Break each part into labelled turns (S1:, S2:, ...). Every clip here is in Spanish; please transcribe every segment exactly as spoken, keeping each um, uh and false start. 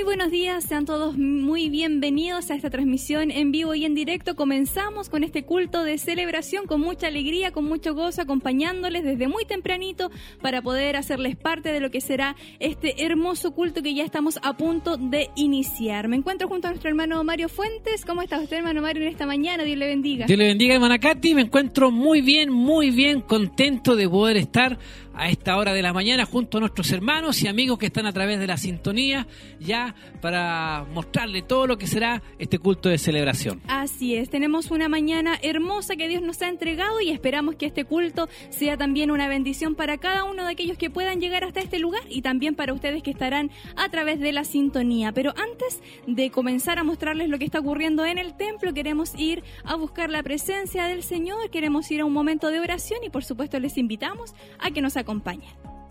S1: Muy buenos días, sean todos muy bienvenidos a esta transmisión en vivo y en directo. Comenzamos con este culto de celebración con mucha alegría, con mucho gozo, acompañándoles desde muy tempranito para poder hacerles parte de lo que será este hermoso culto que ya estamos a punto de iniciar. Me encuentro junto a nuestro hermano Mario Fuentes. ¿Cómo está usted, hermano Mario, en esta mañana? Dios le bendiga.
S2: Dios le bendiga, hermana Katy. Me encuentro muy bien, muy bien, contento de poder estar a esta hora de la mañana junto a nuestros hermanos y amigos que están a través de la sintonía, ya para mostrarle todo lo que será este culto de celebración.
S1: Así es, tenemos una mañana hermosa que Dios nos ha entregado y esperamos que este culto sea también una bendición para cada uno de aquellos que puedan llegar hasta este lugar y también para ustedes que estarán a través de la sintonía. Pero antes de comenzar a mostrarles lo que está ocurriendo en el templo, queremos ir a buscar la presencia del Señor, queremos ir a un momento de oración y por supuesto les invitamos a que nos acompañen.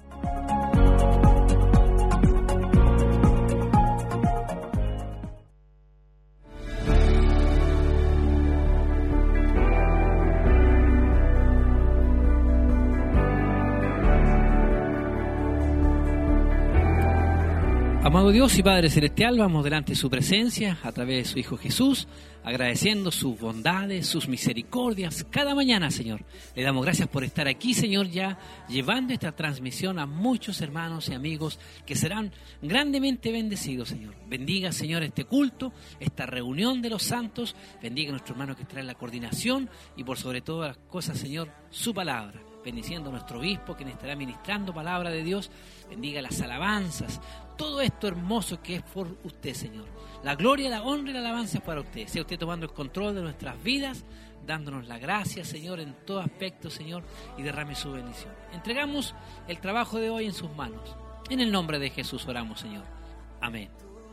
S2: Amado Dios y Padre Celestial, vamos delante de su presencia a través de su Hijo Jesús, agradeciendo sus bondades, sus misericordias cada mañana, Señor. Le damos gracias por estar aquí, Señor, ya llevando esta transmisión a muchos hermanos y amigos que serán grandemente bendecidos, Señor. Bendiga, Señor, este culto, esta reunión de los santos. Bendiga a nuestro hermano que estará en la coordinación y por sobre todas las cosas, Señor, su palabra. Bendiciendo a nuestro obispo, quien estará ministrando palabra de Dios. Bendiga las alabanzas, todo esto hermoso que es por usted, Señor. La gloria, la honra y la alabanza es para usted. Sea usted tomando el control de nuestras vidas, dándonos la gracia, Señor, en todo aspecto, Señor, y derrame su bendición. Entregamos el trabajo de hoy en sus manos. En el nombre de Jesús oramos, Señor. Amén.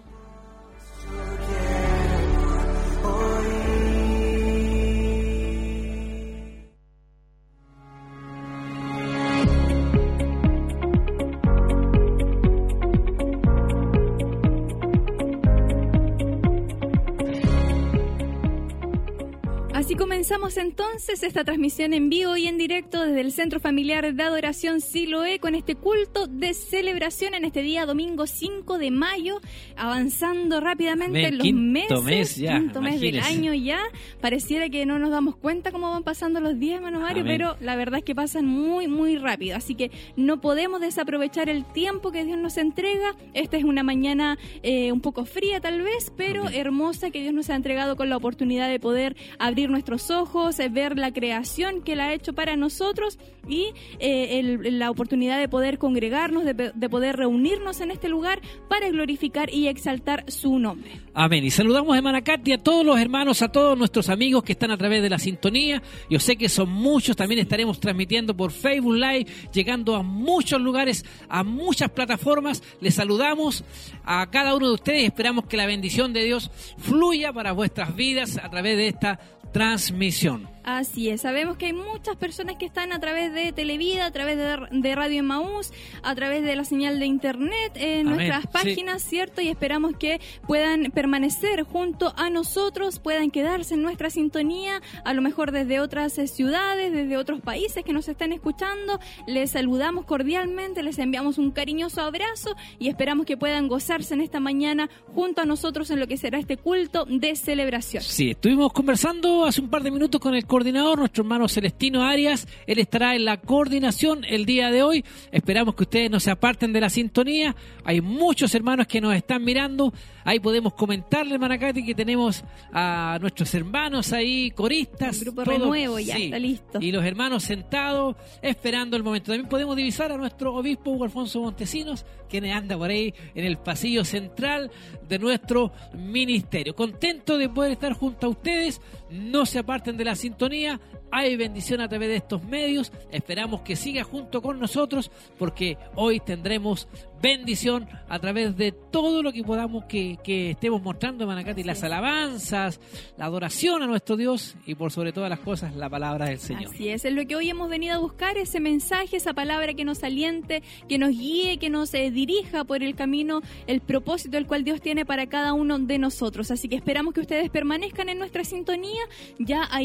S1: Así comenzamos entonces esta transmisión en vivo y en directo desde el Centro Familiar de Adoración Siloé con este culto de celebración en este día domingo cinco de mayo, avanzando rápidamente en los
S2: quinto
S1: meses,
S2: mes ya,
S1: quinto mes del año ya. Pareciera que no nos damos cuenta cómo van pasando los días, hermano Mario,
S2: Amén.
S1: Pero la verdad es que pasan muy, muy rápido. Así que no podemos desaprovechar el tiempo que Dios nos entrega. Esta es una mañana eh, un poco fría tal vez, pero Amén. hermosa que Dios nos ha entregado con la oportunidad de poder abrir nuestros ojos, ver la creación que Él ha hecho para nosotros y eh, el, la oportunidad de poder congregarnos, de, de poder reunirnos en este lugar para glorificar y exaltar su nombre.
S2: Amén. Y saludamos, hermana Katy, a todos los hermanos, a todos nuestros amigos que están a través de la sintonía. Yo sé que son muchos, también estaremos transmitiendo por Facebook Live, llegando a muchos lugares, a muchas plataformas. Les saludamos a cada uno de ustedes y esperamos que la bendición de Dios fluya para vuestras vidas a través de esta transmisión.
S1: Así es, sabemos que hay muchas personas que están a través de Televida, a través de, de Radio Emaús, a través de la señal de internet, en
S2: Amén.
S1: nuestras páginas, sí. ¿Cierto? Y esperamos que puedan permanecer junto a nosotros, puedan quedarse en nuestra sintonía, a lo mejor desde otras ciudades, desde otros países que nos están escuchando. Les saludamos cordialmente, les enviamos un cariñoso abrazo y esperamos que puedan gozarse en esta mañana junto a nosotros en lo que será este culto de celebración.
S2: Sí, estuvimos conversando hace un par de minutos con el coordinador, nuestro hermano Celestino Arias. Él estará en la coordinación el día de hoy. Esperamos que ustedes no se aparten de la sintonía. Hay muchos hermanos que nos están mirando. Ahí podemos comentarle, hermana Katy, que tenemos a nuestros hermanos ahí, coristas.
S1: El grupo
S2: todo,
S1: Renuevo ya
S2: sí,
S1: está listo.
S2: Y los hermanos sentados esperando el momento. También podemos divisar a nuestro obispo Hugo Alfonso Montesinos, quien anda por ahí en el pasillo central de nuestro ministerio. Contento de poder estar junto a ustedes. No se aparten de la sintonía. Hay bendición a través de estos medios. Esperamos que siga junto con nosotros porque hoy tendremos bendición a través de todo lo que podamos que, que estemos mostrando, hermana Katy, las alabanzas, la adoración a nuestro Dios y por sobre todas las cosas la palabra del Señor.
S1: Así es, es lo que hoy hemos venido a buscar, ese mensaje, esa palabra que nos aliente, que nos guíe, que nos eh, dirija por el camino, el propósito el cual Dios tiene para cada uno de nosotros. Así que esperamos que ustedes permanezcan en nuestra sintonía. Ya hay muchos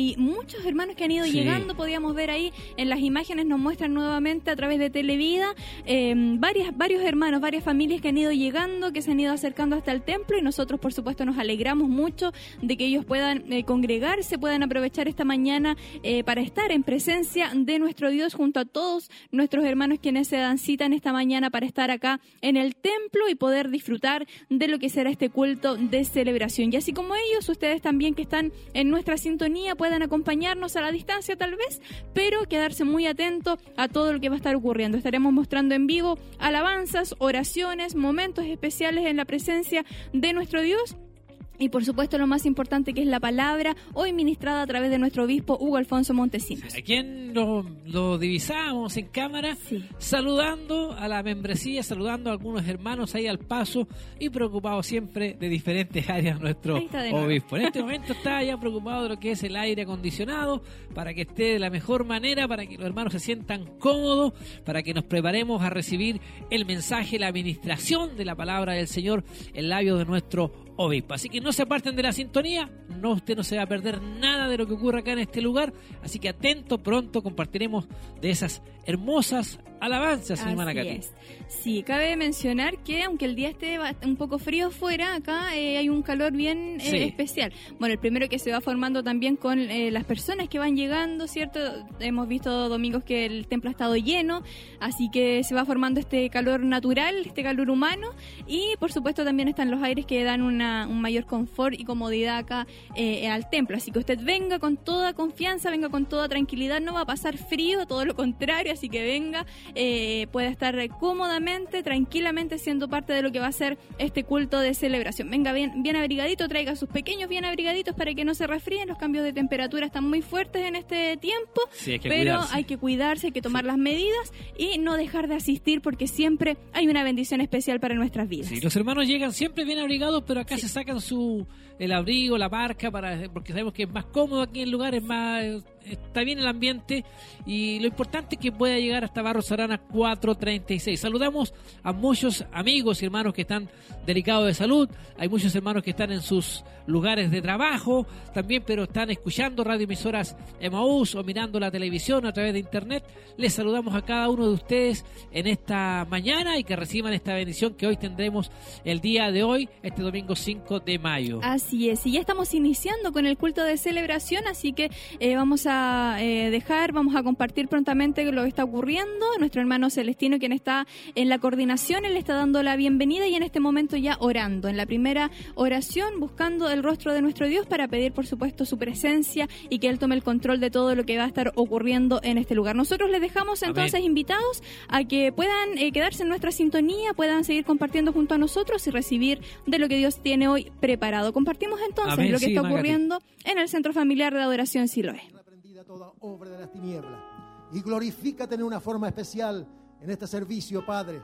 S1: muchos hermanos que han ido
S2: Sí.
S1: llegando. Podíamos ver ahí en las imágenes, nos muestran nuevamente a través de Televida eh, varias, varios hermanos, varias familias que han ido llegando, que se han ido acercando hasta el templo, y nosotros por supuesto nos alegramos mucho de que ellos puedan eh, congregarse, puedan aprovechar esta mañana eh, para estar en presencia de nuestro Dios junto a todos nuestros hermanos quienes se dan cita en esta mañana para estar acá en el templo y poder disfrutar de lo que será este culto de celebración. Y así como ellos, ustedes también que están en nuestra sintonía puedan acompañarnos a la distancia tal vez, pero quedarse muy atentos a todo lo que va a estar ocurriendo. Estaremos mostrando en vivo alabanzas, oraciones, momentos especiales en la presencia de nuestro Dios. Y por supuesto lo más importante, que es la palabra hoy ministrada a través de nuestro obispo Hugo Alfonso Montesinos.
S2: A quien lo, lo divisamos en cámara,
S1: Sí.
S2: saludando a la membresía, saludando a algunos hermanos ahí al paso y preocupado siempre de diferentes áreas nuestro
S1: Ahí está de nuevo.
S2: obispo. En este momento está ya preocupado de lo que es el aire acondicionado, para que esté de la mejor manera, para que los hermanos se sientan cómodos, para que nos preparemos a recibir el mensaje, la administración de la palabra del Señor en labios de nuestro obispo. Así que no se aparten de la sintonía, no, usted no se va a perder nada de lo que ocurre acá en este lugar, así que atento, pronto compartiremos de esas hermosas alabanzas, mi hermana
S1: Así
S2: Katy.
S1: es. Sí, cabe mencionar que aunque el día esté un poco frío fuera, acá eh, hay un calor bien eh,
S2: Sí.
S1: especial. Bueno, el primero que se va formando también con eh, las personas que van llegando, ¿cierto? Hemos visto domingos que el templo ha estado lleno, así que se va formando este calor natural, este calor humano, y por supuesto también están los aires que dan una, un mayor confort y comodidad acá eh, al templo. Así que usted venga con toda confianza, venga con toda tranquilidad, no va a pasar frío, todo lo contrario, así que venga, eh, pueda estar cómodamente, tranquilamente siendo parte de lo que va a ser este culto de celebración. Venga bien, bien abrigadito, traiga a sus pequeños bien abrigaditos para que no se resfríen. Los cambios de temperatura están muy fuertes en este tiempo,
S2: Sí, hay que
S1: pero
S2: cuidarse.
S1: hay que cuidarse, hay que tomar las medidas y no dejar de asistir, porque siempre hay una bendición especial para nuestras vidas.
S2: Sí, los hermanos llegan siempre bien abrigados, pero acá se sacan su el abrigo, la parca, para porque sabemos que es más cómodo aquí en el lugar, es más, está bien el ambiente, y lo importante es que pueda llegar hasta Barros Arana cuatrocientos treinta y seis. Saludamos a muchos amigos y hermanos que están delicados de salud, hay muchos hermanos que están en sus lugares de trabajo también, pero están escuchando radioemisoras Emaús o mirando la televisión a través de internet. Les saludamos a cada uno de ustedes en esta mañana y que reciban esta bendición que hoy tendremos el día de hoy, este domingo cinco de mayo.
S1: Así es, y ya estamos iniciando con el culto de celebración, así que eh, vamos a eh, dejar, vamos a compartir prontamente lo que está ocurriendo. Nuestro hermano Celestino, quien está en la coordinación, él le está dando la bienvenida y en este momento ya orando, en la primera oración, buscando el rostro de nuestro Dios para pedir, por supuesto, su presencia y que Él tome el control de todo lo que va a estar ocurriendo en este lugar. Nosotros les dejamos entonces
S2: Amén.
S1: invitados a que puedan eh, quedarse en nuestra sintonía, puedan seguir compartiendo junto a nosotros y recibir de lo que Dios tiene hoy preparado. Compartimos entonces
S2: Amén,
S1: lo que
S2: sí,
S1: está
S2: Magati.
S1: ocurriendo en el Centro Familiar de Adoración Siloé.
S3: Reprendida toda obra de las tinieblas y glorifícate en una forma especial en este servicio, Padre,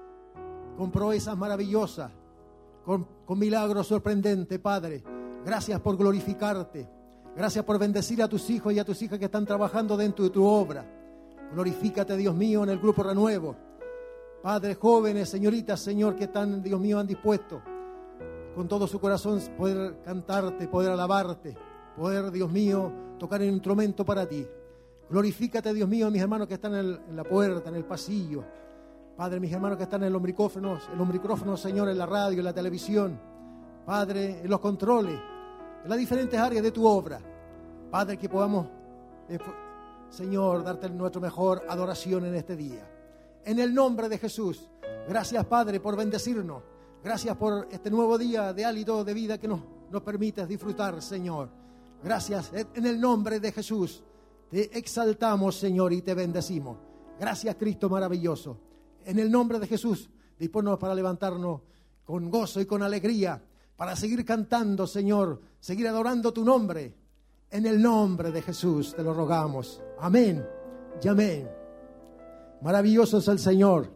S3: con proezas maravillosas, con, con milagros sorprendentes, Padre. Gracias por glorificarte, gracias por bendecir a tus hijos y a tus hijas que están trabajando dentro de tu obra. Glorifícate, Dios mío, en el Grupo Renuevo. Padre, jóvenes, señoritas, Señor, que están, Dios mío, han dispuesto con todo su corazón poder cantarte, poder alabarte, poder, Dios mío, tocar un instrumento para ti. Glorifícate, Dios mío, mis hermanos que están en, el, en la puerta, en el pasillo. Padre, mis hermanos que están en los micrófonos, en los micrófonos, Señor, en la radio, en la televisión. Padre, en los controles, en las diferentes áreas de tu obra. Padre, que podamos, eh, Señor, darte nuestra mejor adoración en este día. En el nombre de Jesús, gracias, Padre, por bendecirnos. Gracias por este nuevo día de hálito de vida que nos, nos permites disfrutar, Señor. Gracias, en el nombre de Jesús. Te exaltamos, Señor, y te bendecimos. Gracias, Cristo maravilloso. En el nombre de Jesús, disponnos para levantarnos con gozo y con alegría, para seguir cantando, Señor, seguir adorando tu nombre. En el nombre de Jesús te lo rogamos. Amén y amén. Maravilloso es el Señor.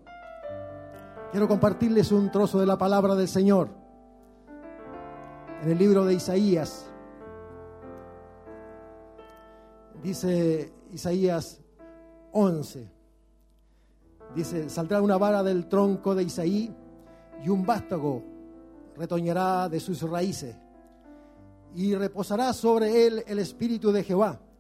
S3: Quiero compartirles un trozo de la palabra del Señor. En el libro de Isaías. Dice Isaías once. Dice, saldrá una vara del tronco de Isaí y un vástago retoñará de sus raíces. Y reposará sobre él el espíritu de Jehová,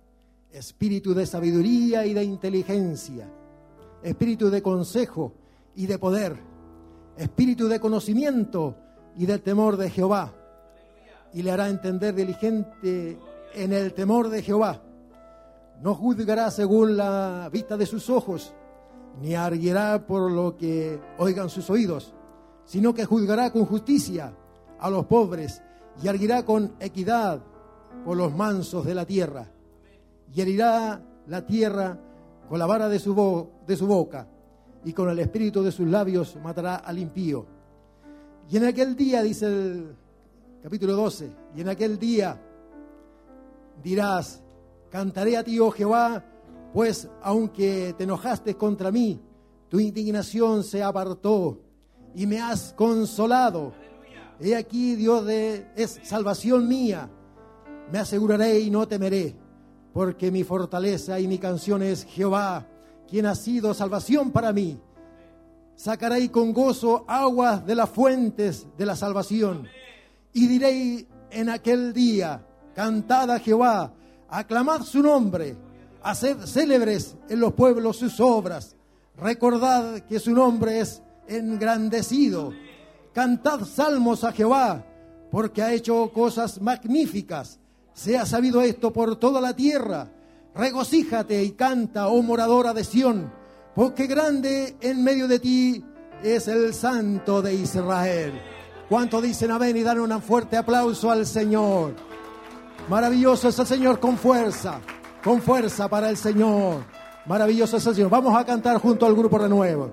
S3: espíritu de sabiduría y de inteligencia, espíritu de consejo y de poder, espíritu de conocimiento y de temor de Jehová. Y le hará entender diligente en el temor de Jehová. No juzgará según la vista de sus ojos, ni arguirá por lo que oigan sus oídos, sino que juzgará con justicia a los pobres y arguirá con equidad por los mansos de la tierra. Y herirá la tierra con la vara de su, bo- de su boca, y con el espíritu de sus labios matará al impío. Y en aquel día, dice el capítulo doce, y en aquel día dirás: cantaré a ti, oh Jehová, pues aunque te enojaste contra mí, tu indignación se apartó y me has consolado. He aquí, Dios de, es salvación mía. Me aseguraré y no temeré, porque mi fortaleza y mi canción es Jehová, quien ha sido salvación para mí. Sacaré con gozo aguas de las fuentes de la salvación. Y diré en aquel día: cantad a Jehová, aclamad su nombre, haced célebres en los pueblos sus obras. Recordad que su nombre es engrandecido. Cantad salmos a Jehová, porque ha hecho cosas magníficas. Sea sabido esto por toda la tierra. Regocíjate y canta, oh moradora de Sión, porque grande en medio de ti es el Santo de Israel. ¿Cuánto dicen amén y dan un fuerte aplauso al Señor? Maravilloso es el Señor, con fuerza, con fuerza para el Señor. Maravilloso es el Señor. Vamos a cantar junto al grupo Renuevo.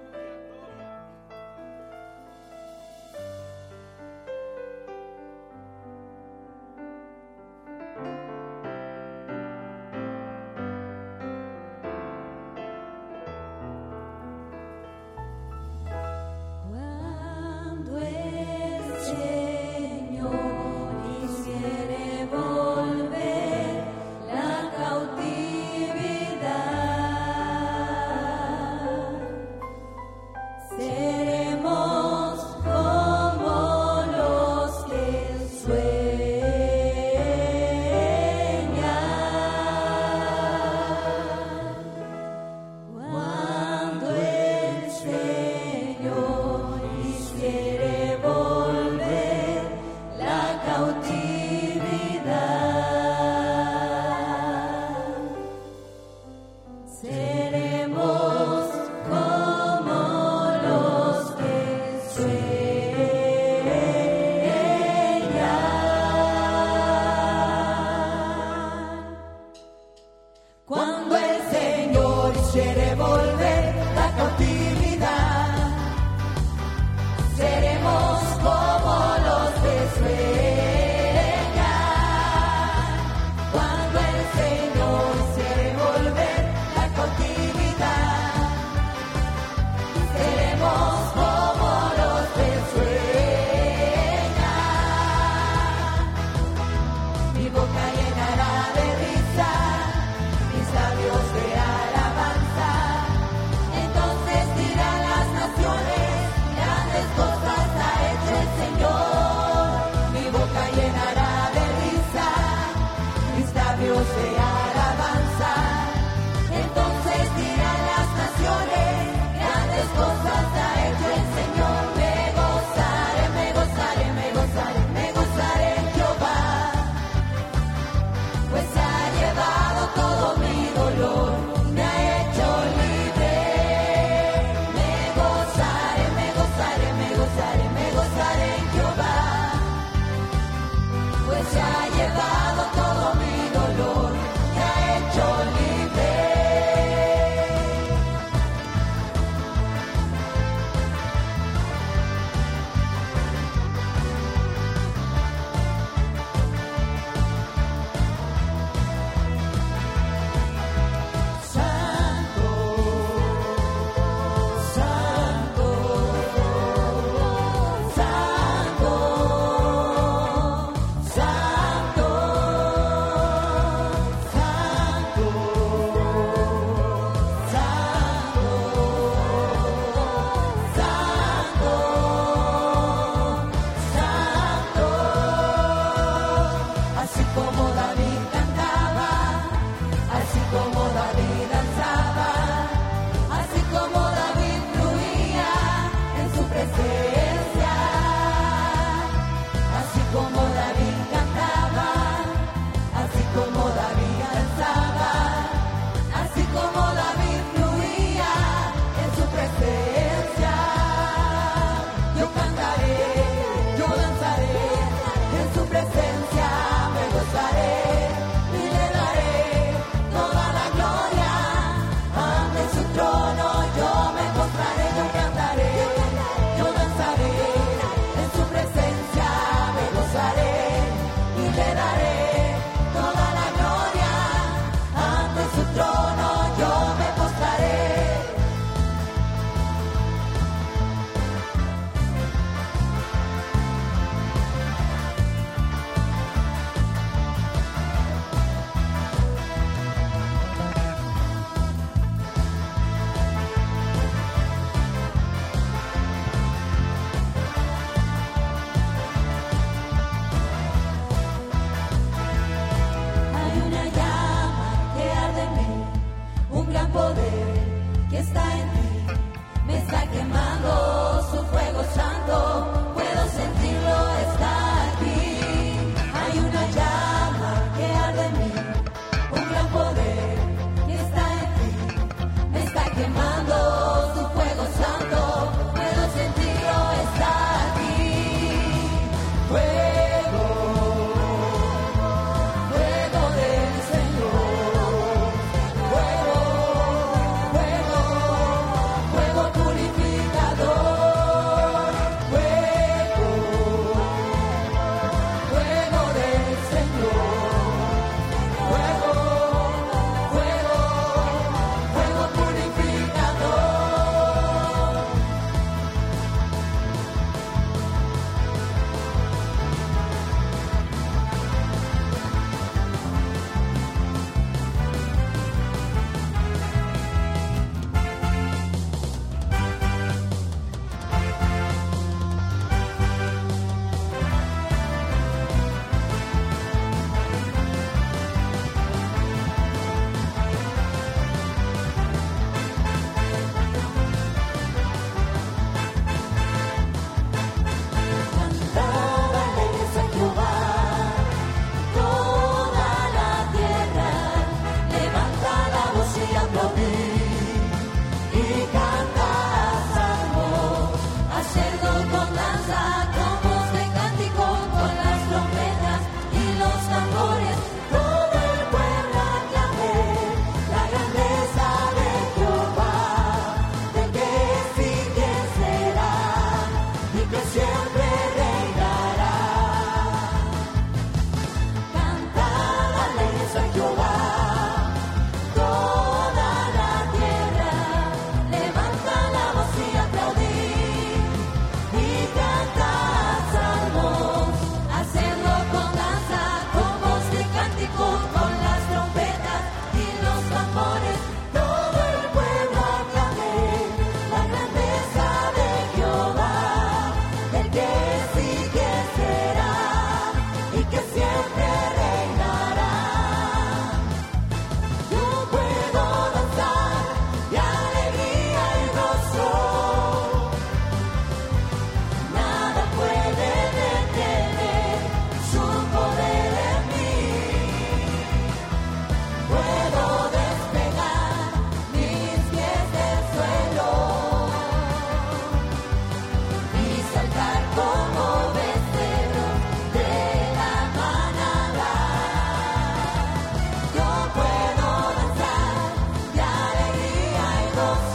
S4: Cuando el Señor hiciere volver la cautividad,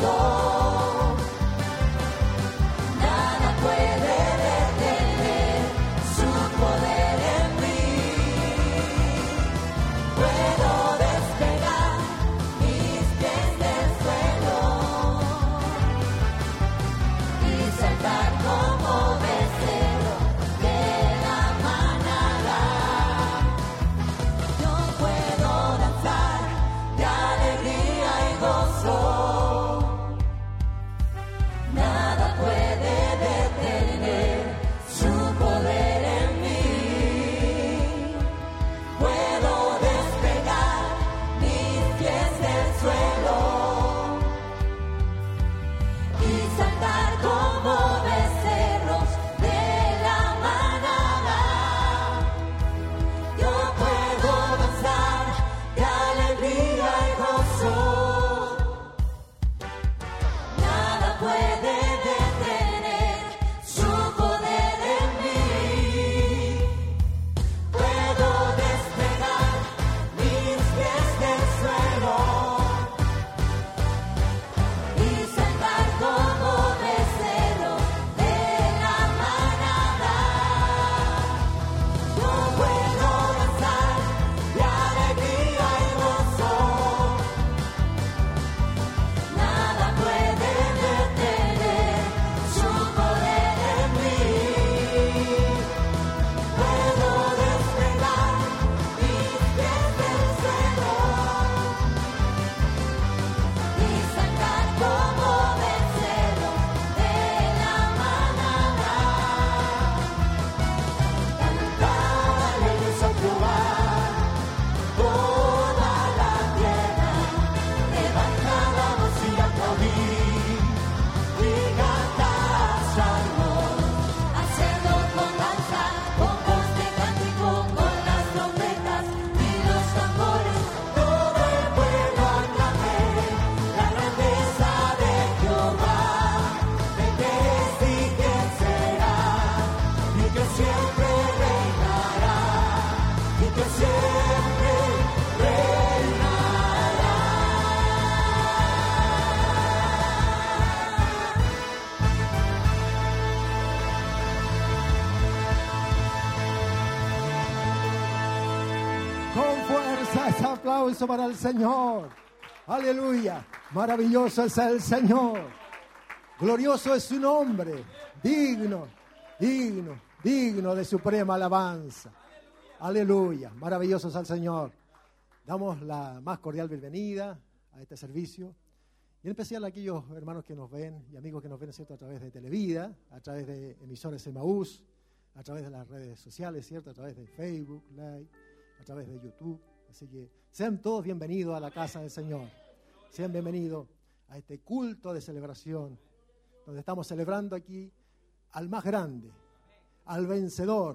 S4: Nada puede detener su poder en mí. Puedo despegar mis pies del suelo y saltar como becerro de la manada. Yo puedo danzar de alegría y gozo. Nada puede detener su poder en mí. Puedo despegar mis pies del suelo y saltar como becerros de la manada. Yo puedo danzar de alegría y gozo. Nada puede detener su poder en mí. Puedo despegar mis pies del suelo y saltar como becerro de la manada. Yo puedo danzar de alegría y gozo. Nada puede detener su poder en mí. Puedo despegar mis pies del suelo y saltar como becerro de la manada. Cantar alegres a Jehová toda la tierra. Levantad la voz y aplaudid y cantad salmos. Hacedlo con danza, con voz de cántico, con las trompetas y los tambores. Todo el pueblo aclame la grandeza de Jehová, de que es y que será, y que siempre reinará, y que siempre reinará.
S3: Con fuerza ese aplauso para el Señor. Aleluya. Maravilloso es el Señor. Glorioso es su nombre. Digno, digno, digno de suprema alabanza. Aleluya. Maravilloso es el Señor. Damos la más cordial bienvenida a este servicio. Y en especial a aquellos hermanos que nos ven y amigos que nos ven, ¿cierto?, a través de Televida, a través de emisores Emaús, a través de las redes sociales, ¿cierto?, a través de Facebook Live, a través de YouTube. Así que sean todos bienvenidos a la casa del Señor. Sean bienvenidos a este culto de celebración, donde estamos celebrando aquí al más grande, al vencedor,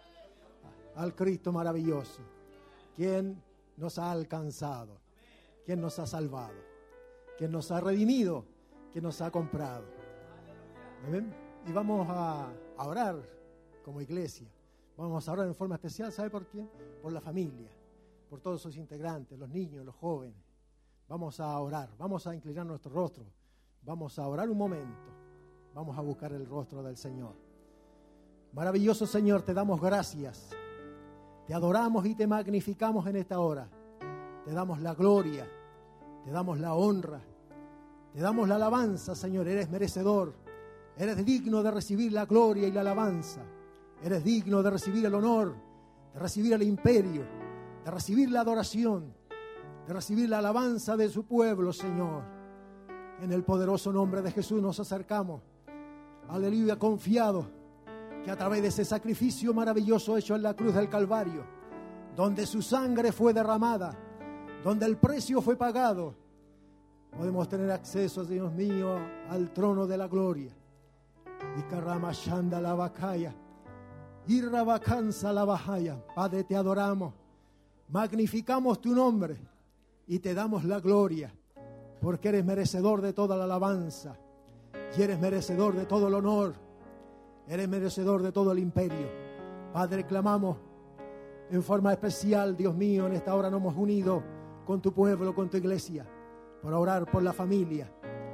S3: al Cristo maravilloso, quien nos ha alcanzado, quien nos ha salvado, quien nos ha redimido, quien nos ha comprado. ¿Amén? Y vamos a, a orar como iglesia. Vamos a orar en forma especial, ¿sabe por qué? Por la familia, por todos sus integrantes, los niños, los jóvenes. Vamos a orar, vamos a inclinar nuestro rostro, vamos a orar un momento, vamos a buscar el rostro del Señor. Maravilloso Señor, te damos gracias, te adoramos y te magnificamos en esta hora. Te damos la gloria, te damos la honra, te damos la alabanza, Señor. Eres merecedor, eres digno de recibir la gloria y la alabanza. Eres digno de recibir el honor, de recibir el imperio, de recibir la adoración, de recibir la alabanza de su pueblo, Señor. En el poderoso nombre de Jesús nos acercamos. Aleluya, confiado que a través de ese sacrificio maravilloso hecho en la cruz del Calvario, donde su sangre fue derramada, donde el precio fue pagado, podemos tener acceso, Dios mío, al trono de la gloria. Y Karama Shanda la Bakaya, y Rabakansa la Bahaya. Padre, te adoramos, magnificamos tu nombre y te damos la gloria, porque eres merecedor de toda la alabanza y eres merecedor de todo el honor, eres merecedor de todo el imperio. Padre, clamamos en forma especial, Dios mío, en esta hora nos hemos unido con tu pueblo, con tu iglesia, para orar por la familia,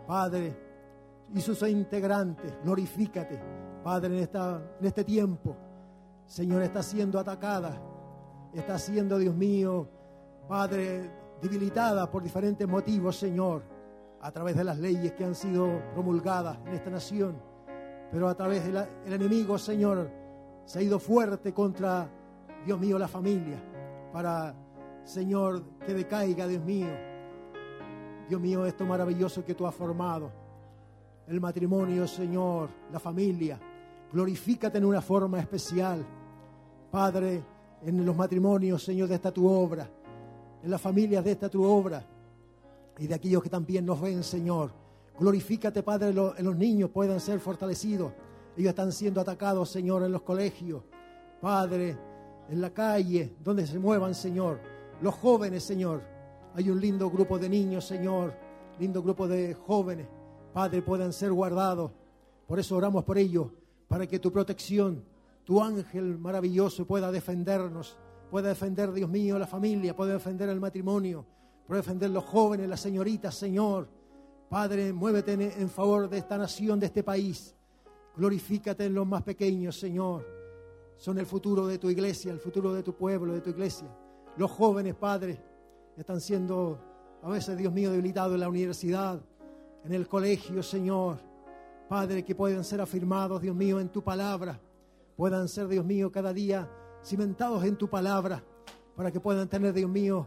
S3: Padre, y sus integrantes. Glorifícate, Padre, en, esta, en este tiempo. Señor, está siendo atacada, está siendo, Dios mío, Padre, debilitada por diferentes motivos, Señor, a través de las leyes que han sido promulgadas en esta nación, pero a través del enemigo, Señor, se ha ido fuerte contra, Dios mío, la familia, para, Señor, que decaiga, Dios mío, Dios mío, esto maravilloso que tú has formado, el matrimonio, Señor, la familia. Glorifícate en una forma especial, Padre, en los matrimonios, Señor, de esta tu obra, en las familias de esta tu obra y de aquellos que también nos ven, Señor. Glorifícate, Padre, en los niños puedan ser fortalecidos. Ellos están siendo atacados, Señor, en los colegios, Padre, en la calle, donde se muevan, Señor. Los jóvenes, Señor. Hay un lindo grupo de niños, Señor, lindo grupo de jóvenes, Padre, puedan ser guardados. Por eso oramos por ellos, para que tu protección, tu ángel maravilloso pueda defendernos, pueda defender, Dios mío, la familia, pueda defender el matrimonio, pueda defender los jóvenes, las señoritas, Señor. Padre, muévete en, en favor de esta nación, de este país. Glorifícate en los más pequeños, Señor. Son el futuro de tu iglesia, el futuro de tu pueblo, de tu iglesia. Los jóvenes, Padre, están siendo a veces, Dios mío, debilitados en la universidad, en el colegio, Señor. Padre, que puedan ser afirmados, Dios mío, en tu palabra. Puedan ser, Dios mío, cada día cimentados en tu palabra, para que puedan tener, Dios mío,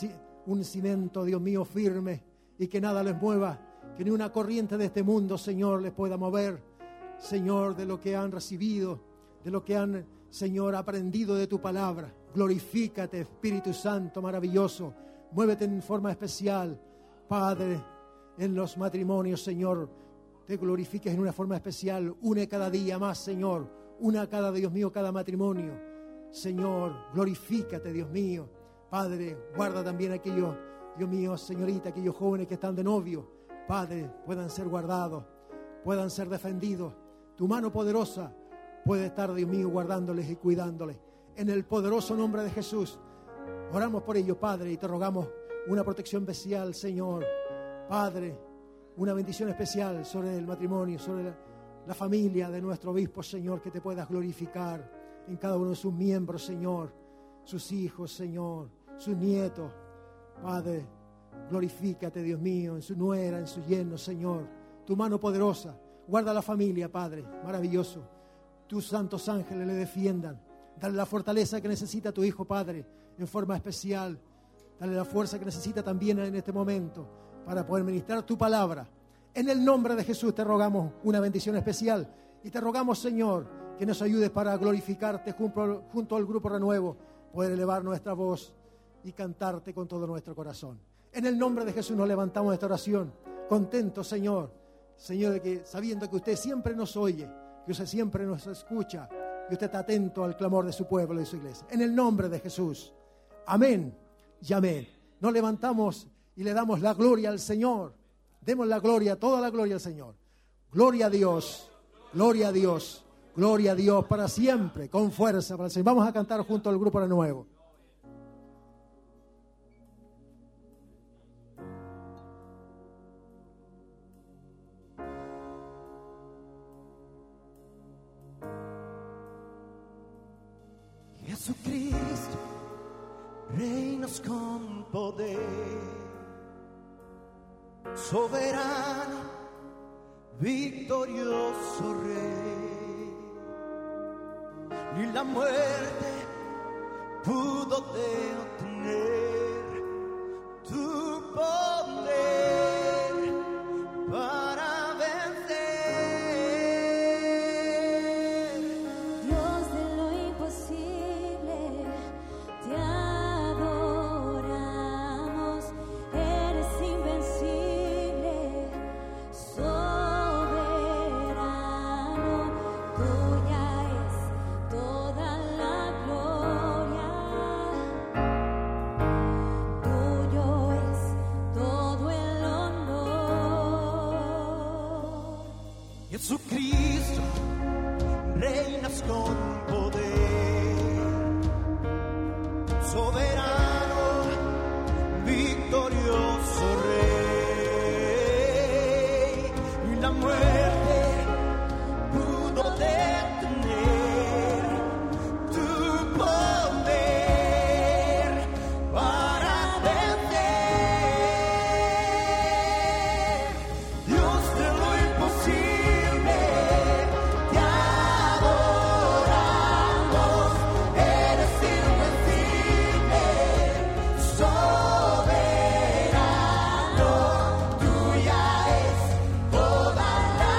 S3: un cimiento, Dios mío, firme, y que nada les mueva, que ni una corriente de este mundo, Señor, les pueda mover, Señor, de lo que han recibido, de lo que han, Señor, aprendido de tu palabra. Glorifícate, Espíritu Santo maravilloso, muévete en forma especial, Padre, en los matrimonios, Señor, te glorifiques en una forma especial, une cada día más, Señor, una cada, Dios mío, cada matrimonio, Señor, glorifícate, Dios mío, Padre, guarda también a aquellos, Dios mío, señorita, aquellos jóvenes que están de novio, Padre, puedan ser guardados, puedan ser defendidos, tu mano poderosa puede estar, Dios mío, guardándoles y cuidándoles, en el poderoso nombre de Jesús, oramos por ellos, Padre, y te rogamos una protección especial, Señor, Padre, una bendición especial sobre el matrimonio, sobre la, la familia de nuestro obispo, Señor, que te puedas glorificar en cada uno de sus miembros, Señor, sus hijos, Señor, sus nietos, Padre, glorifícate, Dios mío, en su nuera, en su yerno, Señor, tu mano poderosa, guarda la familia, Padre, maravilloso, tus santos ángeles le defiendan, dale la fortaleza que necesita tu hijo, Padre, en forma especial, dale la fuerza que necesita también en este momento, para poder ministrar tu palabra. En el nombre de Jesús te rogamos una bendición especial y te rogamos, Señor, que nos ayudes para glorificarte junto, junto al Grupo Renuevo, poder elevar nuestra voz y cantarte con todo nuestro corazón. En el nombre de Jesús nos levantamos de esta oración, contentos, Señor, Señor, de que sabiendo que usted siempre nos oye, que usted siempre nos escucha y usted está atento al clamor de su pueblo y de su iglesia. En el nombre de Jesús. Amén y amén. Nos levantamos y le damos la gloria al Señor. Demos la gloria, toda la gloria al Señor. Gloria a Dios, gloria a Dios, gloria a Dios para siempre, con fuerza para el Señor. Vamos a cantar junto al Grupo Renuevo.
S4: Jesucristo, reinas con poder, soberano, victorioso Rey. Ni la muerte pudo detener tu poder para vencer.
S5: Dios de lo imposible, te adoramos, eres invencible, soberano, tuya es toda la gloria, tuyo es todo el honor.
S4: Jesucristo, reinas con poder, soberano, victorioso Rey. la muerte pudo detener tu poder para vencer. Dios de lo imposible, te adoramos, eres invencible, soberano, tuya es toda la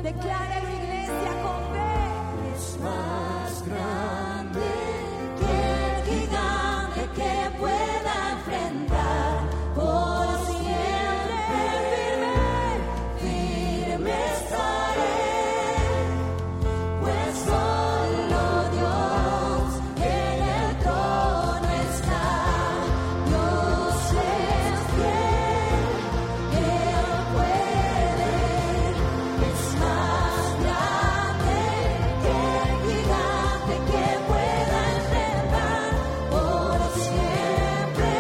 S5: Decláralo, iglesia, con fe.
S4: Es más grande que el gigante que pueda enfrentar. Por siempre firme, firme estaré, pues solo Dios en el trono está. Dios es fiel, Él puede. Es más grande que el gigante que pueda enfrentar. Por siempre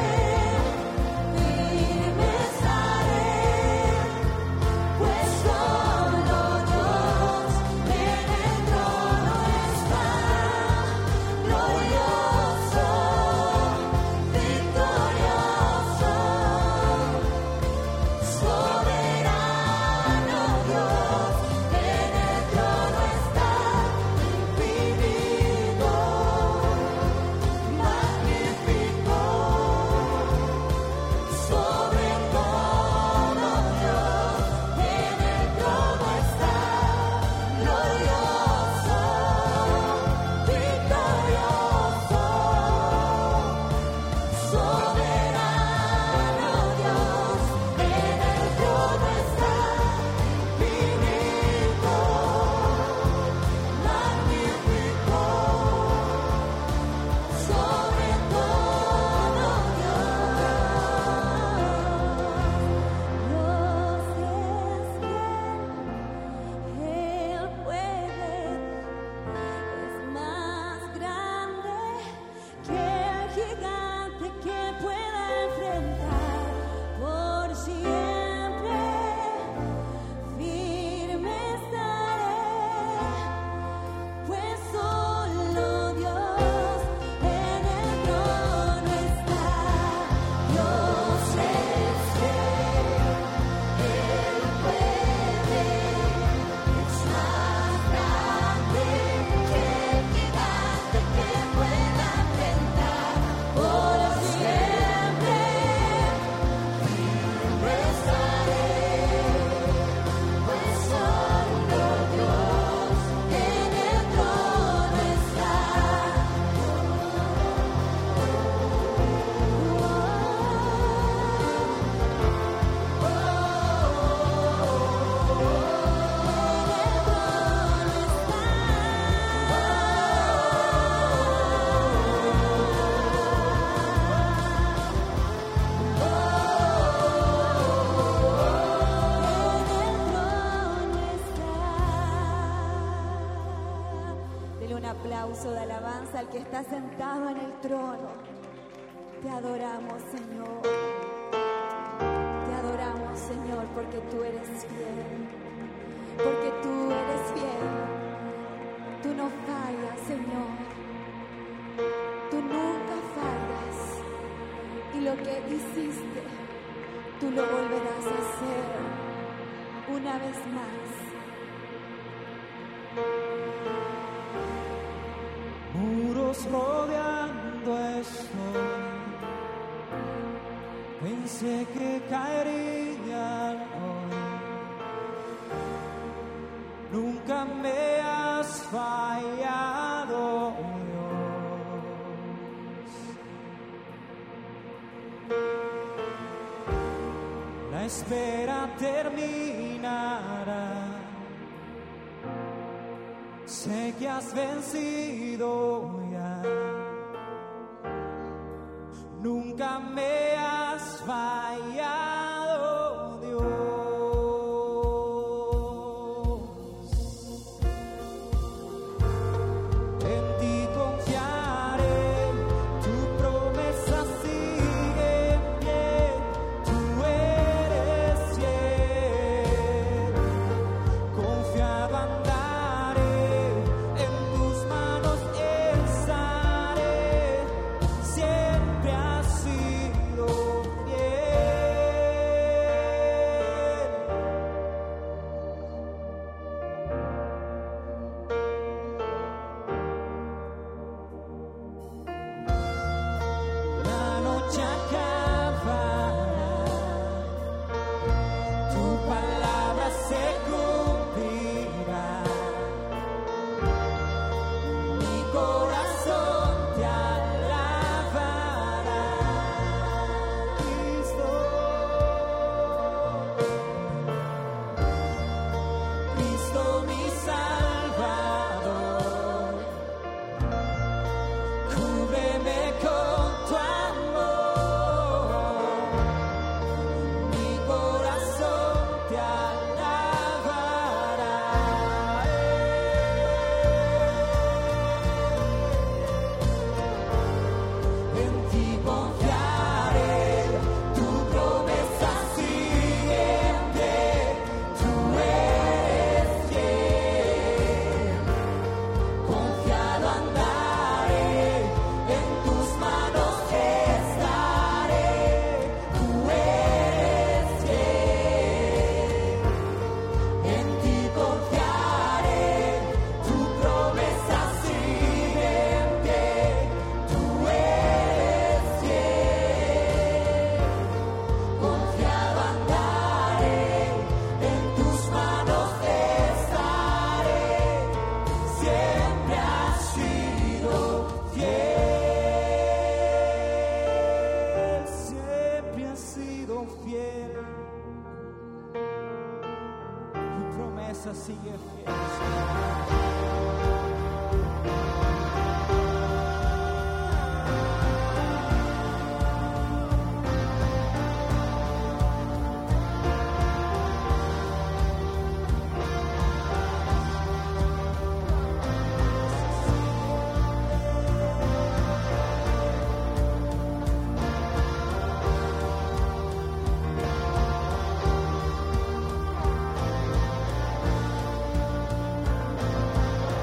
S4: firme estaré, pues solo Dios en el trono está. Glorioso, victorioso, soberano Dios en el trono está. Infinito, magnífico, sobre todo Dios en el trono está. Glorioso, victorioso, soberano Dios en el trono está. Infinito, magnífico, sobre todo Dios es fiel, Él puede. Es más grande que el gigante que pueda enfrentar. Por siempre firme estaré, pues solo Dios en el trono está.
S5: Dele un aplauso de alabanza al que está sentado en el trono. Te adoramos, Señor. Te adoramos, Señor, porque tú eres fiel. Porque tú eres fiel. Tú no fallas, Señor. Tú nunca fallas. Y lo que hiciste, tú lo volverás a hacer una vez más.
S6: Muros rodeando estoy, pensé que caerían hoy. Nunca me has fallado, Dios. La espera terminará. Sé que has vencido ya. Nunca me has fallado, Dios. En ti confiaré, tu promesa sigue en pie. Tú eres fiel, confiado andaré. En tus manos estaré, siempre has sido fiel. promesa sigue fiel.
S4: Señor.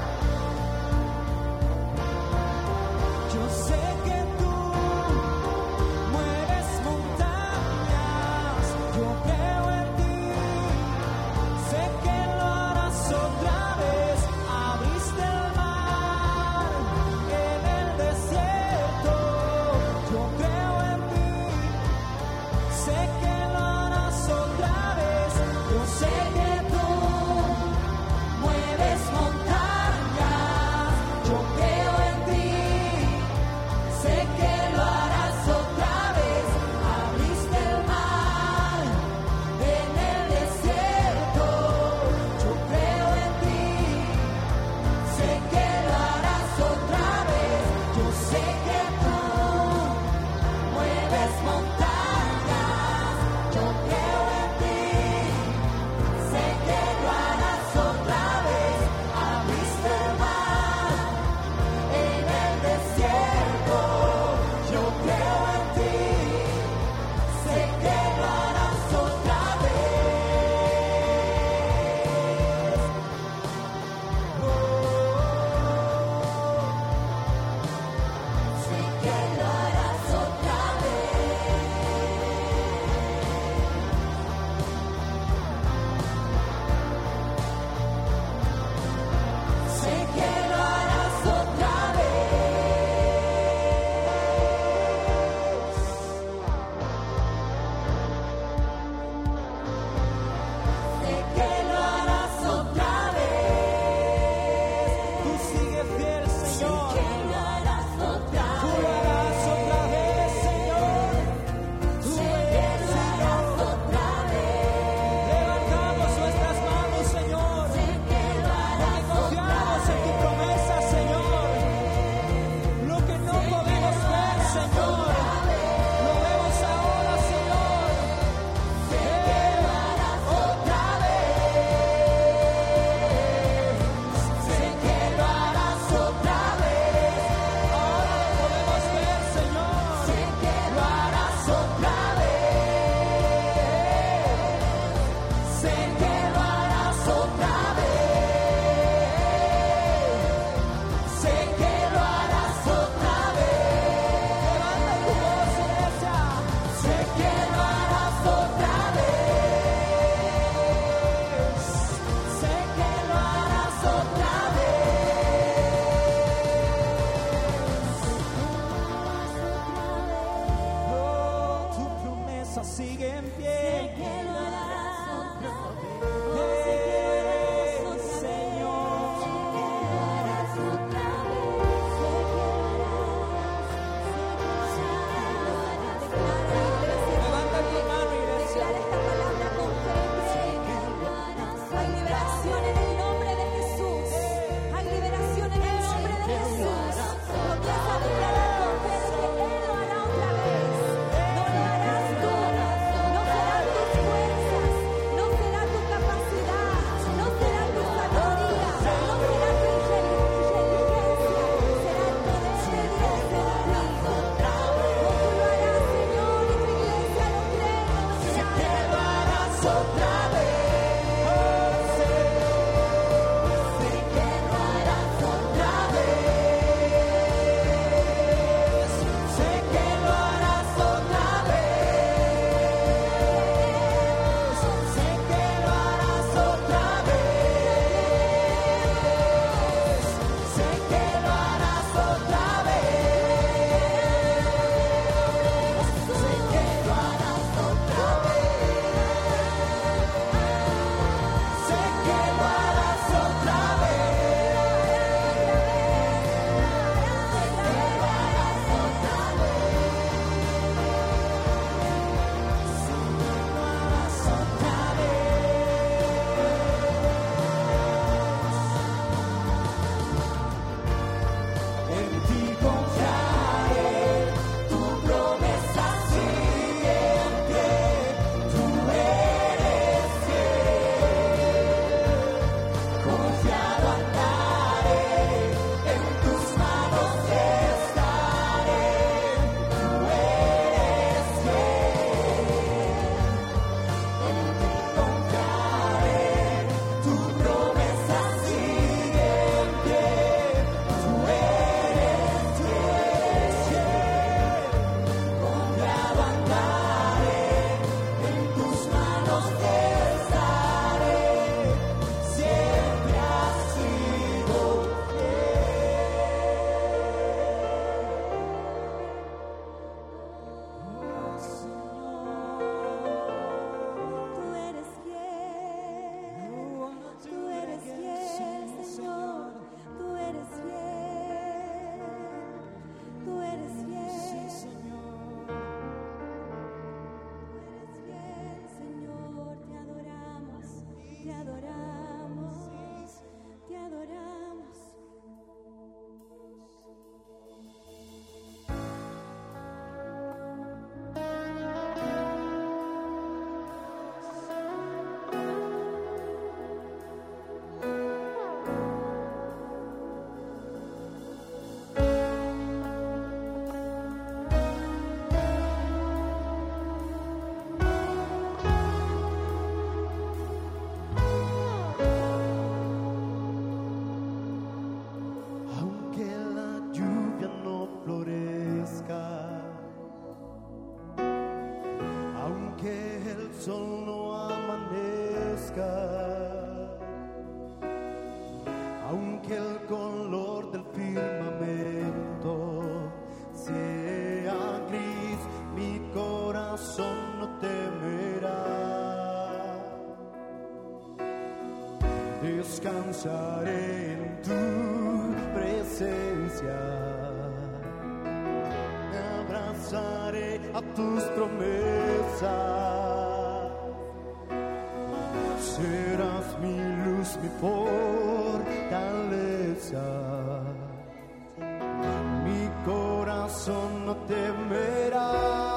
S7: amanezca, aunque el color del firmamento sea gris, mi corazón no temerá. Descansaré en tu presencia, me abrazaré a tus promesas. Serás mi luz, mi fortaleza. Mi corazón no temerá.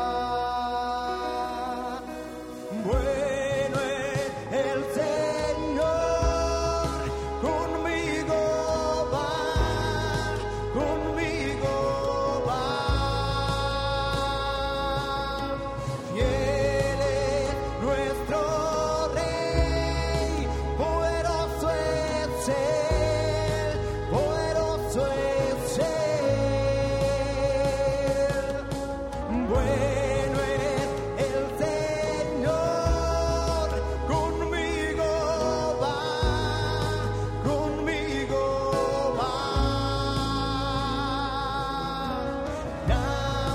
S7: Bueno es el Señor, conmigo va, conmigo va. Fiel es nuestro Rey, poderoso es Él, poderoso es Él. Bueno es el Señor, conmigo va, conmigo va. Gran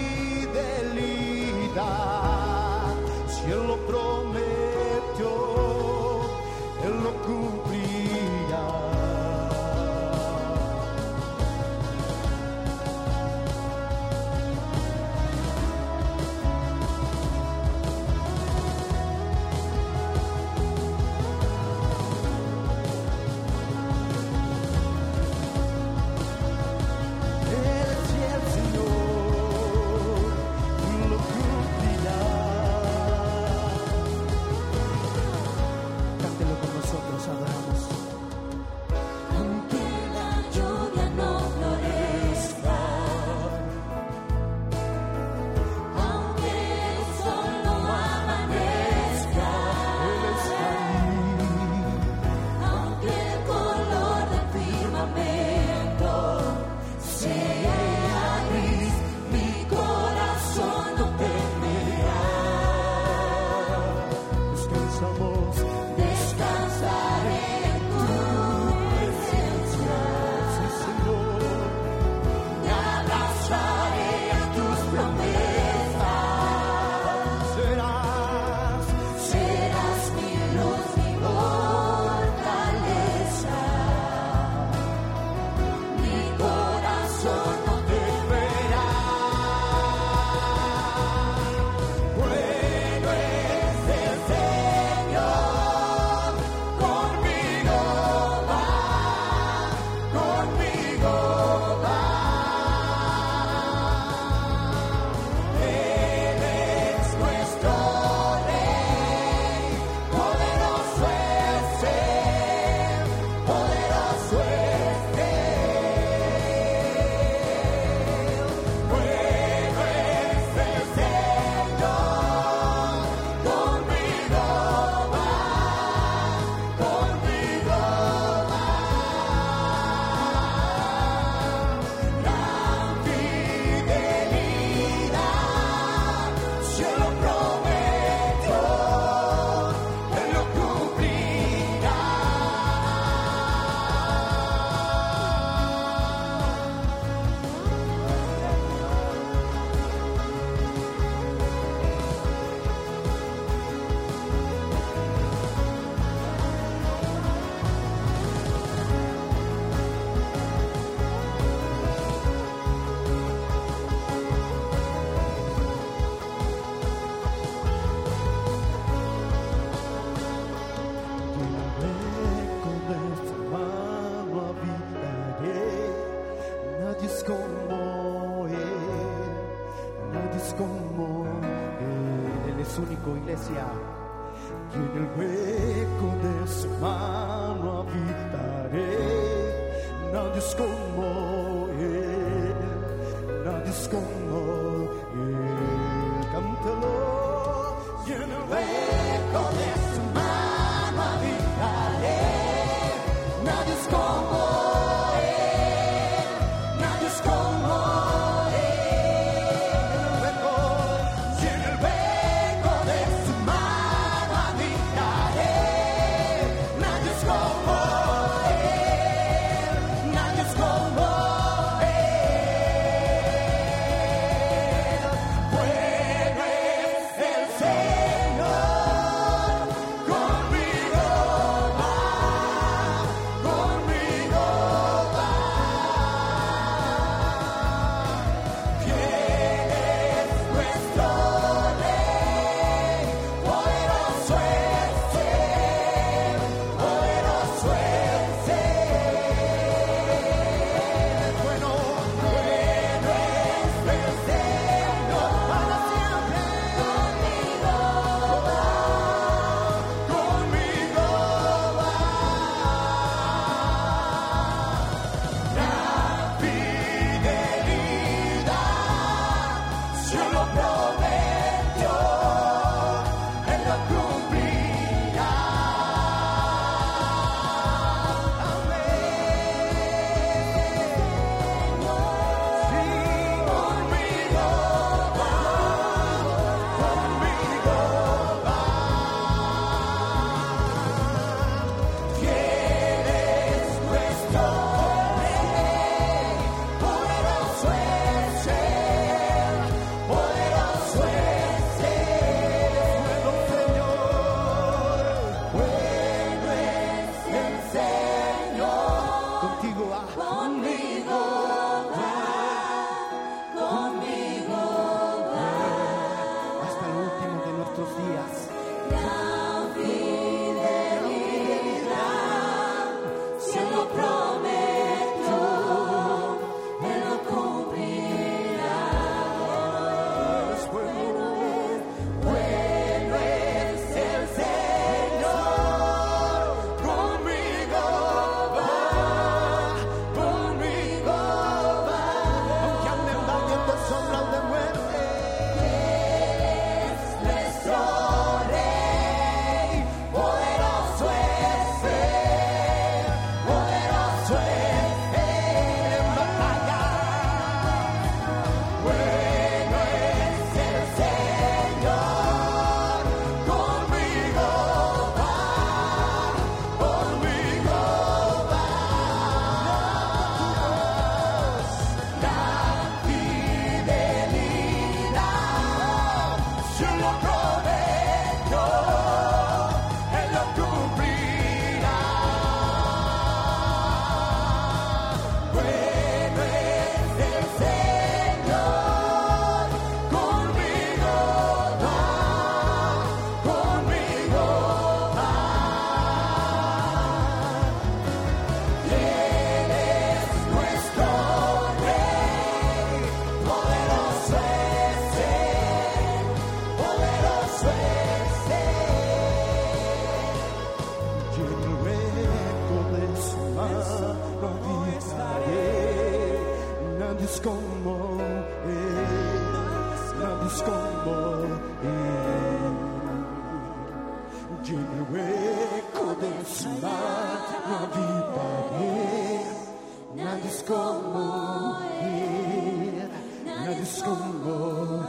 S7: fidelidad, si Él lo prometió, Él lo cumplirá. Él es el Señor, lo cumplirá. Cántelo con nosotros, adoramos.
S4: Aunque la lluvia no florezca, aunque el sol no amanezca,
S7: Él está ahí.
S4: aunque el color del firmamento sea gris, mi corazón no temerá.
S7: Descansamos,
S4: Descansaré en tu presencia,
S7: sí, Señor.
S4: me abrazaré a tus promesas.
S7: Serás,
S4: Serás mi luz, mi fortaleza. Mi corazón no
S7: temerá. Bueno es el Señor, conmigo va, conmigo va. Él es nuestro Rey, poderoso es Él, poderoso es Él. Bueno es el Señor, conmigo va, conmigo va. Gran fidelidad, se lo prometió, Él lo cumplirá. Con esta mano habitaré, nadie es como Él, nadie es como Él. Él es único, iglesia. Y en el hueco de su mano habitaré, nadie es como Él, nadie es como Él. Cántalo. Y en el hueco de su mano habitaré, nadie es como Él, nadie es como Él. Y en el hueco de su mano habitaré, hueco de su mano habitaré. Nadie es como Él, nadie es como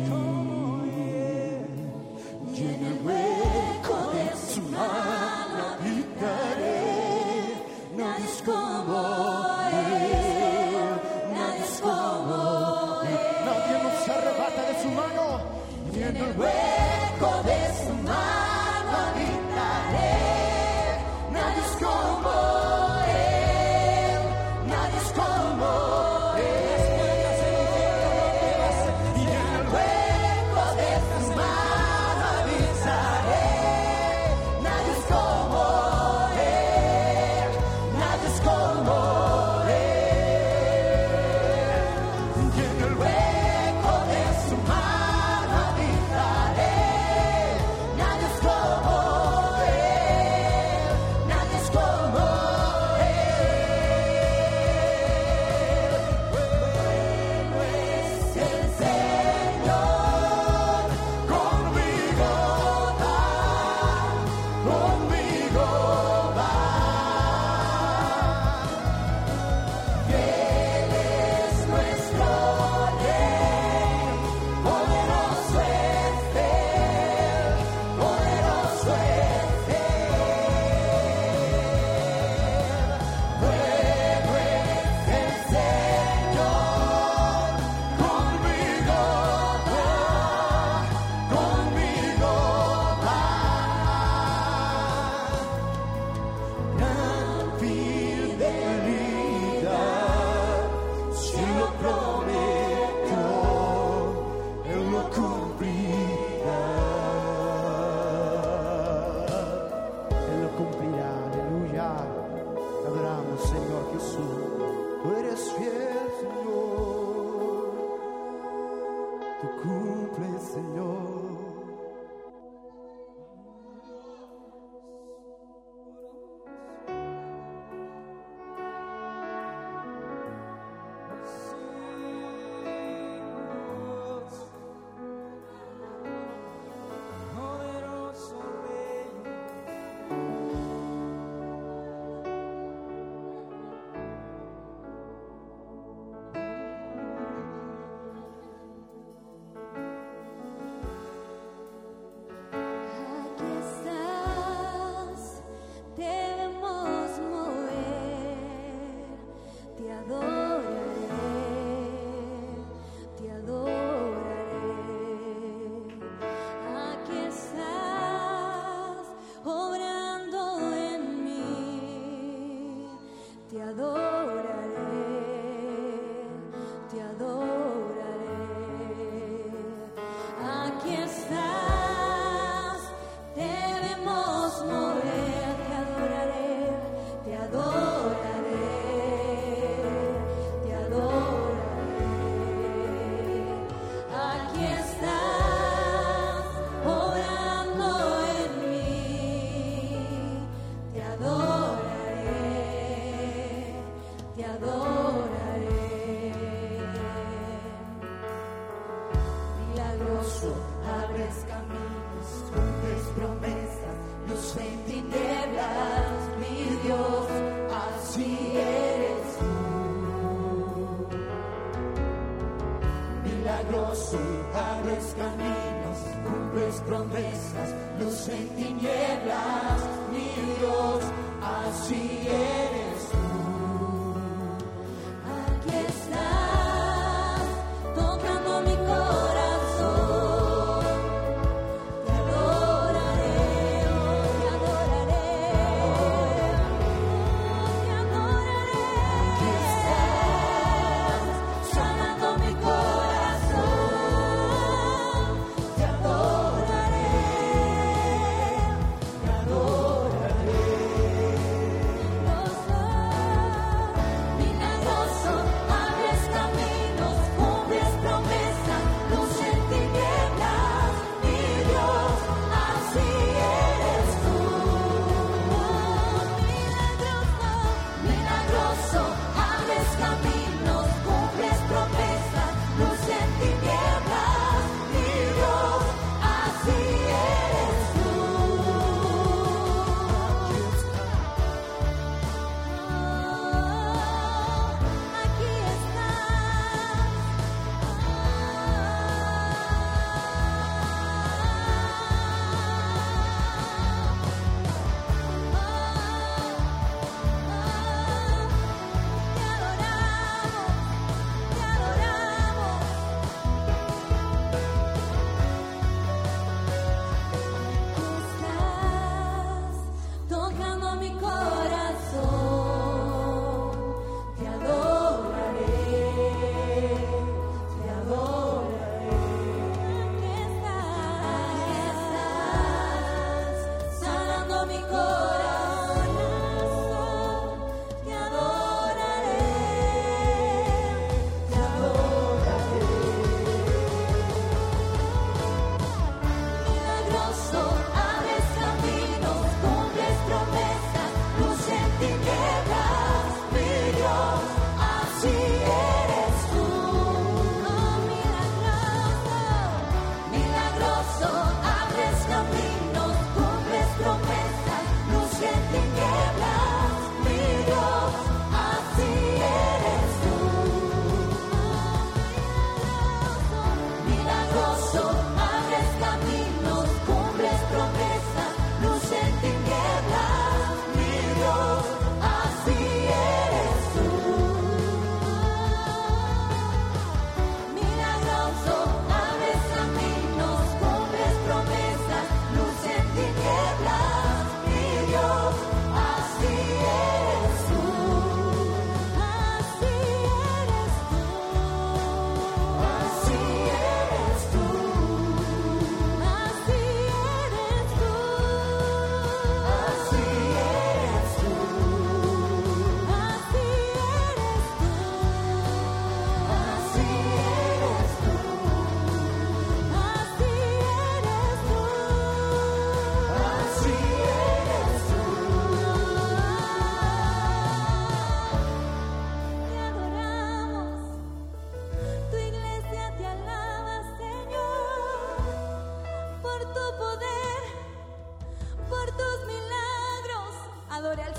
S7: Él. Y en el hueco de su mano habitaré. Nadie es como Él, nadie es como Él. Nadie nos arrebata de su mano. Y en el hueco de su mano habitaré. Nadie es como Él, nadie es como Él. Y en el hueco de su mano habitaré. Nadie es como Él, nadie es como Él. Y en el hueco de su mano habitaré. Nadie es como Él, nadie es como Él. Bueno es el Señor, conmigo va, conmigo va. Él es nuestro Rey, poderoso es Él, poderoso es Él. Bueno es el Señor, conmigo va, conmigo va. Gran fidelidad, si lo prometió, Él lo cumplirá. Él lo cumplirá, aleluya. Te adoramos, Señor Jesús. Tú eres fiel, Señor. Tú cumples, Señor.
S6: Poderoso Rey.
S5: Aquí estás, debemos mover, te adoraré, te adoraré. Aquí estás, obrando en mí, te adoraré, te adoraré. Aquí estás, debemos mover, te adoraré, te adoraré, te adoraré. Aquí estás, obrando en mí, te adoraré, te adoraré. Milagroso, abres caminos, cumples promesas, luz en tinieblas, mi Dios, así eres tú. Milagroso, abres caminos, cumples promesas, luz en tinieblas, mi Dios, así eres tú. Aquí estás, tocando mi corazón, te adoraré, te adoraré, te adoraré. Aquí estás, sanando mi corazón, te adoraré, te adoraré.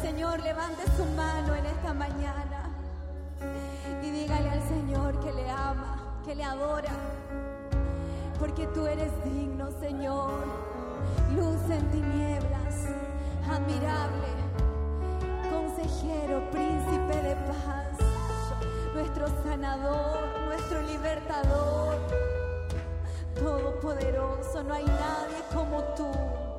S5: Señor, levante su mano en esta mañana y dígale al Señor que le ama, que le adora, porque tú eres digno, Señor. Luz en tinieblas, admirable, consejero, príncipe de paz, nuestro sanador, nuestro libertador, todopoderoso. No hay nadie como tú.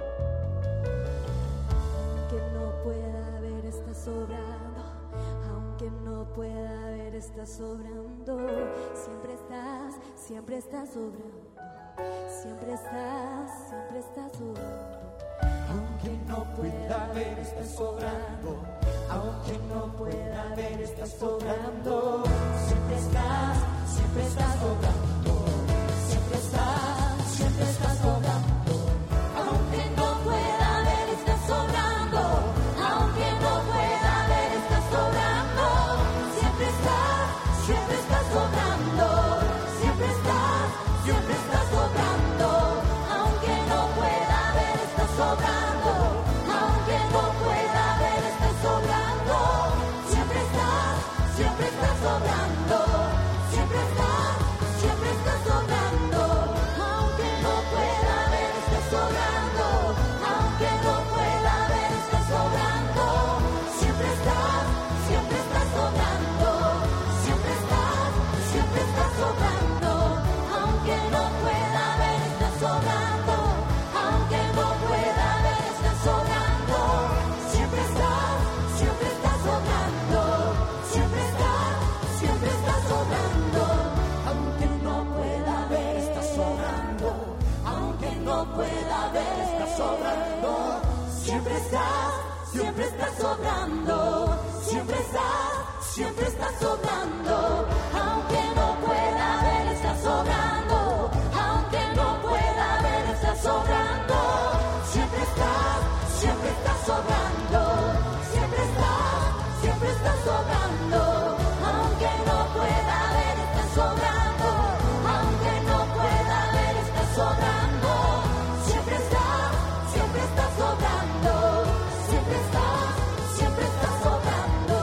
S5: Aunque no pueda ver, estás sobrando. Aunque no pueda ver, estás sobrando. Siempre estás, siempre estás sobrando. Siempre estás, siempre estás sobrando.
S7: Aunque no pueda ver, estás sobrando. Aunque no pueda ver, estás sobrando. Siempre estás, siempre estás sobrando. Siempre estás, siempre estás sobrando. Aunque no pueda ver, estás sobrando. Aunque no pueda ver, estás sobrando. Siempre estás, siempre estás sobrando. Siempre estás, siempre estás sobrando. Aunque no pueda ver, estás sobrando. Aunque no pueda ver, estás sobrando. Siempre estás, siempre estás sobrando. Siempre estás, siempre estás sobrando. Aunque no pueda ver, estás sobrando. Aunque no pueda ver, estás sobrando. Siempre estás, siempre estás sobrando. Siempre estás, siempre estás sobrando. Aunque no pueda ver, estás sobrando. Aunque no pueda ver, estás sobrando. Siempre estás, siempre estás sobrando. Siempre estás, siempre estás sobrando. Aunque no pueda ver, estás sobrando. Aunque no pueda ver, estás sobrando. Siempre estás, siempre estás sobrando. Siempre estás, siempre estás sobrando. Aunque no pueda ver, estás sobrando. Aunque no pueda ver, estás sobrando. Siempre estás, siempre estás sobrando. Siempre estás, siempre estás sobrando. Aunque no pueda ver, estás sobrando. Aunque no pueda ver, estás sobrando. Siempre estás, siempre estás sobrando. Siempre estás, siempre estás sobrando.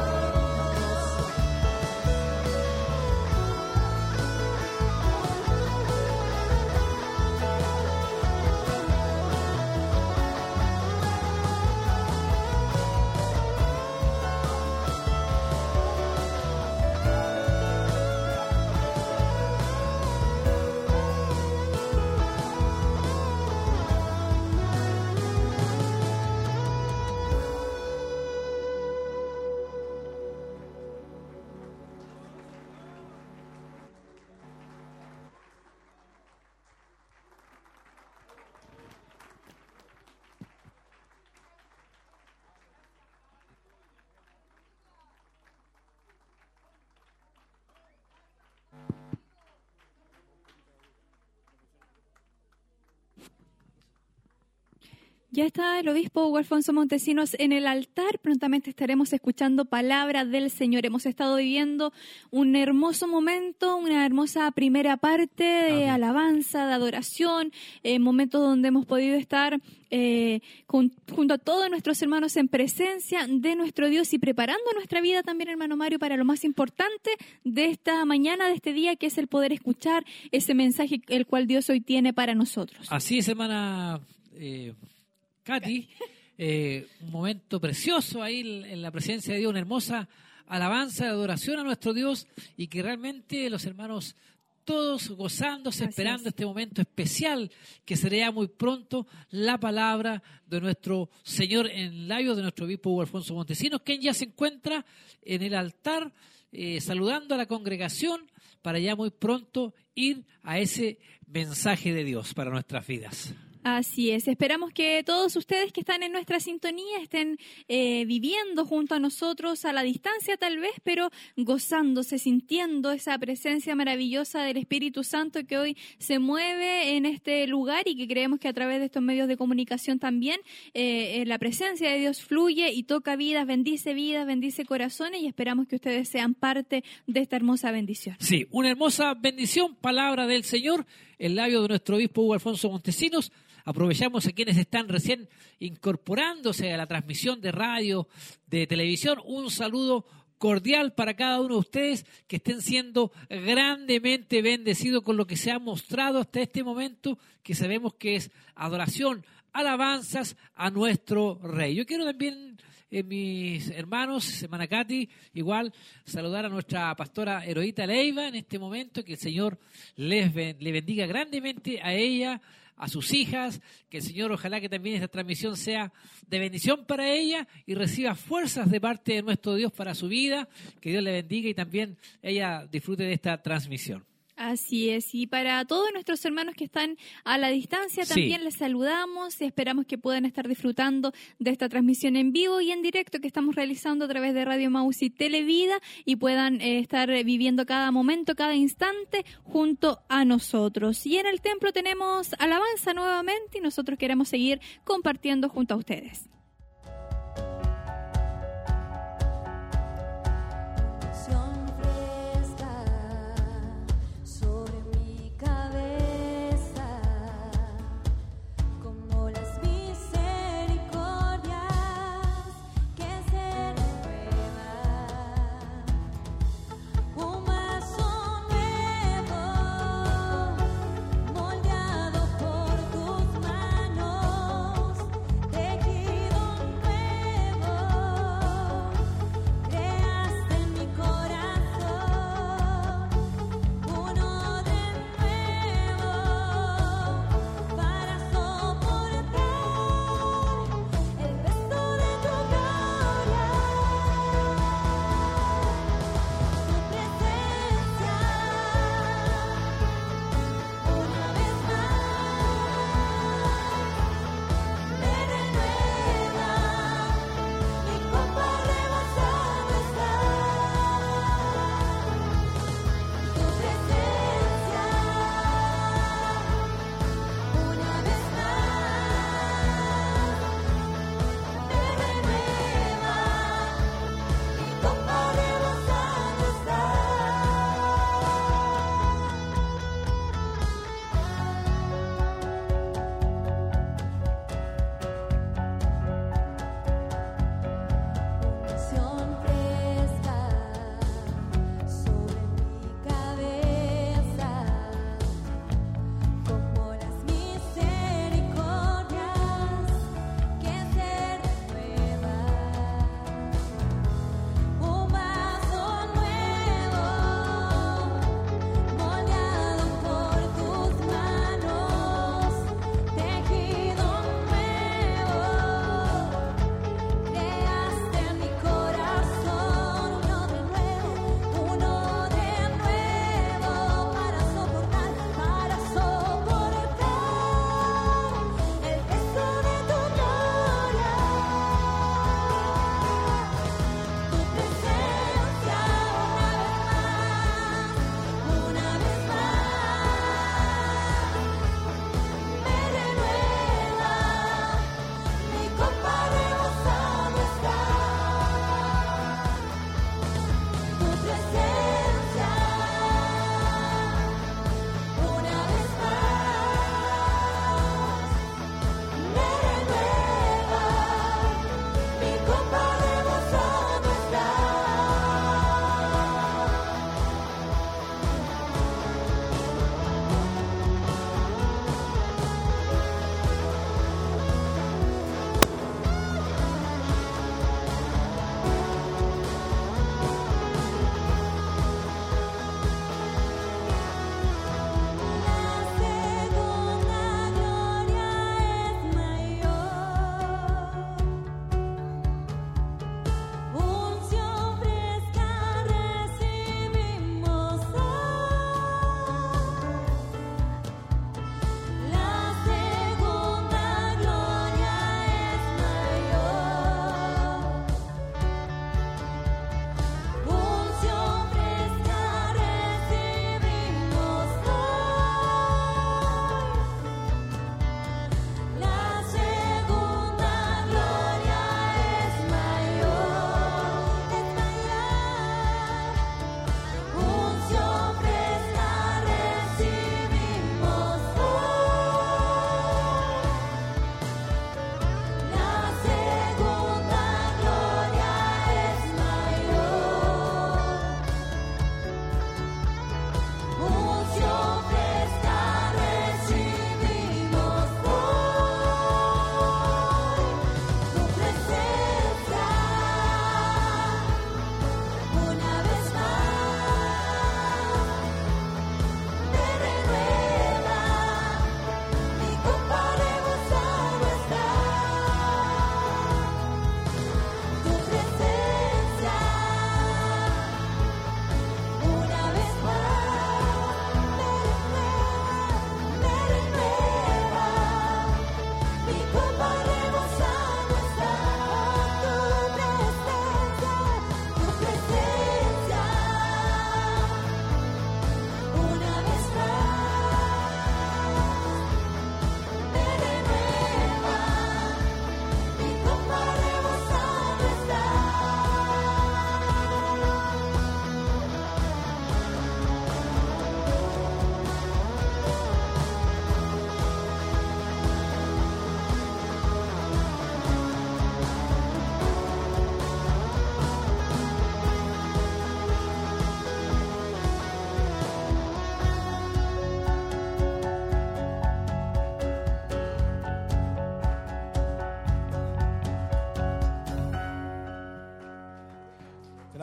S1: Ya está el obispo Hugo Alfonso Montesinos en el altar. Prontamente estaremos escuchando palabra del Señor. Hemos estado viviendo un hermoso momento, una hermosa primera parte de
S2: Amén.
S1: alabanza, de adoración, eh, momentos donde hemos podido estar eh, con, junto a todos nuestros hermanos en presencia de nuestro Dios y preparando nuestra vida también, hermano Mario, para lo más importante de esta mañana, de este día, que es el poder escuchar ese mensaje el cual Dios hoy tiene para nosotros.
S2: Así es, hermana eh, Katy, eh, un momento precioso ahí en la presencia de Dios, una hermosa alabanza de adoración a nuestro Dios, y que realmente los hermanos todos gozándose,
S1: Así
S2: esperando
S1: es.
S2: este momento especial que será muy pronto la palabra de nuestro Señor en labios de nuestro obispo Hugo Alfonso Montesinos, quien ya se encuentra en el altar eh, saludando a la congregación para ya muy pronto ir a ese mensaje de Dios para nuestras vidas.
S1: Así es, esperamos que todos ustedes que están en nuestra sintonía estén eh, viviendo junto a nosotros a la distancia tal vez, pero gozándose, sintiendo esa presencia maravillosa del Espíritu Santo que hoy se mueve en este lugar, y que creemos que a través de estos medios de comunicación también eh, eh, la presencia de Dios fluye y toca vidas, bendice vidas, bendice corazones, y esperamos que ustedes sean parte de esta hermosa bendición.
S2: Sí, una hermosa bendición, palabra del Señor, el labio de nuestro obispo Hugo Alfonso Montesinos, Aprovechamos a quienes están recién incorporándose a la transmisión de radio, de televisión. Un saludo cordial para cada uno de ustedes, que estén siendo grandemente bendecidos con lo que se ha mostrado hasta este momento, que sabemos que es adoración, alabanzas a nuestro Rey. Yo quiero también, eh, mis hermanos, hermana Katy, igual saludar a nuestra pastora Heroíta Leiva en este momento, que el Señor les ben, le bendiga grandemente a ella, a sus hijas, que el Señor ojalá que también esta transmisión sea de bendición para ella y reciba fuerzas de parte de nuestro Dios para su vida, que Dios le bendiga y también ella disfrute de esta transmisión.
S1: Así es, y para todos nuestros hermanos que están a la distancia también sí. Les saludamos y esperamos que puedan estar disfrutando de esta transmisión en vivo y en directo que estamos realizando a través de Radio Maús y Televida y puedan eh, estar viviendo cada momento, cada instante junto a nosotros. Y en el templo tenemos alabanza nuevamente y nosotros queremos seguir compartiendo junto a ustedes.
S4: Moldeado por tus manos, tejido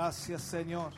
S6: Gracias, Señor.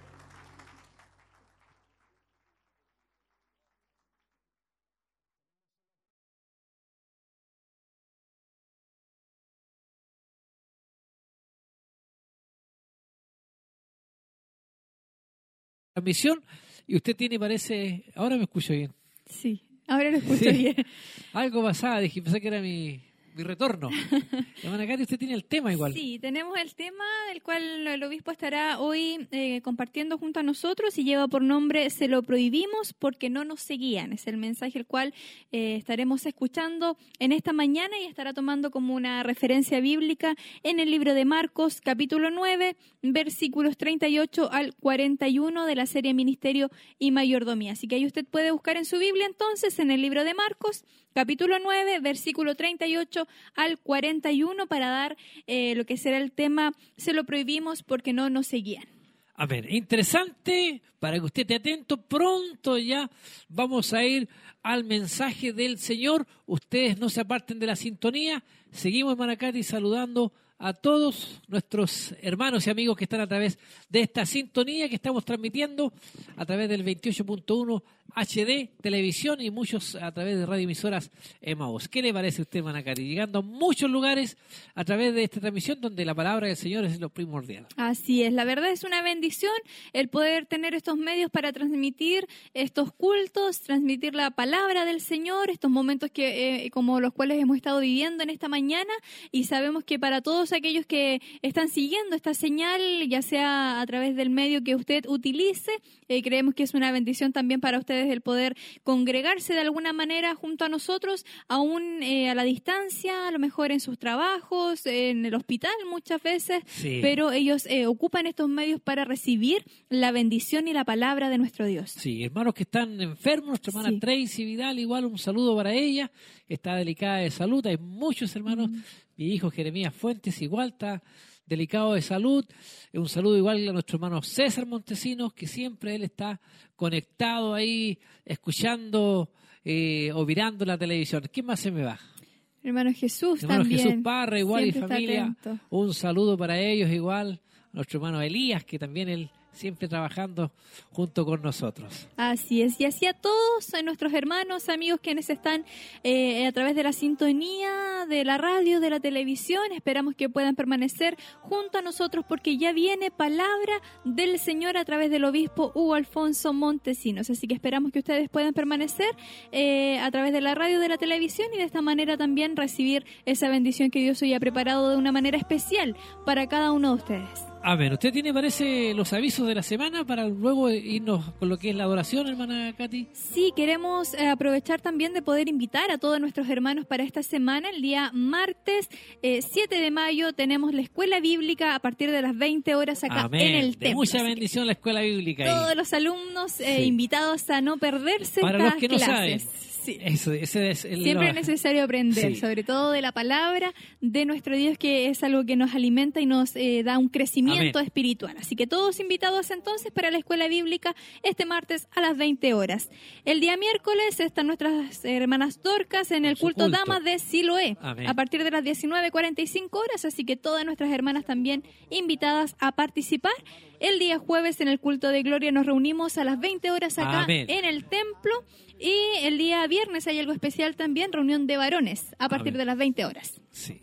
S2: Transmisión y usted tiene, parece, ahora me escucho bien.
S1: Sí, ahora lo escucho
S2: Sí.
S1: bien.
S2: Algo pasaba, dije, pensé que era mi, mi retorno. Hermana Katy, usted tiene el tema igual.
S1: Sí, tenemos el tema del cual el obispo estará hoy eh, compartiendo junto a nosotros y lleva por nombre "Se lo prohibimos porque no nos seguían". Es el mensaje el cual eh, estaremos escuchando en esta mañana y estará tomando como una referencia bíblica en el libro de Marcos, capítulo nueve, versículos treinta y ocho al cuarenta y uno de la serie Ministerio y Mayordomía. Así que ahí usted puede buscar en su Biblia entonces en el libro de Marcos, capítulo nueve, versículo treinta y ocho al cuarenta y uno para dar eh, lo que será el tema "Se lo prohibimos porque no nos seguían".
S2: Amén. Interesante, para que usted esté atento, pronto ya vamos a ir al mensaje del Señor. Ustedes no se aparten de la sintonía. Seguimos, hermana Katy, saludando a todos nuestros hermanos y amigos que están a través de esta sintonía que estamos transmitiendo a través del veintiocho punto uno H D, televisión, y muchos a través de radioemisoras Emaús. ¿Qué le parece a usted, hermana Katy? Llegando a muchos lugares a través de esta transmisión donde la palabra del Señor es lo primordial.
S1: Así es, la verdad es una bendición el poder tener estos medios para transmitir estos cultos, transmitir la palabra del Señor, estos momentos que eh, como los cuales hemos estado viviendo en esta mañana, y sabemos que para todos aquellos que están siguiendo esta señal, ya sea a través del medio que usted utilice, eh, creemos que es una bendición también para ustedes el poder congregarse de alguna manera junto a nosotros, aún eh, a la distancia, a lo mejor en sus trabajos, en el hospital muchas veces,
S2: Sí.
S1: pero ellos eh, ocupan estos medios para recibir la bendición y la palabra de nuestro Dios.
S2: Sí, hermanos que están enfermos, nuestra hermana
S1: Sí.
S2: Tracy Vidal, igual un saludo para ella, está delicada de salud, hay muchos hermanos, mi hijo Jeremías Fuentes igual está delicado de salud, un saludo igual a nuestro hermano César Montesinos, que siempre él está conectado ahí, escuchando eh, o mirando la televisión. ¿Quién más se me va?
S1: Hermano Jesús
S2: Hermano
S1: también.
S2: Jesús Parra, igual, y
S1: siempre está
S2: familia,
S1: atento.
S2: un saludo para ellos igual, nuestro hermano Elías, que también él siempre trabajando junto con nosotros.
S1: Así es, y así a todos a nuestros hermanos, amigos quienes están eh, a través de la sintonía, de la radio, de la televisión, esperamos que puedan permanecer junto a nosotros porque ya viene palabra del Señor a través del obispo Hugo Alfonso Montesinos, así que esperamos que ustedes puedan permanecer eh, a través de la radio, de la televisión, y de esta manera también recibir esa bendición que Dios hoy ha preparado de una manera especial para cada uno de ustedes.
S2: Amén. ¿Usted tiene, parece, los avisos de la semana para luego irnos con lo que es la adoración, hermana Katy?
S1: Sí, queremos eh, aprovechar también de poder invitar a todos nuestros hermanos para esta semana. El día martes eh, siete de mayo tenemos la escuela bíblica a partir de las veinte horas acá
S2: Amén.
S1: en el
S2: De
S1: templo.
S2: mucha
S1: Así que
S2: bendición la escuela bíblica.
S1: todos
S2: ahí.
S1: los alumnos eh,
S2: Sí.
S1: invitados a no perderse
S2: Para
S1: estas
S2: los que no
S1: clases.
S2: saben.
S1: Sí.
S2: Eso, ese es el,
S1: Siempre
S2: lo-
S1: es necesario aprender,
S2: Sí.
S1: sobre todo de la palabra de nuestro Dios, que es algo que nos alimenta y nos eh, da un crecimiento
S2: Amén.
S1: espiritual. Así que todos invitados entonces para la escuela bíblica este martes a las veinte horas. El día miércoles están nuestras hermanas Dorcas en el
S2: su
S1: culto,
S2: culto.
S1: Damas de Siloé
S2: Amén.
S1: a partir de las diecinueve cuarenta y cinco horas, así que todas nuestras hermanas también invitadas a participar. El día jueves en el culto de Gloria nos reunimos a las veinte horas acá
S2: Amén.
S1: en el templo. Y el día viernes hay algo especial también, reunión de varones, a partir
S2: Amén.
S1: de las veinte horas.
S2: Sí.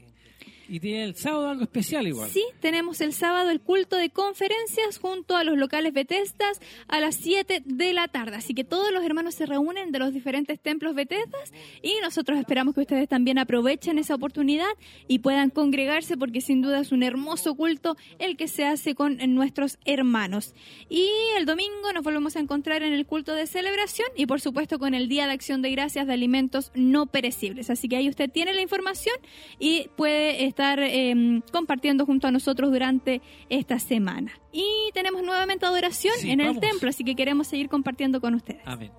S2: Y tiene el sábado algo especial igual.
S1: Sí, tenemos el sábado el culto de conferencias junto a los locales Betesdas a las siete de la tarde. Así que todos los hermanos se reúnen de los diferentes templos Betesdas y nosotros esperamos que ustedes también aprovechen esa oportunidad y puedan congregarse, porque sin duda es un hermoso culto el que se hace con nuestros hermanos. Y el domingo nos volvemos a encontrar en el culto de celebración y por supuesto con el Día de Acción de Gracias de Alimentos No Perecibles. Así que ahí usted tiene la información y puede estar estar eh, compartiendo junto a nosotros durante esta semana. Y tenemos nuevamente adoración
S2: Sí,
S1: en el
S2: vamos.
S1: templo, así que queremos seguir compartiendo con ustedes.
S2: Amén.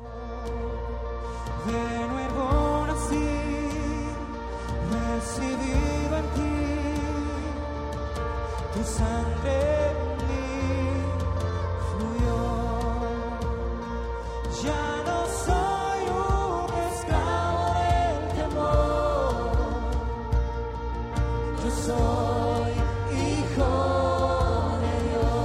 S6: De nuevo nací, recibido en ti, tu sangre en mí fluyó. Ya no soy un esclavo del temor, yo soy hijo de Dios.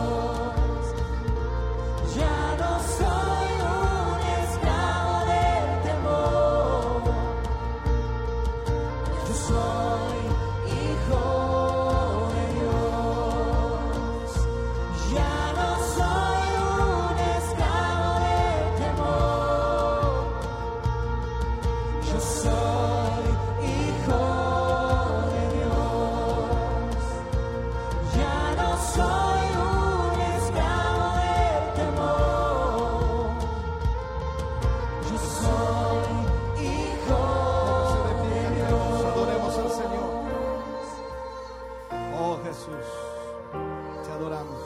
S8: Jesús, te adoramos,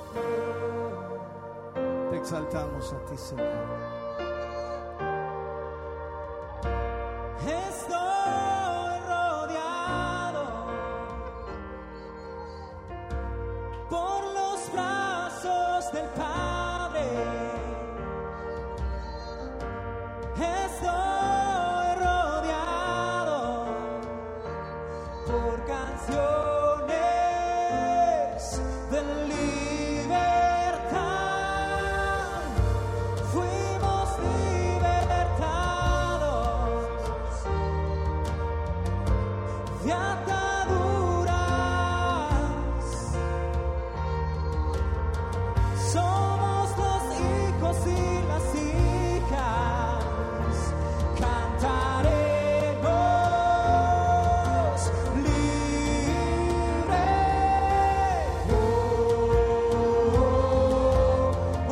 S8: te exaltamos a ti, Señor.
S6: Estoy rodeado por los brazos del Padre. Estoy rodeado por canciones de libertad. Fuimos libertados de ataduras. Somos los hijos y las hijas. Cantaremos libre. Oh, oh,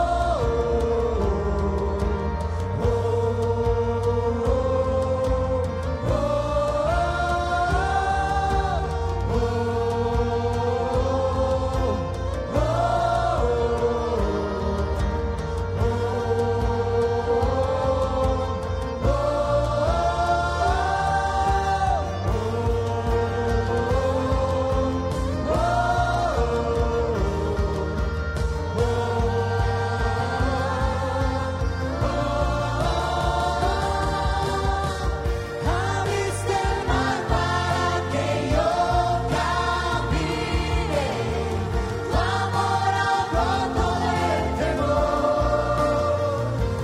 S6: abriste el mar para que yo camine. Tu amor ahogó todo el temor.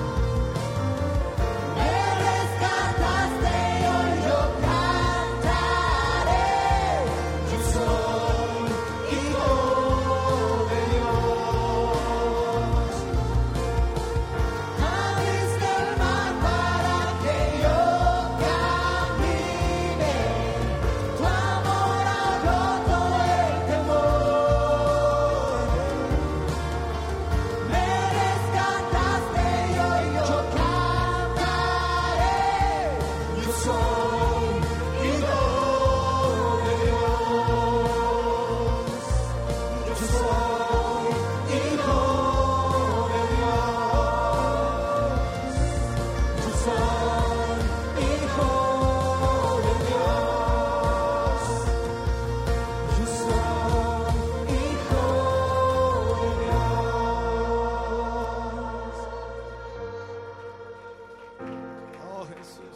S6: Me rescataste y hoy yo cantaré. Yo soy hijo de Dios. Abriste el mar para que yo camine. Tu amor ahogó todo el temor. Me rescataste y hoy yo cantaré. Yo soy hijo de Dios. Yo soy hijo de Dios. Yo soy hijo de Dios. Yo soy hijo de Dios.
S8: Oh, Jesús.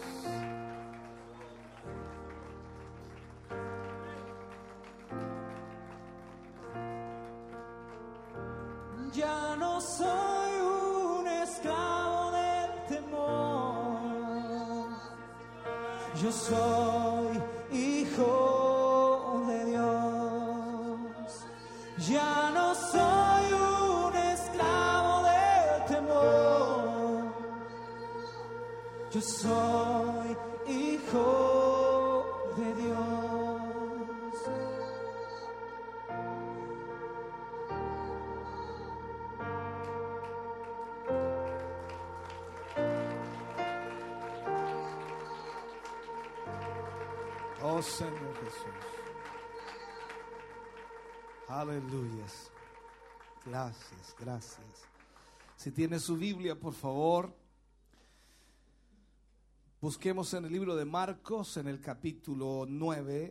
S6: Ya no soy un esclavo del temor. Yo soy hijo de Dios. Ya no soy un esclavo del temor. Yo soy hijo de Dios.
S8: Oh, Señor Jesús. Aleluya. Gracias, gracias. Si tiene su Biblia, por favor, busquemos en el libro de Marcos, en el capítulo nueve,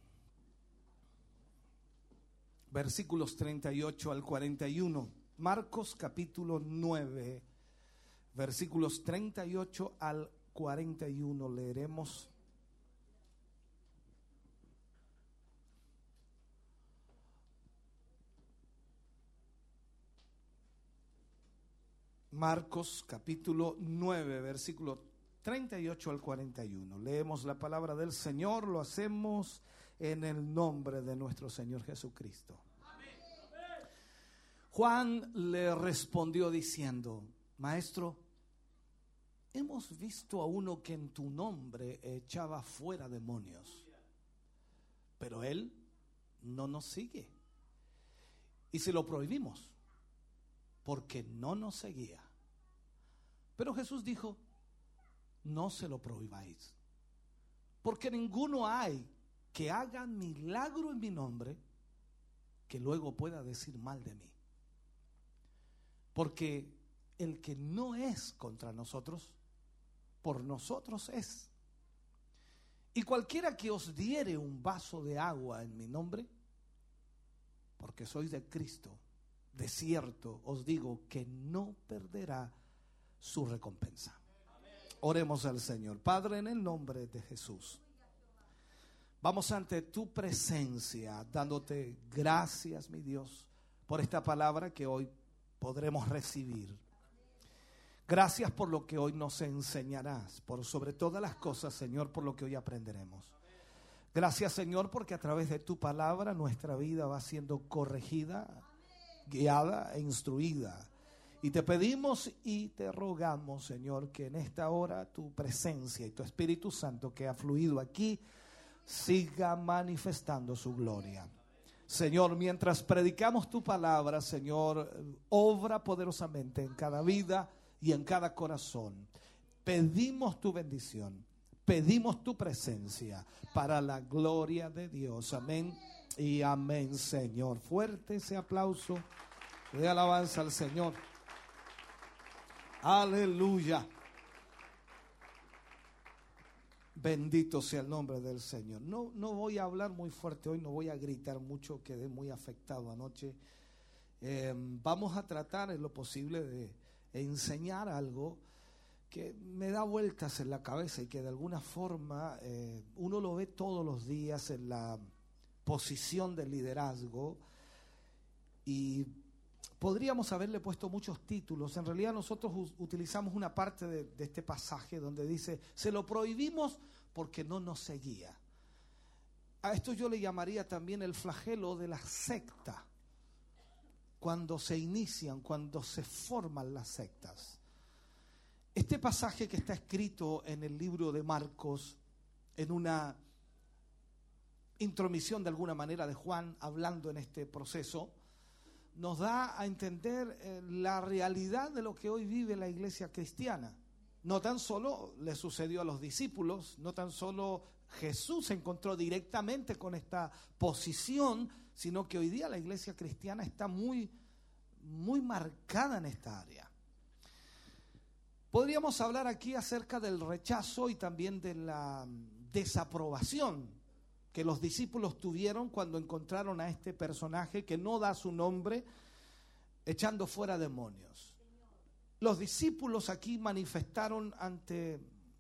S8: versículos treinta y ocho al cuarenta y uno. Marcos capítulo nueve, versículos treinta y ocho al cuarenta y uno. Leeremos. Marcos capítulo nueve, versículo treinta y ocho al cuarenta y uno. Leemos la palabra del Señor, lo hacemos en el nombre de nuestro Señor Jesucristo. Amén. Juan le respondió diciendo: Maestro, hemos visto a uno que en tu nombre echaba fuera demonios, pero él no nos sigue. Y se lo prohibimos porque no nos seguía. Pero Jesús dijo: no se lo prohibáis, porque ninguno hay que haga milagro en mi nombre que luego pueda decir mal de mí. Porque el que no es contra nosotros, por nosotros es. Y cualquiera que os diere un vaso de agua en mi nombre, porque sois de Cristo, de cierto os digo que no perderá su recompensa. Oremos al Señor. Padre, en el nombre de Jesús, vamos ante tu presencia, dándote gracias, mi Dios, por esta palabra que hoy podremos recibir. Gracias por lo que hoy nos enseñarás, por sobre todas las cosas, Señor, por lo que hoy aprenderemos. Gracias, Señor, porque a través de tu palabra nuestra vida va siendo corregida, guiada e instruida. Y te pedimos y te rogamos, Señor, que en esta hora tu presencia y tu Espíritu Santo que ha fluido aquí siga manifestando su gloria. Señor, mientras predicamos tu palabra, Señor, obra poderosamente en cada vida y en cada corazón. Pedimos tu bendición, pedimos tu presencia para la gloria de Dios. Amén y amén, Señor. Fuerte ese aplauso de alabanza al Señor. Aleluya. Bendito sea el nombre del Señor. No, no voy a hablar muy fuerte hoy, no voy a gritar mucho, quedé muy afectado anoche. Eh, vamos a tratar en lo posible de enseñar algo que me da vueltas en la cabeza y que de alguna forma eh, uno lo ve todos los días en la posición de liderazgo, y podríamos haberle puesto muchos títulos. En realidad nosotros u- utilizamos una parte de, de este pasaje donde dice: se lo prohibimos porque no nos seguía. A esto yo le llamaría también el flagelo de la secta. Cuando se inician, cuando se forman las sectas. Este pasaje que está escrito en el libro de Marcos, en una intromisión de alguna manera de Juan hablando en este proceso, nos da a entender eh, la realidad de lo que hoy vive la iglesia cristiana. No tan solo le sucedió a los discípulos, no tan solo Jesús se encontró directamente con esta posición, sino que hoy día la iglesia cristiana está muy, muy marcada en esta área. Podríamos hablar aquí acerca del rechazo y también de la desaprobación que los discípulos tuvieron cuando encontraron a este personaje que no da su nombre, echando fuera demonios. Los discípulos aquí manifestaron ante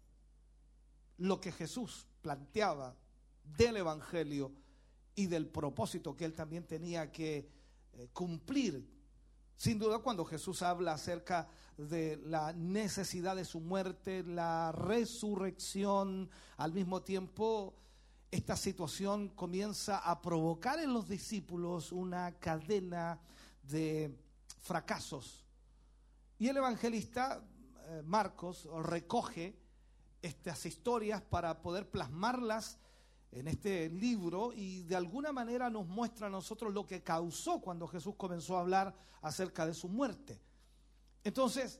S8: lo que Jesús planteaba del evangelio y del propósito que él también tenía que eh, cumplir. Sin duda, cuando Jesús habla acerca de la necesidad de su muerte, la resurrección, al mismo tiempo esta situación comienza a provocar en los discípulos una cadena de fracasos. Y el evangelista eh, Marcos recoge estas historias para poder plasmarlas en este libro y de alguna manera nos muestra a nosotros lo que causó cuando Jesús comenzó a hablar acerca de su muerte. Entonces,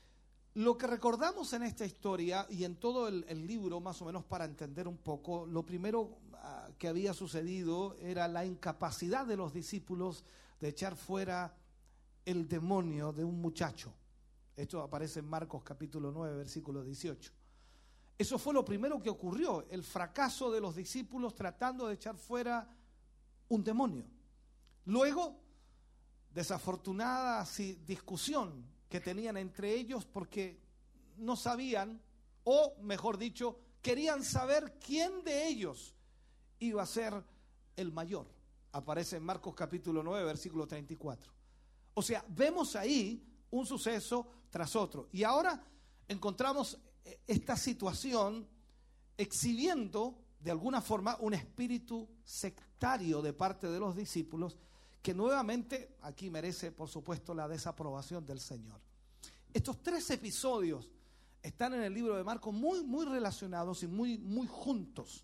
S8: lo que recordamos en esta historia y en todo el, el libro, más o menos para entender un poco, lo primero uh, que había sucedido era la incapacidad de los discípulos de echar fuera el demonio de un muchacho. Esto aparece en Marcos capítulo nueve, versículo dieciocho. Eso fue lo primero que ocurrió, el fracaso de los discípulos tratando de echar fuera un demonio. Luego, desafortunada discusión que tenían entre ellos porque no sabían, o mejor dicho, querían saber quién de ellos iba a ser el mayor. Aparece en Marcos capítulo nueve, versículo treinta y cuatro. O sea, vemos ahí un suceso tras otro. Y ahora encontramos esta situación exhibiendo de alguna forma un espíritu sectario de parte de los discípulos que nuevamente aquí merece, por supuesto, la desaprobación del Señor. Estos tres episodios están en el libro de Marcos muy, muy relacionados y muy, muy juntos.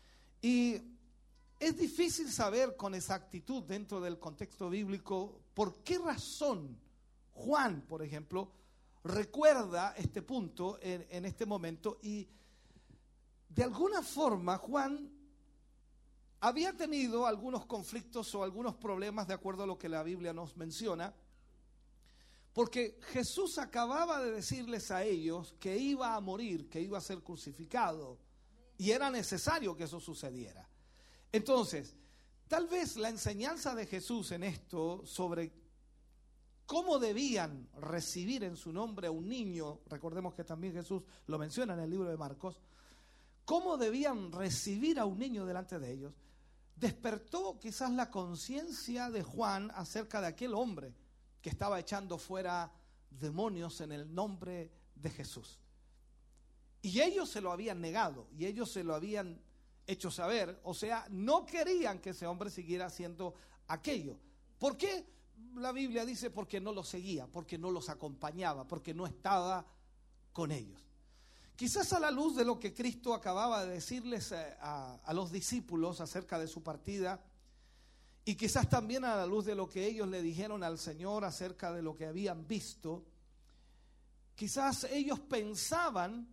S8: Y es difícil saber con exactitud dentro del contexto bíblico por qué razón Juan, por ejemplo, recuerda este punto en, en este momento, y de alguna forma Juan había tenido algunos conflictos o algunos problemas de acuerdo a lo que la Biblia nos menciona, porque Jesús acababa de decirles a ellos que iba a morir, que iba a ser crucificado, y era necesario que eso sucediera. Entonces, tal vez la enseñanza de Jesús en esto sobre cómo debían recibir en su nombre a un niño, recordemos que también Jesús lo menciona en el libro de Marcos, cómo debían recibir a un niño delante de ellos, despertó quizás la conciencia de Juan acerca de aquel hombre que estaba echando fuera demonios en el nombre de Jesús. Y ellos se lo habían negado, y ellos se lo habían hecho saber, o sea, no querían que ese hombre siguiera haciendo aquello. ¿Por qué? La Biblia dice porque no los seguía, porque no los acompañaba, porque no estaba con ellos. Quizás a la luz de lo que Cristo acababa de decirles a, a los discípulos acerca de su partida, y quizás también a la luz de lo que ellos le dijeron al Señor acerca de lo que habían visto, quizás ellos pensaban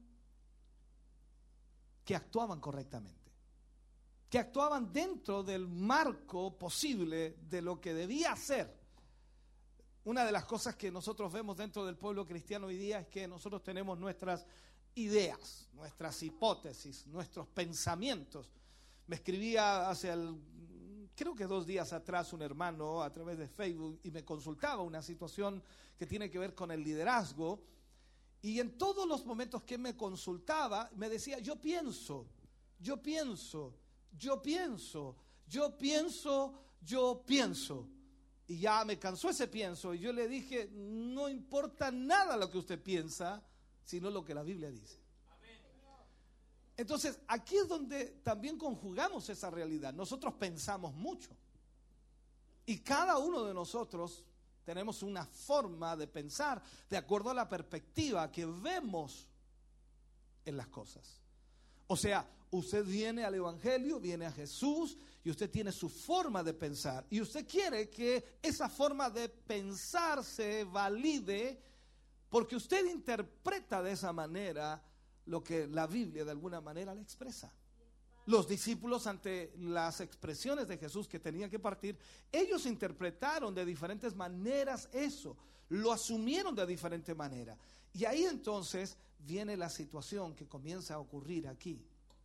S8: que actuaban correctamente, que actuaban dentro del marco posible de lo que debía ser. Una de las cosas que nosotros vemos dentro del pueblo cristiano hoy día es que nosotros tenemos nuestras ideas, nuestras hipótesis, nuestros pensamientos. Me escribía hace, el, creo que dos días atrás, un hermano a través de Facebook y me consultaba una situación que tiene que ver con el liderazgo. Y en todos los momentos que me consultaba, me decía, yo pienso, yo pienso, yo pienso, yo pienso, yo pienso. Y ya me cansó ese pienso. Y yo le dije, no importa nada lo que usted piensa, sino lo que la Biblia dice. Entonces, aquí es donde también conjugamos esa realidad. Nosotros pensamos mucho. Y cada uno de nosotros tenemos una forma de pensar de acuerdo a la perspectiva que vemos en las cosas. O sea, usted viene al Evangelio, viene a Jesús y usted tiene su forma de pensar. Y usted quiere que esa forma de pensar se valide porque usted interpreta de esa manera lo que la Biblia de alguna manera le expresa. Los discípulos, ante las expresiones de Jesús que tenían que partir, ellos interpretaron de diferentes maneras eso, lo asumieron de diferente manera. Y ahí entonces viene la situación que comienza a ocurrir aquí.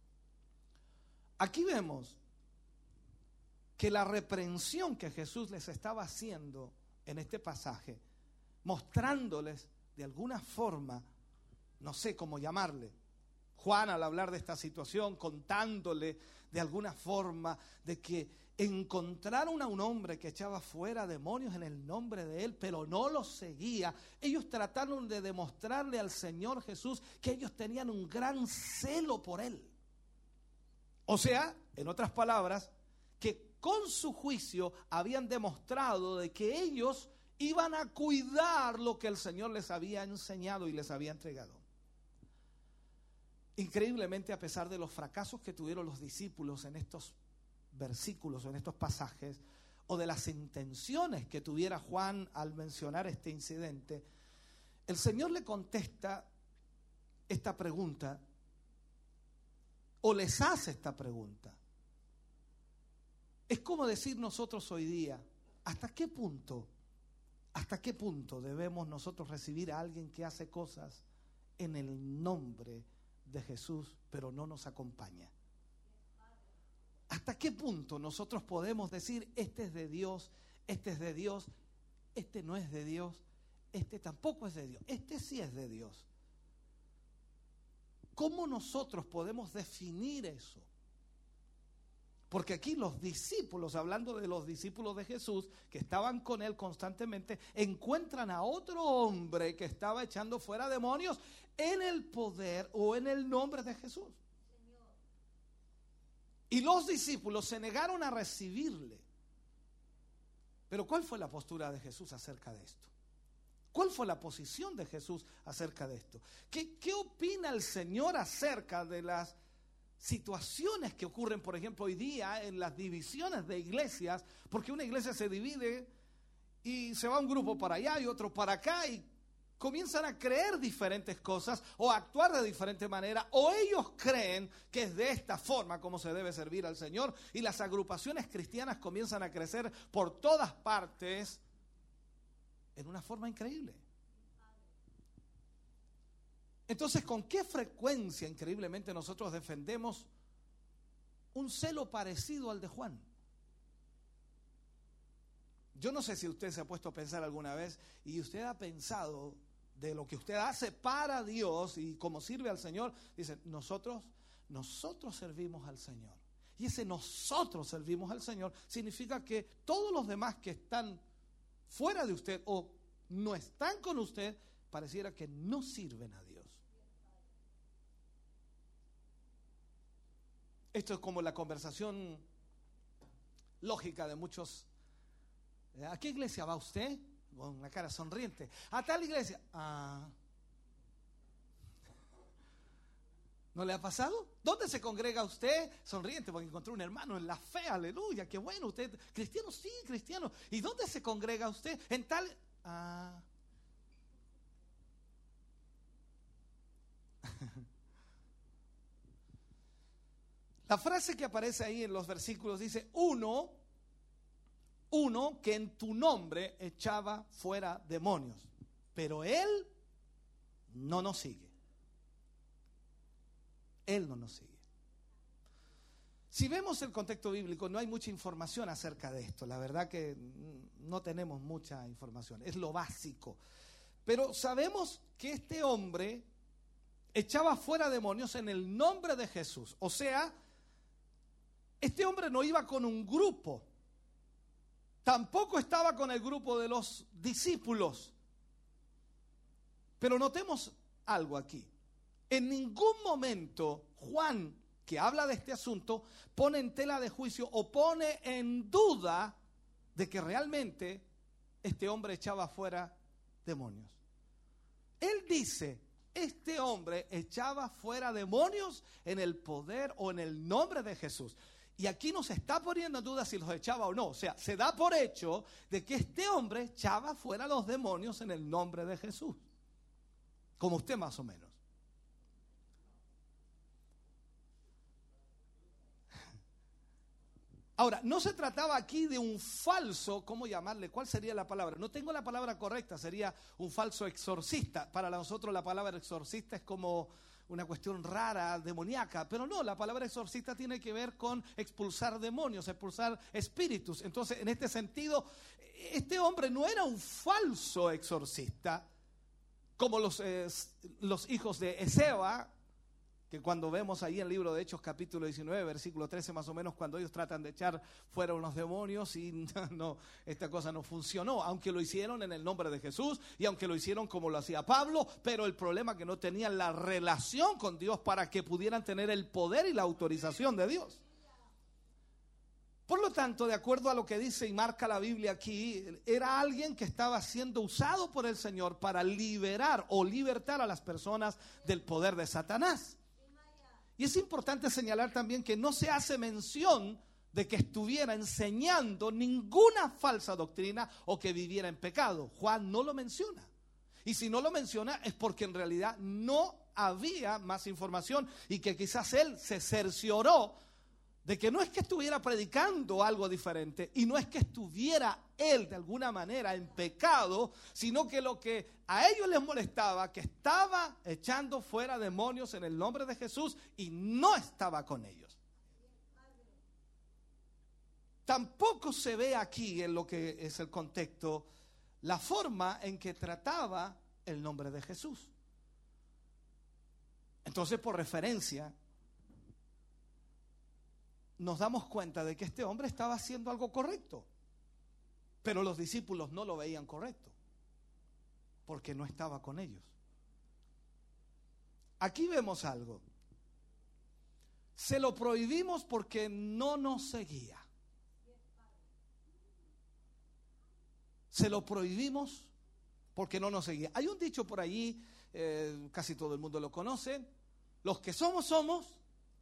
S8: Aquí vemos que la reprensión que Jesús les estaba haciendo en este pasaje, mostrándoles de alguna forma, no sé cómo llamarle, Juan al hablar de esta situación, contándole de alguna forma de que encontraron a un hombre que echaba fuera demonios en el nombre de él, pero no los seguía. Ellos trataron de demostrarle al Señor Jesús que ellos tenían un gran celo por él. O sea, en otras palabras, que con su juicio habían demostrado de que ellos iban a cuidar lo que el Señor les había enseñado y les había entregado. Increíblemente, a pesar de los fracasos que tuvieron los discípulos en estos versículos o en estos pasajes, o de las intenciones que tuviera Juan al mencionar este incidente, el Señor le contesta esta pregunta, o les hace esta pregunta. Es como decir nosotros hoy día, ¿hasta qué punto, hasta qué punto debemos nosotros recibir a alguien que hace cosas en el nombre de Jesús, pero no nos acompaña? ¿Hasta qué punto nosotros podemos decir, este es de Dios, este es de Dios, este no es de Dios, este tampoco es de Dios, este sí es de Dios? ¿Cómo nosotros podemos definir eso? Porque aquí los discípulos, hablando de los discípulos de Jesús, que estaban con él constantemente, encuentran a otro hombre que estaba echando fuera demonios en el poder o en el nombre de Jesús. Y los discípulos se negaron a recibirle. Pero ¿cuál fue la postura de Jesús acerca de esto? ¿Cuál fue la posición de Jesús acerca de esto? ¿Qué, qué opina el Señor acerca de las situaciones que ocurren, por ejemplo, hoy día en las divisiones de iglesias? Porque una iglesia se divide y se va un grupo para allá y otro para acá, y comienzan a creer diferentes cosas o a actuar de diferente manera, o ellos creen que es de esta forma como se debe servir al Señor, y las agrupaciones cristianas comienzan a crecer por todas partes en una forma increíble. Entonces, ¿con qué frecuencia increíblemente nosotros defendemos un celo parecido al de Juan? Yo no sé si usted se ha puesto a pensar alguna vez y usted ha pensado de lo que usted hace para Dios y cómo sirve al Señor. Dice, nosotros, nosotros servimos al Señor. Y ese nosotros servimos al Señor significa que todos los demás que están fuera de usted o no están con usted, pareciera que no sirven a Dios. Esto es como la conversación lógica de muchos. ¿A qué iglesia va usted? Con una cara sonriente. A tal iglesia. Ah. ¿No le ha pasado? ¿Dónde se congrega usted? Sonriente, porque encontró un hermano en la fe. Aleluya, qué bueno. Usted, cristiano, sí, cristiano. ¿Y dónde se congrega usted? En tal. Ah. La frase que aparece ahí en los versículos dice: uno. Uno que en tu nombre echaba fuera demonios, pero él no nos sigue. Él no nos sigue. Si vemos el contexto bíblico, no hay mucha información acerca de esto. La verdad que no tenemos mucha información. Es lo básico. Pero sabemos que este hombre echaba fuera demonios en el nombre de Jesús. O sea, este hombre no iba con un grupo. Tampoco estaba con el grupo de los discípulos. Pero notemos algo aquí. En ningún momento Juan, que habla de este asunto, pone en tela de juicio o pone en duda de que realmente este hombre echaba fuera demonios. Él dice, este hombre echaba fuera demonios en el poder o en el nombre de Jesús. Y aquí no se está poniendo en duda si los echaba o no. O sea, se da por hecho de que este hombre echaba fuera los demonios en el nombre de Jesús. Como usted más o menos. Ahora, no se trataba aquí de un falso, ¿cómo llamarle? ¿Cuál sería la palabra? No tengo la palabra correcta, sería un falso exorcista. Para nosotros la palabra exorcista es como una cuestión rara, demoníaca, pero no, la palabra exorcista tiene que ver con expulsar demonios, expulsar espíritus. Entonces, en este sentido, este hombre no era un falso exorcista, como los, eh, los hijos de Esceva, que cuando vemos ahí en el libro de Hechos capítulo diecinueve, versículo trece más o menos, cuando ellos tratan de echar fuera unos demonios y no, esta cosa no funcionó, aunque lo hicieron en el nombre de Jesús y aunque lo hicieron como lo hacía Pablo, pero el problema es que no tenían la relación con Dios para que pudieran tener el poder y la autorización de Dios. Por lo tanto, de acuerdo a lo que dice y marca la Biblia aquí, era alguien que estaba siendo usado por el Señor para liberar o libertar a las personas del poder de Satanás. Y es importante señalar también que no se hace mención de que estuviera enseñando ninguna falsa doctrina o que viviera en pecado. Juan no lo menciona. Y si no lo menciona es porque en realidad no había más información y que quizás él se cercioró de que no es que estuviera predicando algo diferente y no es que estuviera él de alguna manera en pecado, sino que lo que a ellos les molestaba, que estaba echando fuera demonios en el nombre de Jesús y no estaba con ellos. Tampoco se ve aquí en lo que es el contexto la forma en que trataba el nombre de Jesús. Entonces, por referencia, nos damos cuenta de que este hombre estaba haciendo algo correcto, pero los discípulos no lo veían correcto, porque no estaba con ellos. Aquí vemos algo. Se lo prohibimos porque no nos seguía. Se lo prohibimos porque no nos seguía. Hay un dicho por allí, eh, casi todo el mundo lo conoce: los que somos, somos.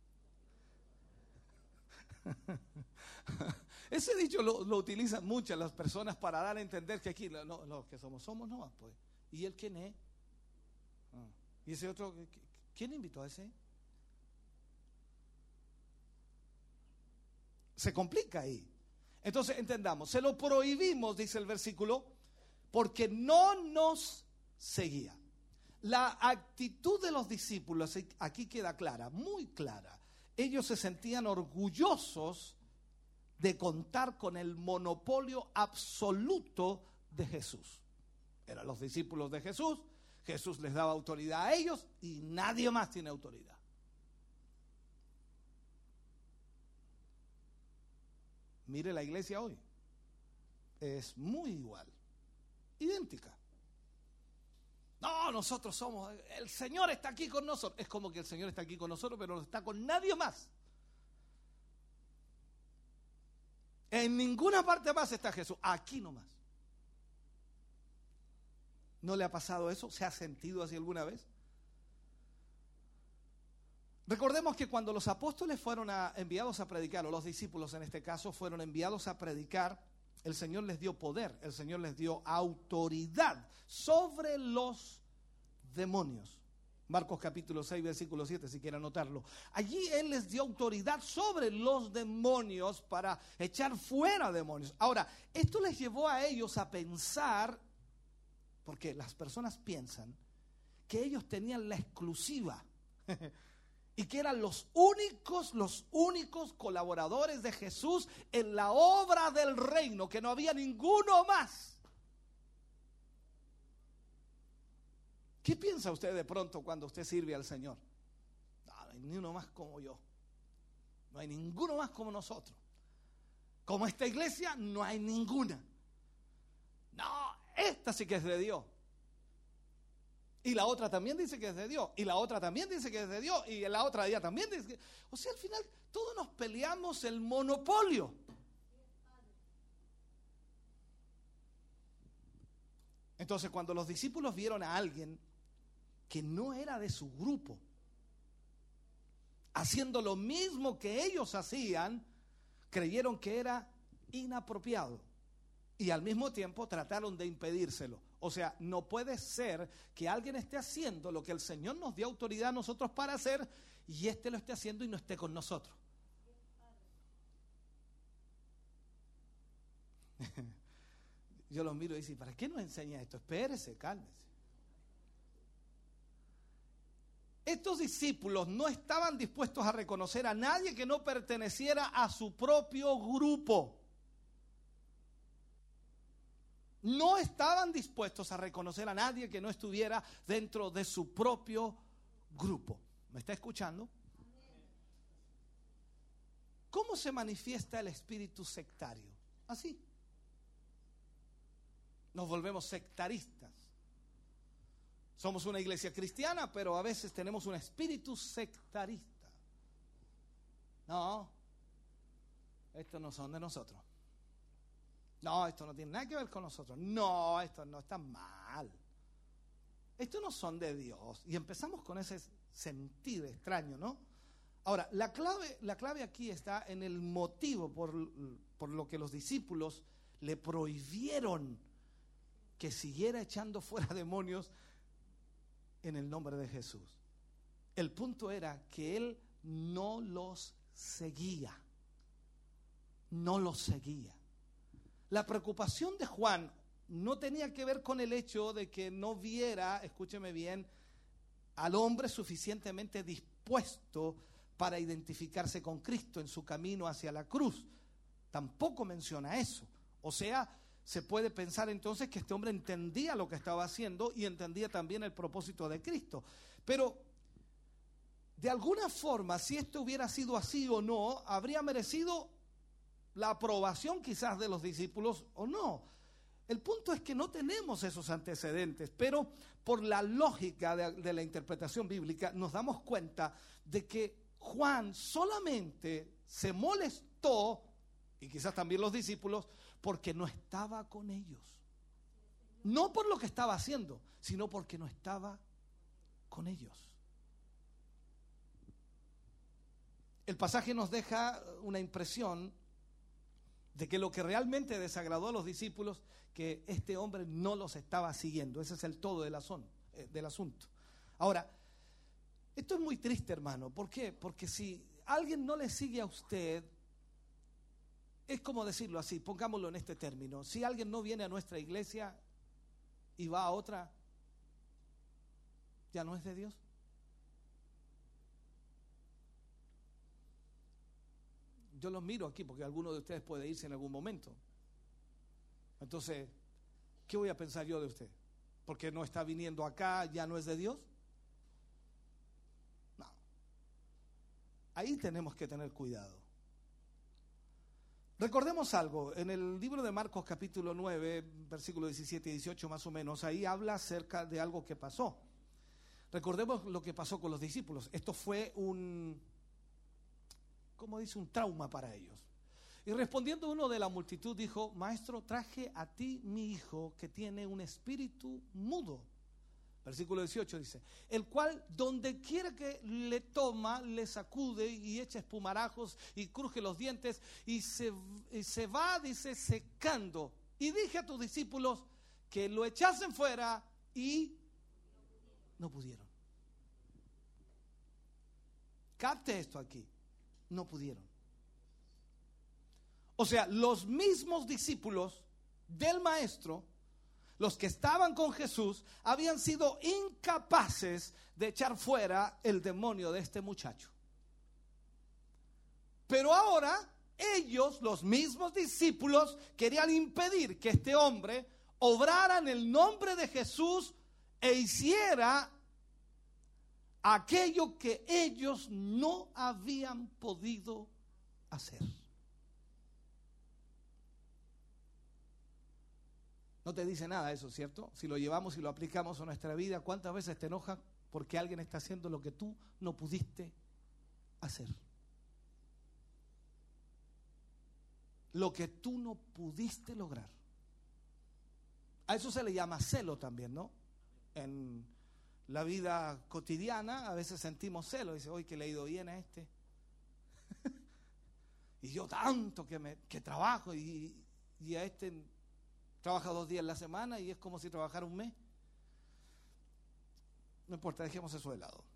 S8: Ese dicho lo, lo utilizan muchas las personas para dar a entender que aquí no, los que somos, somos, no, pues. ¿Y el quién es? Y ese otro, ¿quién invitó a ese? Se complica ahí. Entonces entendamos, se lo prohibimos, dice el versículo, porque no nos seguía. La actitud de los discípulos aquí queda clara, muy clara. Ellos se sentían orgullosos de contar con el monopolio absoluto de Jesús. Eran los discípulos de Jesús, Jesús les daba autoridad a ellos y nadie más tiene autoridad. Mire la iglesia hoy, es muy igual, idéntica. No, nosotros somos, el Señor está aquí con nosotros. Es como que el Señor está aquí con nosotros, pero no está con nadie más. En ninguna parte más está Jesús, aquí nomás. ¿No le ha pasado eso? ¿Se ha sentido así alguna vez? Recordemos que cuando los apóstoles fueron a, enviados a predicar, o los discípulos en este caso fueron enviados a predicar, el Señor les dio poder, el Señor les dio autoridad sobre los demonios. Marcos capítulo seis, versículo siete, si quieren anotarlo. Allí Él les dio autoridad sobre los demonios para echar fuera demonios. Ahora, esto les llevó a ellos a pensar, porque las personas piensan que ellos tenían la exclusiva y que eran los únicos, los únicos colaboradores de Jesús en la obra del reino, que no había ninguno más. ¿Qué piensa usted de pronto cuando usted sirve al Señor? No, no hay ni uno más como yo. No hay ninguno más como nosotros. Como esta iglesia, no hay ninguna. No, esta sí que es de Dios. Y la otra también dice que es de Dios. Y la otra también dice que es de Dios. Y la otra día también dice que... O sea, al final todos nos peleamos el monopolio. Entonces, cuando los discípulos vieron a alguien que no era de su grupo, haciendo lo mismo que ellos hacían, creyeron que era inapropiado. Y al mismo tiempo trataron de impedírselo. O sea, no puede ser que alguien esté haciendo lo que el Señor nos dio autoridad a nosotros para hacer y éste lo esté haciendo y no esté con nosotros. Yo los miro y digo, ¿para qué nos enseña esto? Espérese, cálmese. Estos discípulos no estaban dispuestos a reconocer a nadie que no perteneciera a su propio grupo. No estaban dispuestos a reconocer a nadie que no estuviera dentro de su propio grupo. ¿Me está escuchando? ¿Cómo se manifiesta el espíritu sectario? Así. Nos volvemos sectaristas. Somos una iglesia cristiana, pero a veces tenemos un espíritu sectarista. No, estos no son de nosotros. No, esto no tiene nada que ver con nosotros. No, esto no está mal. Estos no son de Dios. Y empezamos con ese sentir extraño, ¿no? Ahora, la clave, la clave aquí está en el motivo por, por lo que los discípulos le prohibieron que siguiera echando fuera demonios en el nombre de Jesús. El punto era que Él no los seguía. No los seguía. La preocupación de Juan no tenía que ver con el hecho de que no viera, escúcheme bien, al hombre suficientemente dispuesto para identificarse con Cristo en su camino hacia la cruz. Tampoco menciona eso. O sea, se puede pensar entonces que este hombre entendía lo que estaba haciendo y entendía también el propósito de Cristo. Pero, de alguna forma, si esto hubiera sido así o no, habría merecido la aprobación quizás de los discípulos o no. El punto es que no tenemos esos antecedentes, pero por la lógica de, de la interpretación bíblica nos damos cuenta de que Juan solamente se molestó, y quizás también los discípulos, porque no estaba con ellos. No por lo que estaba haciendo, sino porque no estaba con ellos. El pasaje nos deja una impresión de que lo que realmente desagradó a los discípulos, que este hombre no los estaba siguiendo. Ese es el todo del, asun- del asunto. Ahora, Esto es muy triste, hermano. ¿Por qué? Porque si alguien no le sigue a usted, es como decirlo así, pongámoslo en este término. Si alguien no viene a nuestra iglesia y va a otra, ¿ya no es de Dios? Yo los miro aquí porque alguno de ustedes puede irse en algún momento. Entonces, ¿qué voy a pensar yo de usted? ¿Porque no está viniendo acá, ya no es de Dios? No. Ahí tenemos que tener cuidado. Recordemos algo, en el libro de Marcos capítulo nueve, versículos diecisiete y dieciocho más o menos, ahí habla acerca de algo que pasó. Recordemos lo que pasó con los discípulos. Esto fue un, ¿cómo dice? Un trauma para ellos. Y respondiendo uno de la multitud dijo: Maestro, traje a ti mi hijo que tiene un espíritu mudo. Versículo dieciocho dice: el cual donde quiera que le toma, le sacude y echa espumarajos y cruje los dientes y se, y se va, dice, secando. Y dije a tus discípulos que lo echasen fuera y no pudieron. Capte esto aquí, no pudieron. O sea, los mismos discípulos del maestro, los que estaban con Jesús, habían sido incapaces de echar fuera el demonio de este muchacho. Pero ahora ellos, los mismos discípulos, querían impedir que este hombre obrara en el nombre de Jesús e hiciera aquello que ellos no habían podido hacer. No te dice nada eso, ¿cierto? Si lo llevamos y lo aplicamos a nuestra vida, ¿cuántas veces te enojas porque alguien está haciendo lo que tú no pudiste hacer? Lo que tú no pudiste lograr. A eso se le llama celo también, ¿no? En la vida cotidiana a veces sentimos celo. Dice: hoy que le ha ido bien a este. Y yo tanto que, me, que trabajo y, y a este trabaja dos días en la semana y es como si trabajara un mes. No importa, dejemos eso de lado.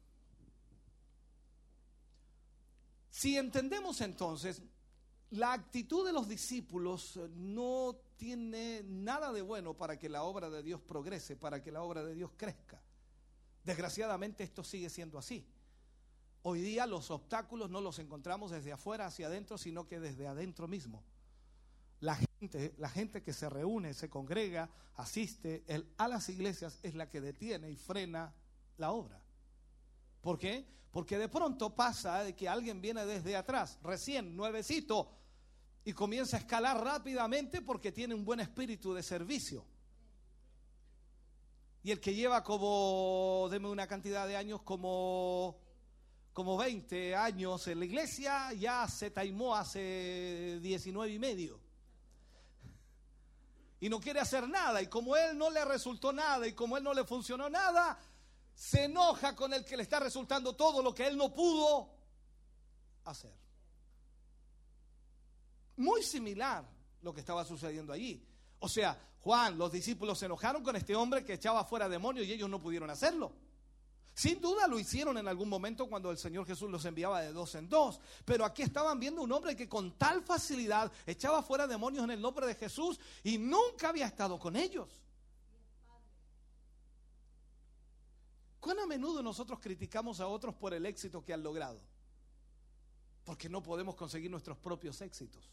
S8: Si entendemos entonces, la actitud de los discípulos no tiene nada de bueno para que la obra de Dios progrese, para que la obra de Dios crezca. Desgraciadamente esto sigue siendo así. Hoy día los obstáculos no los encontramos desde afuera hacia adentro, sino que desde adentro mismo. La gente, la gente que se reúne, se congrega, asiste el, a las iglesias es la que detiene y frena la obra. ¿Por qué? Porque de pronto pasa de que alguien viene desde atrás, recién, nuevecito, y comienza a escalar rápidamente porque tiene un buen espíritu de servicio. Y el que lleva como, deme una cantidad de años, como, como veinte años en la iglesia, ya se taimó hace diecinueve y medio. Y no quiere hacer nada, y como él no le resultó nada, y como él no le funcionó nada, se enoja con el que le está resultando todo lo que él no pudo hacer. Muy similar lo que estaba sucediendo allí. O sea, Juan, los discípulos se enojaron con este hombre que echaba fuera demonios y ellos no pudieron hacerlo. Sin duda lo hicieron en algún momento cuando el Señor Jesús los enviaba de dos en dos. Pero aquí estaban viendo un hombre que con tal facilidad echaba fuera demonios en el nombre de Jesús y nunca había estado con ellos. ¿Cuán a menudo nosotros criticamos a otros por el éxito que han logrado? Porque no podemos conseguir nuestros propios éxitos.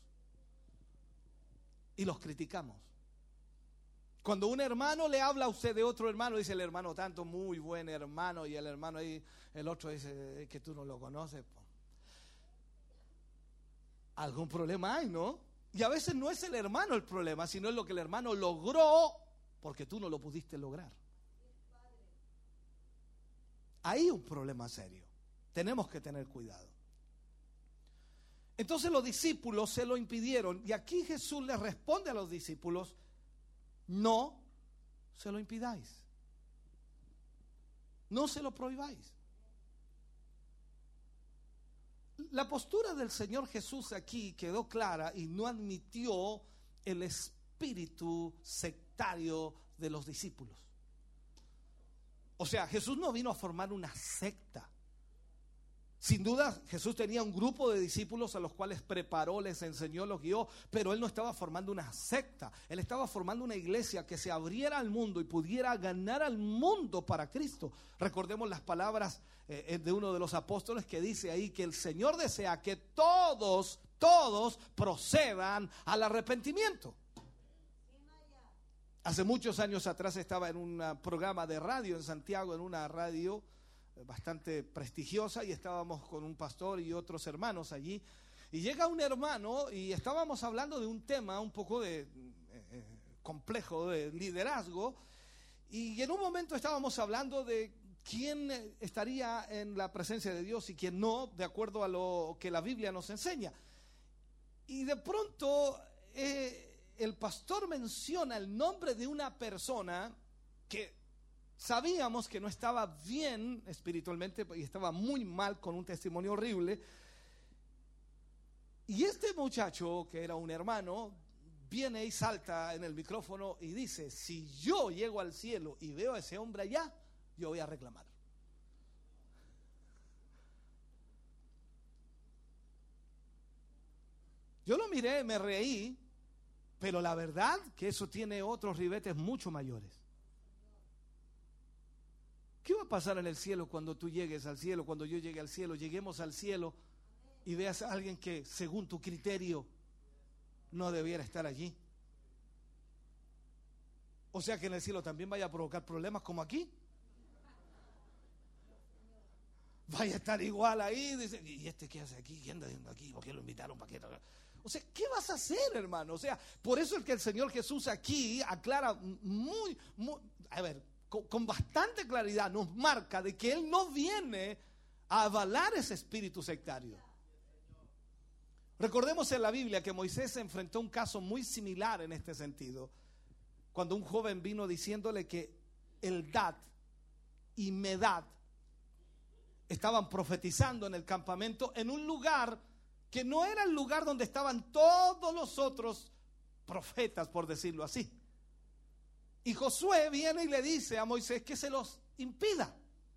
S8: Y los criticamos. Cuando un hermano le habla a usted de otro hermano, dice el hermano tanto, muy buen hermano, y el hermano ahí, el otro dice, es que tú no lo conoces. Algún problema hay, ¿no? Y a veces no es el hermano el problema, sino es lo que el hermano logró porque tú no lo pudiste lograr. Hay un problema serio. Tenemos que tener cuidado. Entonces los discípulos se lo impidieron, y aquí Jesús les responde a los discípulos: no se lo impidáis, no se lo prohibáis. La postura del Señor Jesús aquí quedó clara y no admitió el espíritu sectario de los discípulos. O sea, Jesús no vino a formar una secta. Sin duda, Jesús tenía un grupo de discípulos a los cuales preparó, les enseñó, los guió, pero Él no estaba formando una secta. Él estaba formando una iglesia que se abriera al mundo y pudiera ganar al mundo para Cristo. Recordemos las palabras eh, de uno de los apóstoles que dice ahí que el Señor desea que todos, todos procedan al arrepentimiento. Hace muchos años atrás estaba en un programa de radio en Santiago, en una radio bastante prestigiosa, y estábamos con un pastor y otros hermanos allí, y llega un hermano y estábamos hablando de un tema un poco de eh, complejo de liderazgo, y en un momento estábamos hablando de quién estaría en la presencia de Dios y quién no, de acuerdo a lo que la Biblia nos enseña. Y de pronto eh, el pastor menciona el nombre de una persona que sabíamos que no estaba bien espiritualmente y estaba muy mal, con un testimonio horrible. Y este muchacho, que era un hermano, viene y salta en el micrófono y dice: si yo llego al cielo y veo a ese hombre allá, yo voy a reclamar. Yo lo miré, me reí, pero la verdad que eso tiene otros ribetes mucho mayores. ¿Qué va a pasar en el cielo cuando tú llegues al cielo, cuando yo llegue al cielo, lleguemos al cielo y veas a alguien que según tu criterio no debiera estar allí? O sea que en el cielo también vaya a provocar problemas como aquí. Vaya a estar igual ahí, dice, ¿y este qué hace aquí? ¿Qué anda haciendo aquí? ¿Por qué lo invitaron? ¿Para qué? O sea, ¿qué vas a hacer, hermano? O sea, por eso es que el Señor Jesús aquí aclara muy, muy, a ver, Con, con bastante claridad nos marca de que Él no viene a avalar ese espíritu sectario. Recordemos en la Biblia que Moisés se enfrentó a un caso muy similar en este sentido, cuando un joven vino diciéndole que Eldad y Medad estaban profetizando en el campamento en un lugar que no era el lugar donde estaban todos los otros profetas, por decirlo así. Y Josué viene y le dice a Moisés que se los impida.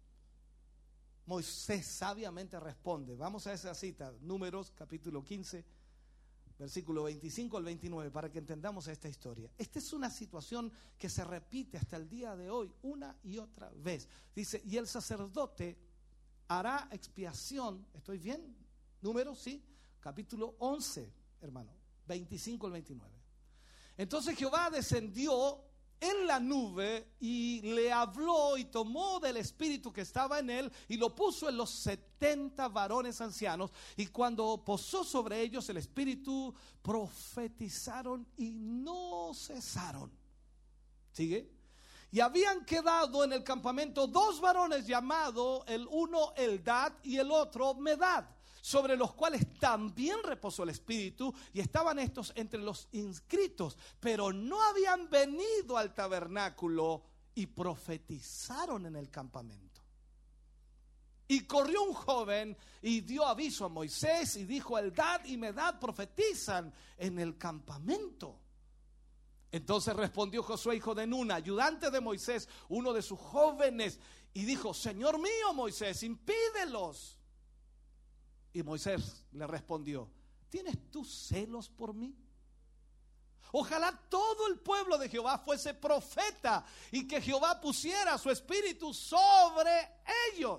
S8: Moisés sabiamente responde. Vamos a esa cita, Números capítulo quince, versículo veinticinco al veintinueve, para que entendamos esta historia. Esta es una situación que se repite hasta el día de hoy una y otra vez. Dice: y el sacerdote hará expiación. ¿Estoy bien? Números, sí, capítulo once, hermano, veinticinco al veintinueve. Entonces Jehová descendió en la nube y le habló y tomó del espíritu que estaba en él y lo puso en los setenta varones ancianos, y cuando posó sobre ellos el espíritu, profetizaron y no cesaron. ¿Sigue? Y habían quedado en el campamento dos varones llamados, el uno Eldad y el otro Medad, sobre los cuales también reposó el espíritu, y estaban estos entre los inscritos, pero no habían venido al tabernáculo, y profetizaron en el campamento. Y corrió un joven y dio aviso a Moisés y dijo: Eldad y Medad profetizan en el campamento. Entonces respondió Josué, hijo de Nun, ayudante de Moisés, uno de sus jóvenes, y dijo: Señor mío Moisés, impídelos. Y Moisés le respondió: ¿tienes tú celos por mí? Ojalá todo el pueblo de Jehová fuese profeta, y que Jehová pusiera su espíritu sobre ellos.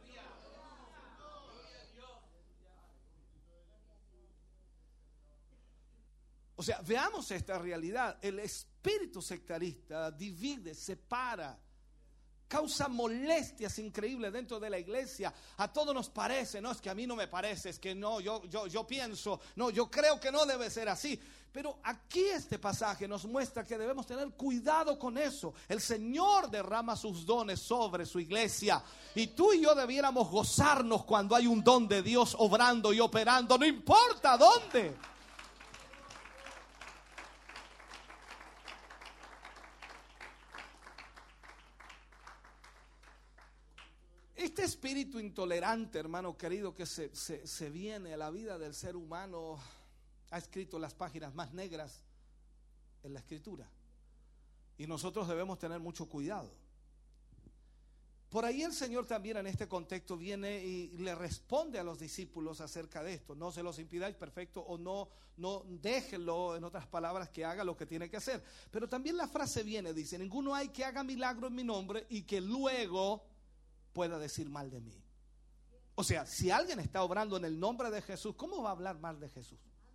S8: O sea, veamos esta realidad. El espíritu sectarista divide, separa, causa molestias increíbles dentro de la iglesia. A todos nos parece, no, es que a mí no me parece, es que no, yo, yo, yo pienso, no, yo creo que no debe ser así. Pero aquí este pasaje nos muestra que debemos tener cuidado con eso. El Señor derrama sus dones sobre su iglesia, y tú y yo debiéramos gozarnos cuando hay un don de Dios obrando y operando, no importa dónde. Este espíritu intolerante, hermano querido, que se, se, se viene a la vida del ser humano, ha escrito las páginas más negras en la escritura, y nosotros debemos tener mucho cuidado. Por ahí el Señor también en este contexto viene y le responde a los discípulos acerca de esto. No se los impidáis, perfecto, o no, no déjenlo, en otras palabras, que haga lo que tiene que hacer. Pero también la frase viene, dice, ninguno hay que haga milagro en mi nombre y que luego pueda decir mal de mí. O sea, si alguien está obrando en el nombre de Jesús, ¿cómo va a hablar mal de Jesús?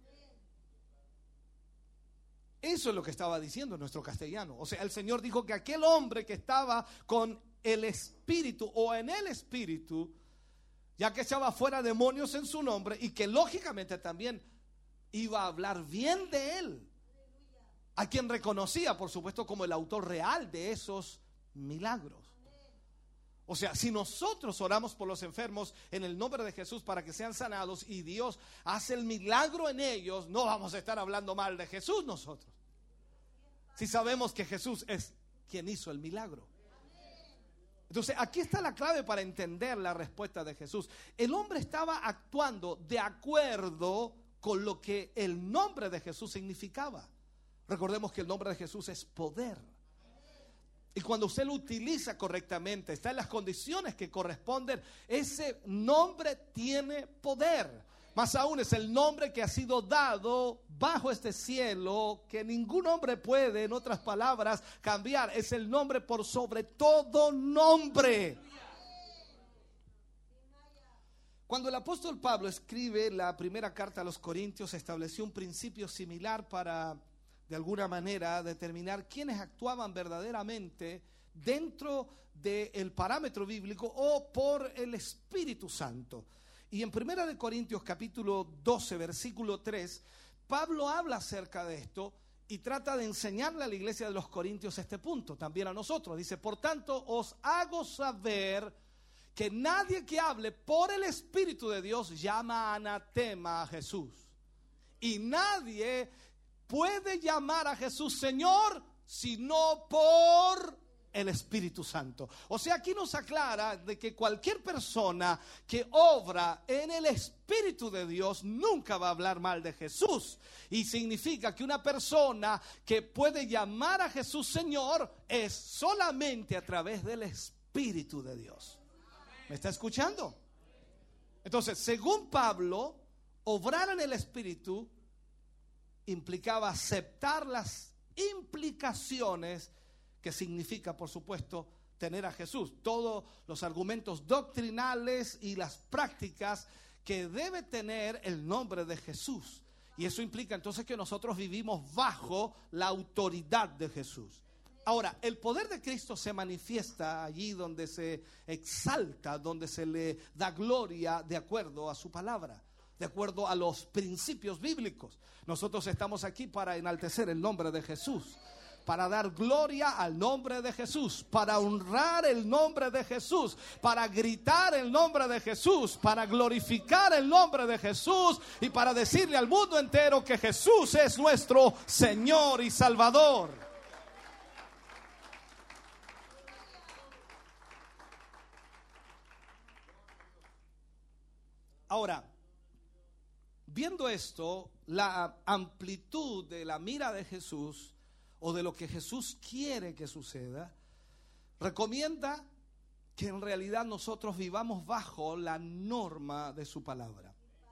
S8: Eso es lo que estaba diciendo nuestro castellano. O sea, el Señor dijo que aquel hombre que estaba con el Espíritu o en el Espíritu, ya que echaba fuera demonios en su nombre, y que lógicamente también iba a hablar bien de él, a quien reconocía, por supuesto, como el autor real de esos milagros. O sea, si nosotros oramos por los enfermos en el nombre de Jesús para que sean sanados y Dios hace el milagro en ellos, no vamos a estar hablando mal de Jesús nosotros. Si sabemos que Jesús es quien hizo el milagro. Entonces, aquí está la clave para entender la respuesta de Jesús. El hombre estaba actuando de acuerdo con lo que el nombre de Jesús significaba. Recordemos que el nombre de Jesús es poder. Y cuando usted lo utiliza correctamente, está en las condiciones que corresponden, ese nombre tiene poder. Más aún es el nombre que ha sido dado bajo este cielo, que ningún hombre puede, en otras palabras, cambiar. Es el nombre por sobre todo nombre. Cuando el apóstol Pablo escribe la primera carta a los Corintios, estableció un principio similar para, de alguna manera, determinar quiénes actuaban verdaderamente dentro del parámetro bíblico o por el Espíritu Santo. Y en primera de Corintios capítulo doce versículo tres, Pablo habla acerca de esto y trata de enseñarle a la iglesia de los Corintios este punto, también a nosotros. Dice, por tanto os hago saber que nadie que hable por el Espíritu de Dios llama anatema a Jesús. Y nadie puede llamar a Jesús Señor sino por el Espíritu Santo. O sea, aquí nos aclara de que cualquier persona que obra en el Espíritu de Dios nunca va a hablar mal de Jesús. Y significa que una persona que puede llamar a Jesús Señor es solamente a través del Espíritu de Dios. ¿Me está escuchando? Entonces, según Pablo, obrar en el Espíritu implicaba aceptar las implicaciones que significa, por supuesto, tener a Jesús. Todos los argumentos doctrinales y las prácticas que debe tener el nombre de Jesús. Y eso implica entonces que nosotros vivimos bajo la autoridad de Jesús. Ahora, el poder de Cristo se manifiesta allí donde se exalta, donde se le da gloria de acuerdo a su palabra, de acuerdo a los principios bíblicos. Nosotros estamos aquí para enaltecer el nombre de Jesús, para dar gloria al nombre de Jesús, para honrar el nombre de Jesús, para gritar el nombre de Jesús, para glorificar el nombre de Jesús y para decirle al mundo entero que Jesús es nuestro Señor y Salvador. Ahora, viendo esto, la amplitud de la mira de Jesús o de lo que Jesús quiere que suceda, recomienda que en realidad nosotros vivamos bajo la norma de su palabra.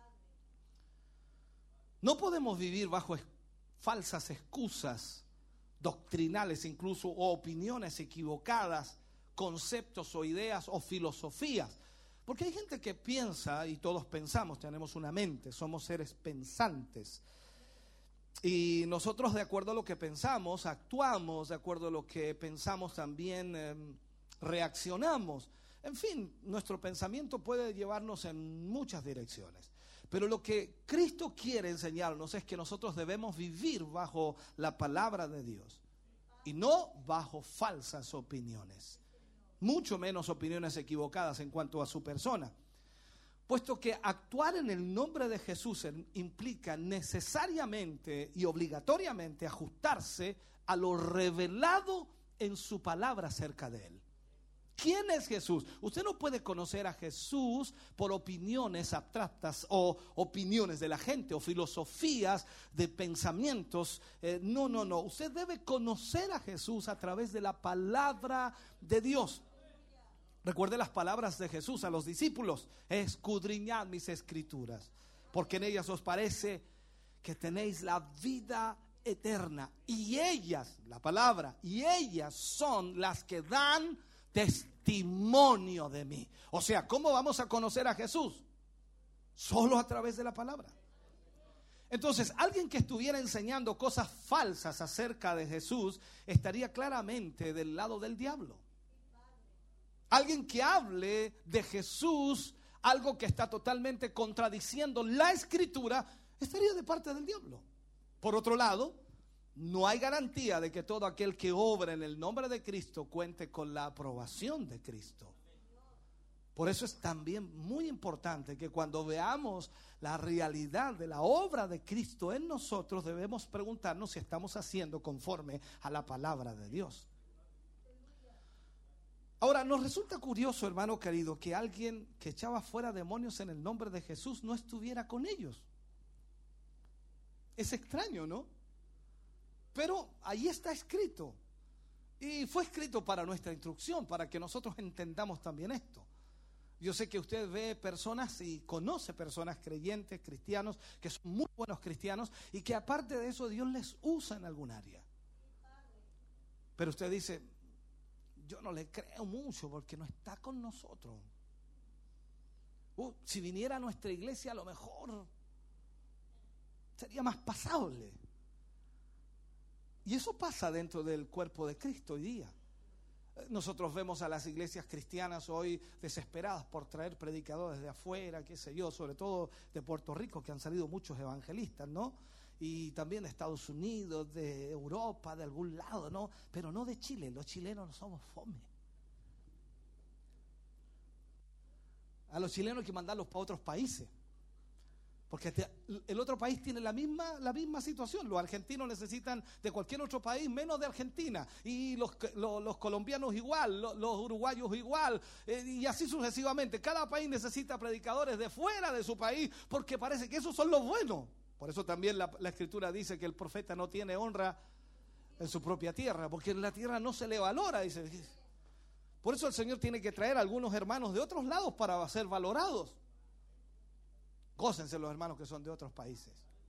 S8: No podemos vivir bajo es- falsas excusas doctrinales incluso, o opiniones equivocadas, conceptos o ideas o filosofías. Porque hay gente que piensa, y todos pensamos, tenemos una mente, somos seres pensantes. Y nosotros, de acuerdo a lo que pensamos, actuamos, de acuerdo a lo que pensamos también eh, reaccionamos. En fin, nuestro pensamiento puede llevarnos en muchas direcciones. Pero lo que Cristo quiere enseñarnos es que nosotros debemos vivir bajo la palabra de Dios y no bajo falsas opiniones. Mucho menos opiniones equivocadas en cuanto a su persona. Puesto que actuar en el nombre de Jesús implica necesariamente y obligatoriamente ajustarse a lo revelado en su palabra acerca de él. ¿Quién es Jesús? Usted no puede conocer a Jesús por opiniones abstractas o opiniones de la gente o filosofías de pensamientos. Eh, no, no, no. Usted debe conocer a Jesús a través de la palabra de Dios. Recuerde las palabras de Jesús a los discípulos: escudriñad mis escrituras, porque en ellas os parece que tenéis la vida eterna, y ellas, la palabra, y ellas son las que dan testimonio de mí. O sea, ¿cómo vamos a conocer a Jesús? Solo a través de la palabra. Entonces, alguien que estuviera enseñando cosas falsas acerca de Jesús estaría claramente del lado del diablo. Alguien que hable de Jesús algo que está totalmente contradiciendo la Escritura estaría de parte del diablo. Por otro lado, no hay garantía de que todo aquel que obra en el nombre de Cristo cuente con la aprobación de Cristo. Por eso es también muy importante que cuando veamos la realidad de la obra de Cristo en nosotros, debemos preguntarnos si estamos haciendo conforme a la palabra de Dios. Ahora, nos resulta curioso, hermano querido, que alguien que echaba fuera demonios en el nombre de Jesús no estuviera con ellos. Es extraño, ¿no? Pero ahí está escrito. Y fue escrito para nuestra instrucción, para que nosotros entendamos también esto. Yo sé que usted ve personas y conoce personas creyentes, cristianos, que son muy buenos cristianos y que aparte de eso Dios les usa en algún área. Pero usted dice: yo no le creo mucho porque no está con nosotros. Uh, si viniera a nuestra iglesia a lo mejor sería más pasable. Y eso pasa dentro del cuerpo de Cristo hoy día. Nosotros vemos a las iglesias cristianas hoy desesperadas por traer predicadores de afuera, qué sé yo, sobre todo de Puerto Rico, que han salido muchos evangelistas, ¿no? Y también de Estados Unidos, de Europa, de algún lado, ¿no? Pero no de Chile. Los chilenos no somos fome. A los chilenos hay que mandarlos para otros países, porque te, el otro país tiene la misma, la misma situación. Los argentinos necesitan de cualquier otro país menos de Argentina, y los, los, los colombianos igual, los, los uruguayos igual, eh, y así sucesivamente. Cada país necesita predicadores de fuera de su país, porque parece que esos son los buenos. Por eso también la, la Escritura dice que el profeta no tiene honra en su propia tierra, porque en la tierra no se le valora, dice. Por eso el Señor tiene que traer a algunos hermanos de otros lados para ser valorados. Gócense los hermanos que son de otros países.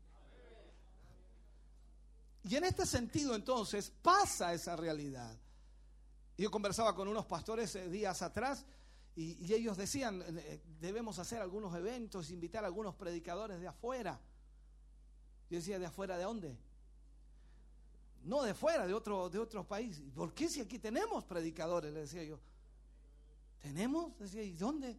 S8: Y en este sentido entonces pasa esa realidad. Yo conversaba con unos pastores eh, días atrás y, y ellos decían, eh, debemos hacer algunos eventos, invitar a algunos predicadores de afuera. Yo decía, ¿de afuera de dónde? No, de fuera, de otro, de otros países. ¿Por qué si aquí tenemos predicadores? Le decía yo. ¿Tenemos? Decía, ¿y dónde?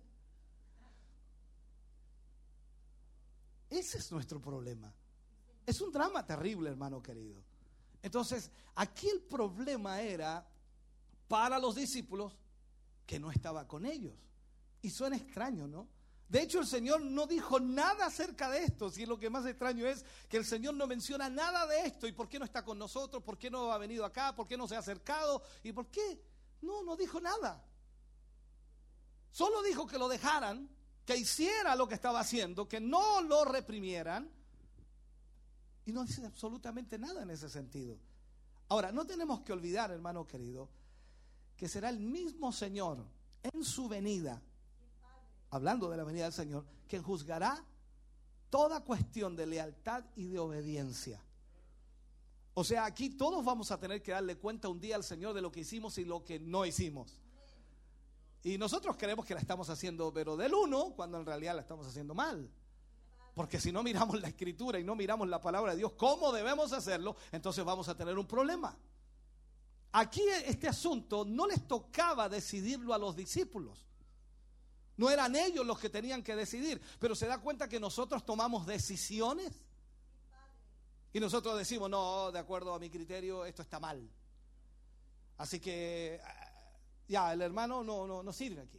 S8: Ese es nuestro problema. Es un drama terrible, hermano querido. Entonces, aquí el problema era para los discípulos que no estaba con ellos. Y suena extraño, ¿no? De hecho, el Señor no dijo nada acerca de esto. Si lo que más extraño es que el Señor no menciona nada de esto. ¿Y por qué no está con nosotros? ¿Por qué no ha venido acá? ¿Por qué no se ha acercado? ¿Y por qué? No, no dijo nada. Solo dijo que lo dejaran, que hiciera lo que estaba haciendo, que no lo reprimieran, y no dice absolutamente nada en ese sentido. Ahora, no tenemos que olvidar, hermano querido, que será el mismo Señor en su venida, hablando de la venida del Señor, quien juzgará toda cuestión de lealtad y de obediencia. O sea, aquí todos vamos a tener que darle cuenta un día al Señor de lo que hicimos y lo que no hicimos. Y nosotros creemos que la estamos haciendo pero del uno, cuando en realidad la estamos haciendo mal. Porque si no miramos la Escritura y no miramos la palabra de Dios, cómo debemos hacerlo, entonces vamos a tener un problema. Aquí este asunto no les tocaba decidirlo a los discípulos. No eran ellos los que tenían que decidir, pero se da cuenta que nosotros tomamos decisiones y nosotros decimos, no, de acuerdo a mi criterio, esto está mal. Así que ya, el hermano no, no, no sirve aquí.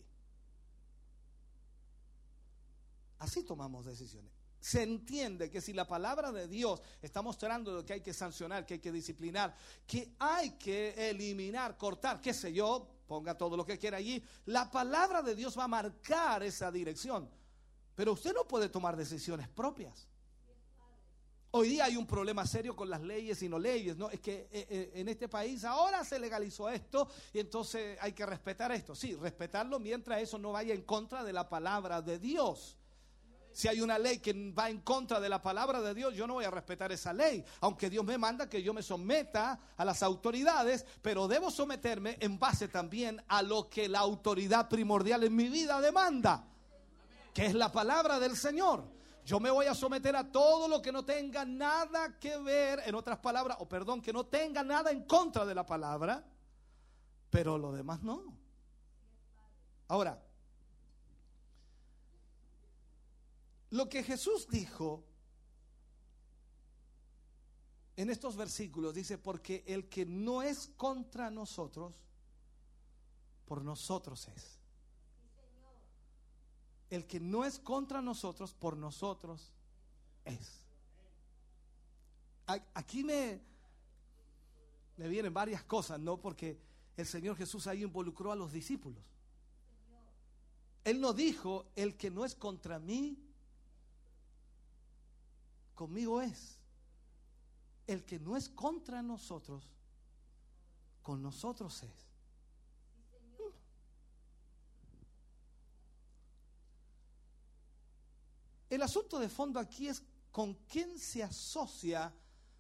S8: Así tomamos decisiones. Se entiende que si la palabra de Dios está mostrando que hay que sancionar, que hay que disciplinar, que hay que eliminar, cortar, qué sé yo, ponga todo lo que quiera allí, la palabra de Dios va a marcar esa dirección. Pero usted no puede tomar decisiones propias. Hoy día hay un problema serio con las leyes y no leyes, ¿no? Es que eh, en este país ahora se legalizó esto y entonces hay que respetar esto. Sí, respetarlo mientras eso no vaya en contra de la palabra de Dios. Si hay una ley que va en contra de la palabra de Dios, yo no voy a respetar esa ley. Aunque Dios me manda que yo me someta a las autoridades, pero debo someterme en base también a lo que la autoridad primordial en mi vida demanda, que es la palabra del Señor. Yo me voy a someter a todo lo que no tenga nada que ver, en otras palabras, o perdón, que no tenga nada en contra de la palabra, pero lo demás no. Ahora, lo que Jesús dijo en estos versículos, dice, porque el que no es contra nosotros, por nosotros es. El que no es contra nosotros, por nosotros es. Aquí me, me vienen varias cosas, ¿no? Porque el Señor Jesús ahí involucró a los discípulos. Él no dijo, el que no es contra mí, conmigo es. El que no es contra nosotros, con nosotros es. El asunto de fondo aquí es con quién se asocia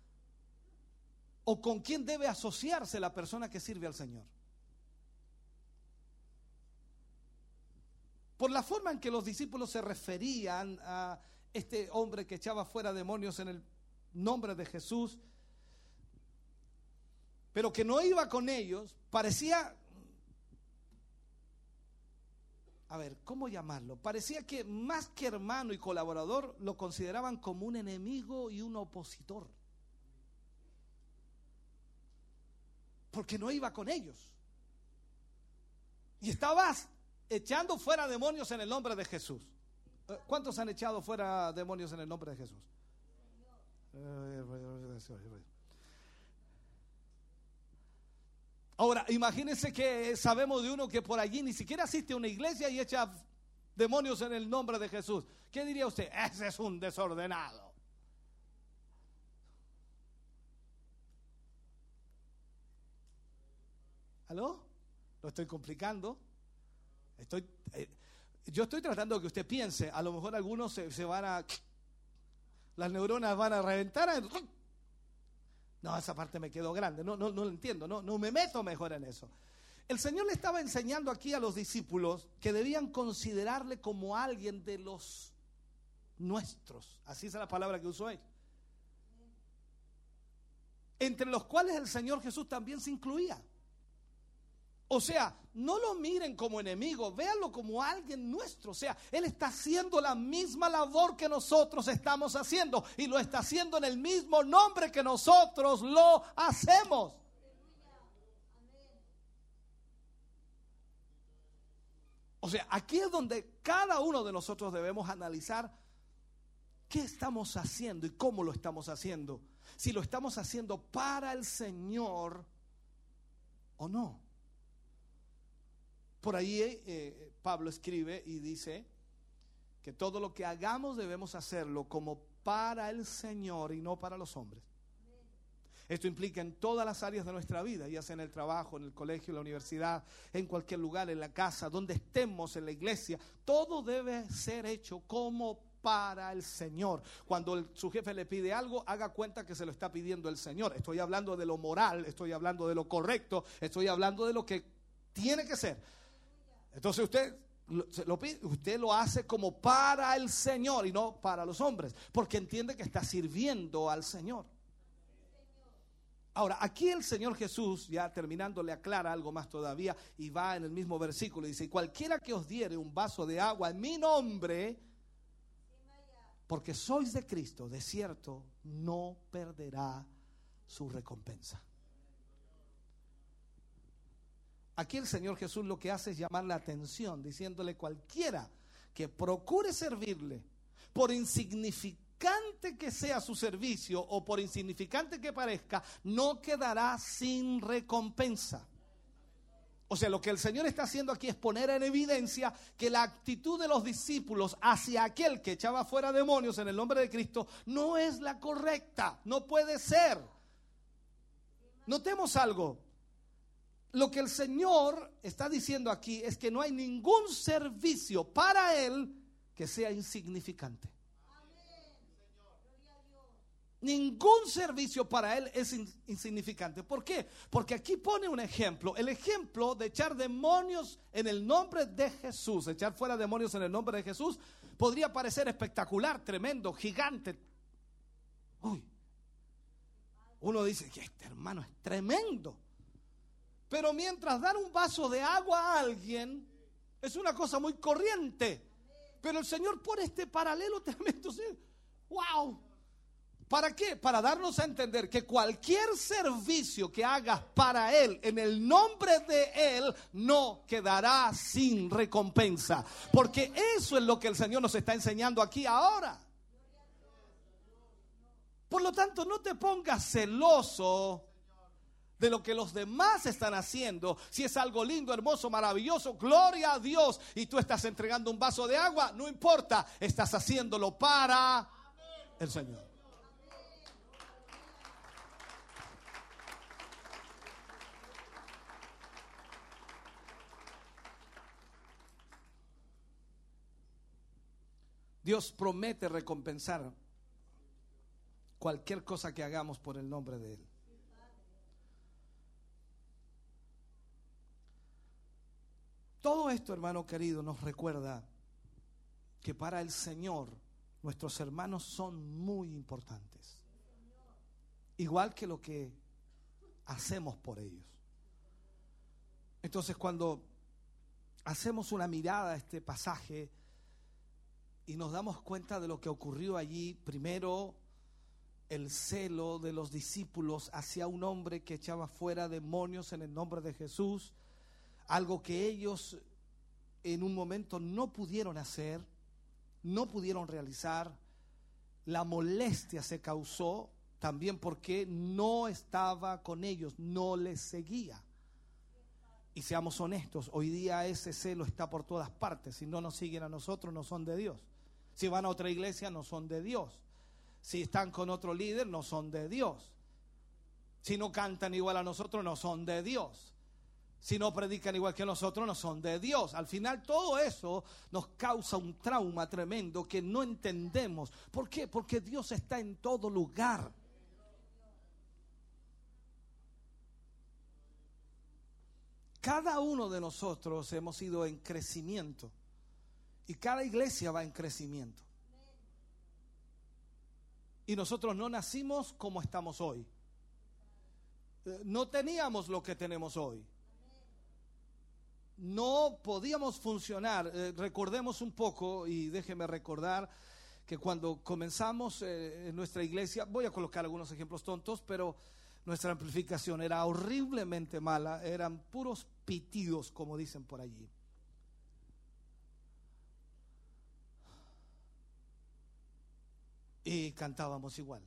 S8: o con quién debe asociarse la persona que sirve al Señor. Por la forma en que los discípulos se referían a este hombre que echaba fuera demonios en el nombre de Jesús, pero que no iba con ellos, parecía... A ver, ¿cómo llamarlo? Parecía que más que hermano y colaborador lo consideraban como un enemigo y un opositor. Porque no iba con ellos. Y estabas echando fuera demonios en el nombre de Jesús. ¿Cuántos han echado fuera demonios en el nombre de Jesús? Ahora, imagínense que sabemos de uno que por allí ni siquiera asiste a una iglesia y echa demonios en el nombre de Jesús. ¿Qué diría usted? Ese es un desordenado. ¿Aló? ¿Lo estoy complicando? Estoy, eh, yo estoy tratando de que usted piense. A lo mejor algunos se, se van a... Las neuronas van a reventar. No, esa parte me quedó grande, no, no, no lo entiendo, no, no me meto mejor en eso. El Señor le estaba enseñando aquí a los discípulos que debían considerarle como alguien de los nuestros, así es la palabra que usó él, entre los cuales el Señor Jesús también se incluía. O sea, no lo miren como enemigo, véanlo como alguien nuestro. O sea, Él está haciendo la misma labor que nosotros estamos haciendo y lo está haciendo en el mismo nombre que nosotros lo hacemos. O sea, aquí es donde cada uno de nosotros debemos analizar qué estamos haciendo y cómo lo estamos haciendo. Si lo estamos haciendo para el Señor o no. Por ahí eh, Pablo escribe y dice que todo lo que hagamos debemos hacerlo como para el Señor y no para los hombres. Esto implica en todas las áreas de nuestra vida, ya sea en el trabajo, en el colegio, en la universidad, en cualquier lugar, en la casa, donde estemos, en la iglesia. Todo debe ser hecho como para el Señor. Cuando el, su jefe le pide algo, haga cuenta que se lo está pidiendo el Señor. Estoy hablando de lo moral, estoy hablando de lo correcto, estoy hablando de lo que tiene que ser. Entonces usted lo, lo pide, usted lo hace como para el Señor y no para los hombres, porque entiende que está sirviendo al Señor. Ahora, aquí el Señor Jesús, ya terminando, le aclara algo más todavía y va en el mismo versículo. Dice, cualquiera que os diere un vaso de agua en mi nombre, porque sois de Cristo, de cierto, no perderá su recompensa. Aquí el Señor Jesús lo que hace es llamar la atención, diciéndole cualquiera que procure servirle, por insignificante que sea su servicio o por insignificante que parezca, no quedará sin recompensa. O sea, lo que el Señor está haciendo aquí es poner en evidencia que la actitud de los discípulos hacia aquel que echaba fuera demonios en el nombre de Cristo no es la correcta, no puede ser. Notemos algo. Lo que el Señor está diciendo aquí es que no hay ningún servicio para Él que sea insignificante. Ningún servicio para Él es in- insignificante. ¿Por qué? Porque aquí pone un ejemplo. El ejemplo de echar demonios en el nombre de Jesús, echar fuera demonios en el nombre de Jesús, podría parecer espectacular, tremendo, gigante. Uy, uno dice que este hermano es tremendo. Pero mientras dar un vaso de agua a alguien es una cosa muy corriente. Pero el Señor pone este paralelo tremendo. ¿Sí? ¡Wow! ¿Para qué? Para darnos a entender que cualquier servicio que hagas para Él, en el nombre de Él, no quedará sin recompensa. Porque eso es lo que el Señor nos está enseñando aquí ahora. Por lo tanto, no te pongas celoso de lo que los demás están haciendo. Si es algo lindo, hermoso, maravilloso, gloria a Dios. Y tú estás entregando un vaso de agua, no importa, estás haciéndolo para el Señor. Dios promete recompensar cualquier cosa que hagamos por el nombre de Él. Todo esto, hermano querido, nos recuerda que para el Señor nuestros hermanos son muy importantes. Igual que lo que hacemos por ellos. Entonces, cuando hacemos una mirada a este pasaje y nos damos cuenta de lo que ocurrió allí, primero el celo de los discípulos hacia un hombre que echaba fuera demonios en el nombre de Jesús, algo que ellos en un momento no pudieron hacer, no pudieron realizar. La molestia se causó también porque no estaba con ellos, no les seguía. Y seamos honestos, hoy día ese celo está por todas partes. Si no nos siguen a nosotros, no son de Dios. Si van a otra iglesia, no son de Dios. Si están con otro líder, no son de Dios. Si no cantan igual a nosotros, no son de Dios. Si no predican igual que nosotros, no son de Dios. Al final todo eso nos causa un trauma tremendo que no entendemos. ¿Por qué? Porque Dios está en todo lugar. Cada uno de nosotros hemos ido en crecimiento y cada iglesia va en crecimiento. Y nosotros no nacimos como estamos hoy. No teníamos lo que tenemos hoy. No podíamos funcionar. Eh, recordemos un poco, y déjeme recordar que cuando comenzamos eh, en nuestra iglesia, voy a colocar algunos ejemplos tontos, pero nuestra amplificación era horriblemente mala, eran puros pitidos, como dicen por allí. Y cantábamos igual.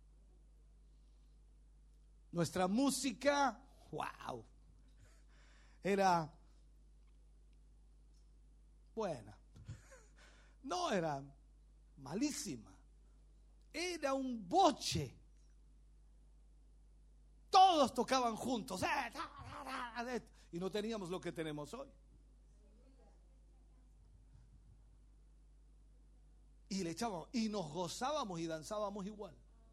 S8: Nuestra música, wow, era buena. No era malísima. Era un boche. Todos tocaban juntos. Y no teníamos lo que tenemos hoy. Y le echábamos, y nos gozábamos y danzábamos igual.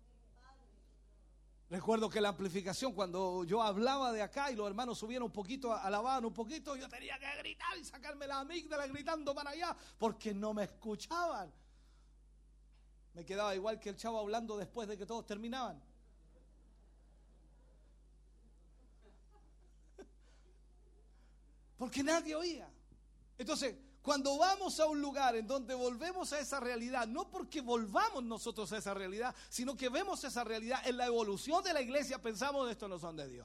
S8: Recuerdo que la amplificación, cuando yo hablaba de acá y los hermanos subieron un poquito, alababan un poquito, yo tenía que gritar y sacarme la amígdala gritando para allá, porque no me escuchaban. Me quedaba igual que el chavo hablando después de que todos terminaban. Porque nadie oía. Entonces, cuando vamos a un lugar en donde volvemos a esa realidad, no porque volvamos nosotros a esa realidad, sino que vemos esa realidad en la evolución de la iglesia, pensamos esto no son de Dios.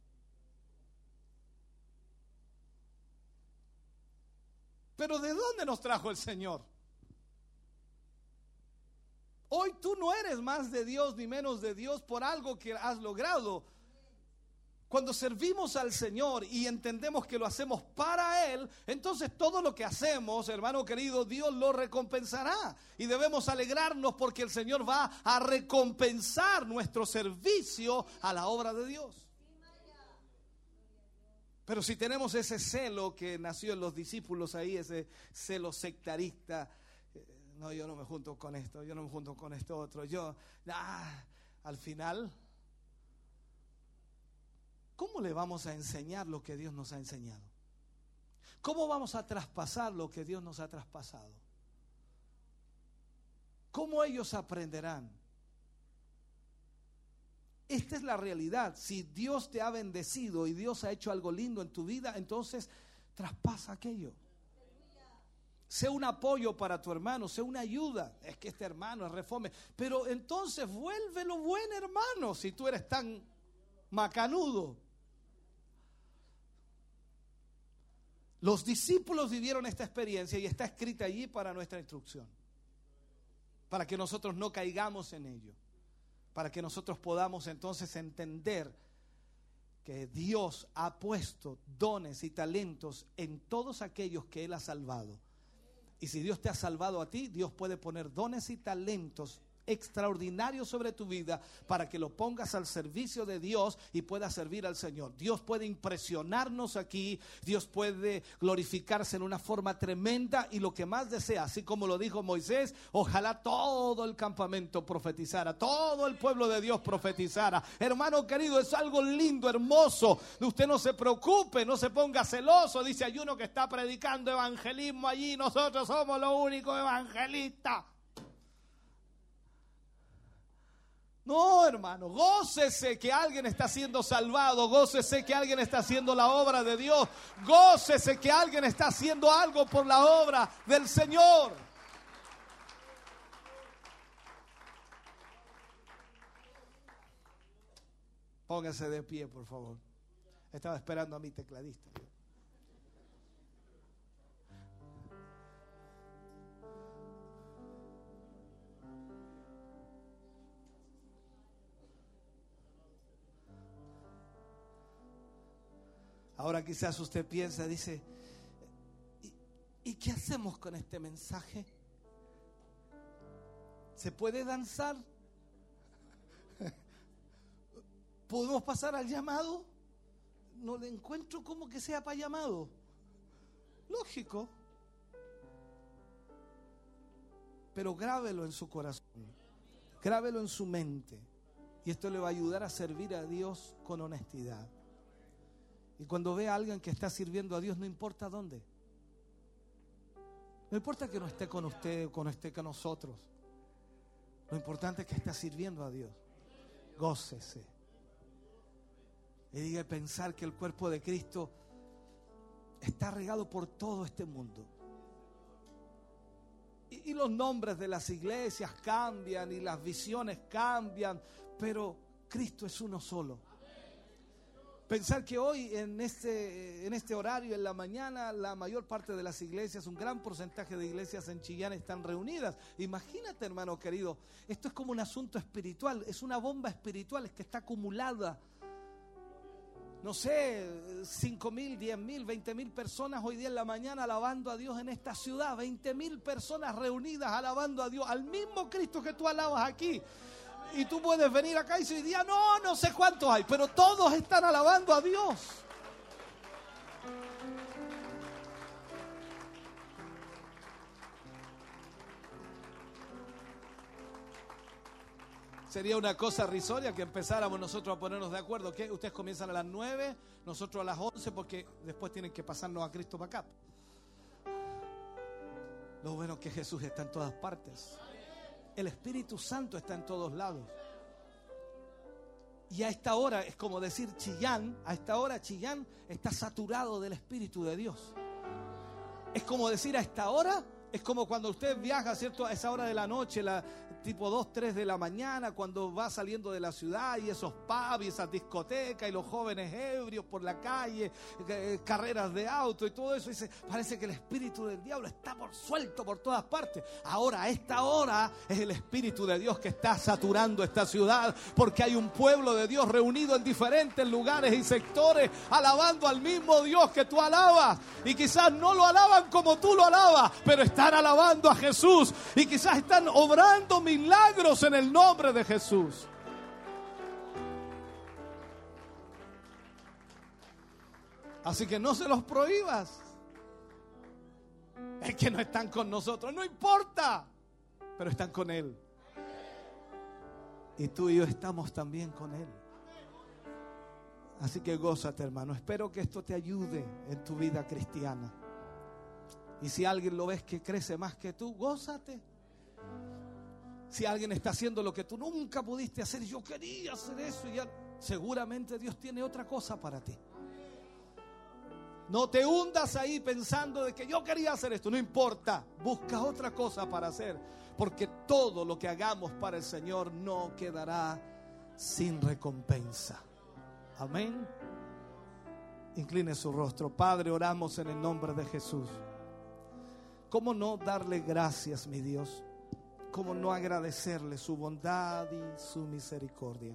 S8: Pero ¿de dónde nos trajo el Señor? Hoy tú no eres más de Dios ni menos de Dios por algo que has logrado. Cuando servimos al Señor y entendemos que lo hacemos para Él, entonces todo lo que hacemos, hermano querido, Dios lo recompensará. Y debemos alegrarnos porque el Señor va a recompensar nuestro servicio a la obra de Dios. Pero si tenemos ese celo que nació en los discípulos ahí, ese celo sectarista, no, yo no me junto con esto, yo no me junto con esto otro, yo, ah, al final, ¿cómo le vamos a enseñar lo que Dios nos ha enseñado? ¿Cómo vamos a traspasar lo que Dios nos ha traspasado? ¿Cómo ellos aprenderán? Esta es la realidad. Si Dios te ha bendecido y Dios ha hecho algo lindo en tu vida, entonces traspasa aquello. Sé un apoyo para tu hermano, sé una ayuda. Es que este hermano es refome. Pero entonces vuélvelo buen hermano si tú eres tan macanudo. Los discípulos vivieron esta experiencia y está escrita allí para nuestra instrucción. Para que nosotros no caigamos en ello. Para que nosotros podamos entonces entender que Dios ha puesto dones y talentos en todos aquellos que Él ha salvado. Y si Dios te ha salvado a ti, Dios puede poner dones y talentos extraordinarios sobre tu vida para que lo pongas al servicio de Dios y puedas servir al Señor. Dios puede impresionarnos aquí, Dios puede glorificarse en una forma tremenda y lo que más desea, así como lo dijo Moisés, ojalá todo el campamento profetizara, todo el pueblo de Dios profetizara. Hermano querido, es algo lindo, hermoso. Usted no se preocupe, no se ponga celoso. Dice, hay uno que está predicando evangelismo allí, nosotros somos los únicos evangelistas. No, hermano, gócese que alguien está siendo salvado, gócese que alguien está haciendo la obra de Dios, gócese que alguien está haciendo algo por la obra del Señor. Póngase de pie, por favor. Estaba esperando a mi tecladista. Ahora quizás usted piensa, dice, ¿y, ¿y qué hacemos con este mensaje? ¿Se puede danzar? ¿Podemos pasar al llamado? No le encuentro como que sea para llamado. Lógico. Pero grábelo en su corazón, grábelo en su mente. Y esto le va a ayudar a servir a Dios con honestidad. Y cuando ve a alguien que está sirviendo a Dios, no importa dónde. No importa que no esté con usted o que no esté con nosotros. Lo importante es que está sirviendo a Dios. Gócese. Y diga, pensar que el cuerpo de Cristo está regado por todo este mundo. Y, y los nombres de las iglesias cambian y las visiones cambian, pero Cristo es uno solo. Pensar que hoy en este, en este horario, en la mañana, la mayor parte de las iglesias, un gran porcentaje de iglesias en Chillán están reunidas. Imagínate, hermano querido, esto es como un asunto espiritual, es una bomba espiritual, es que está acumulada. No sé, cinco mil, diez mil, veinte mil personas hoy día en la mañana alabando a Dios en esta ciudad. veinte mil personas reunidas alabando a Dios, al mismo Cristo que tú alabas aquí. Y tú puedes venir acá y decir, hoy día no, no sé cuántos hay, pero todos están alabando a Dios. Sería una cosa risoria que empezáramos nosotros a ponernos de acuerdo. ¿Qué? Ustedes comienzan a las nueve, nosotros a las once, porque después tienen que pasarnos a Cristo para acá. Lo bueno es que Jesús está en todas partes. El Espíritu Santo está en todos lados. Y a esta hora, es como decir Chillán, a esta hora Chillán está saturado del Espíritu de Dios. Es como decir, a esta hora Es como cuando usted viaja, ¿cierto? A esa hora de la noche, la, tipo dos, tres de la mañana, cuando va saliendo de la ciudad y esos pubs y esas discotecas y los jóvenes ebrios por la calle, eh, carreras de auto y todo eso. Y se, parece que el espíritu del diablo está por suelto por todas partes. Ahora, a esta hora es el espíritu de Dios que está saturando esta ciudad, porque hay un pueblo de Dios reunido en diferentes lugares y sectores, alabando al mismo Dios que tú alabas. Y quizás no lo alaban como tú lo alabas, pero están alabando a Jesús y quizás están obrando milagros en el nombre de Jesús. Así que no se los prohíbas. Es que no están con nosotros, no importa, pero están con Él. Y tú y yo estamos también con Él. Así que gózate, hermano. Espero que esto te ayude en tu vida cristiana. Y si alguien lo ves que crece más que tú, gózate. Si alguien está haciendo lo que tú nunca pudiste hacer, yo quería hacer eso, y ya, seguramente Dios tiene otra cosa para ti. No te hundas ahí pensando de que yo quería hacer esto. No importa, busca otra cosa para hacer, porque todo lo que hagamos para el Señor no quedará sin recompensa. Amén. Incline su rostro. Padre, oramos en el nombre de Jesús. ¿Cómo no darle gracias, mi Dios? ¿Cómo no agradecerle su bondad y su misericordia?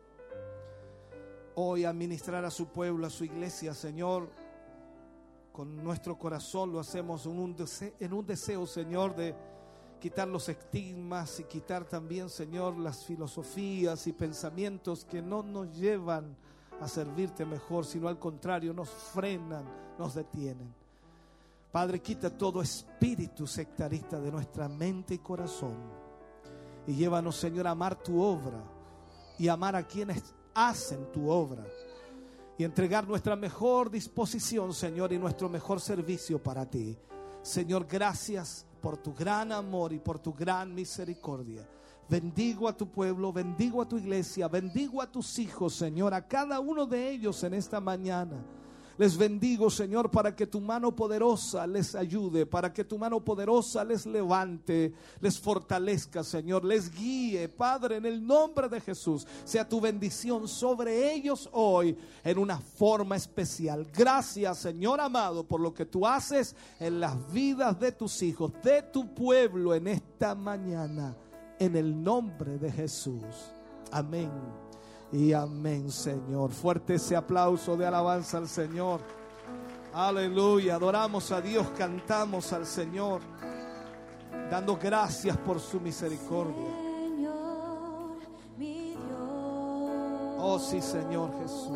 S8: Hoy administrar a su pueblo, a su iglesia, Señor, con nuestro corazón lo hacemos en un deseo, en un deseo, Señor, de quitar los estigmas y quitar también, Señor, las filosofías y pensamientos que no nos llevan a servirte mejor, sino al contrario, nos frenan, nos detienen. Padre, quita todo espíritu sectarista de nuestra mente y corazón y llévanos, Señor, a amar tu obra y amar a quienes hacen tu obra y entregar nuestra mejor disposición, Señor, y nuestro mejor servicio para ti. Señor, gracias por tu gran amor y por tu gran misericordia. Bendigo a tu pueblo, bendigo a tu iglesia, bendigo a tus hijos, Señor, a cada uno de ellos en esta mañana. Les bendigo, Señor, para que tu mano poderosa les ayude, para que tu mano poderosa les levante, les fortalezca, Señor, les guíe, Padre, en el nombre de Jesús. Sea tu bendición sobre ellos hoy en una forma especial. Gracias, Señor amado, por lo que tú haces en las vidas de tus hijos, de tu pueblo en esta mañana, en el nombre de Jesús. Amén. Y amén, Señor. Fuerte ese aplauso de alabanza al Señor. Aleluya. Adoramos a Dios, cantamos al Señor, dando gracias por su misericordia.
S5: Señor, mi Dios.
S8: Oh sí, Señor Jesús.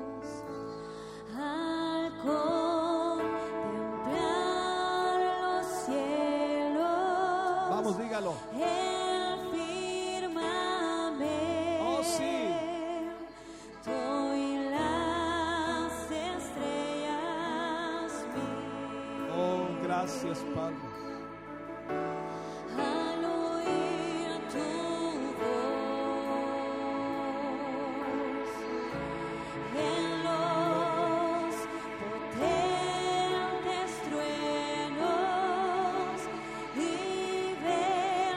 S5: Al contemplar los cielos.
S8: Vamos, dígalo.
S5: El firmamento.
S8: Oh sí.
S5: Doy las estrellas vi.
S8: Oh, gracias, Padre.
S5: Al oír tu voz en los potentes truenos y ver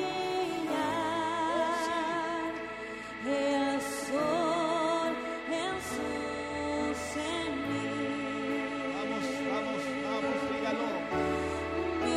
S5: brillar el sol en su cenit.
S8: Vamos, vamos, vamos, dígalo.
S5: Mi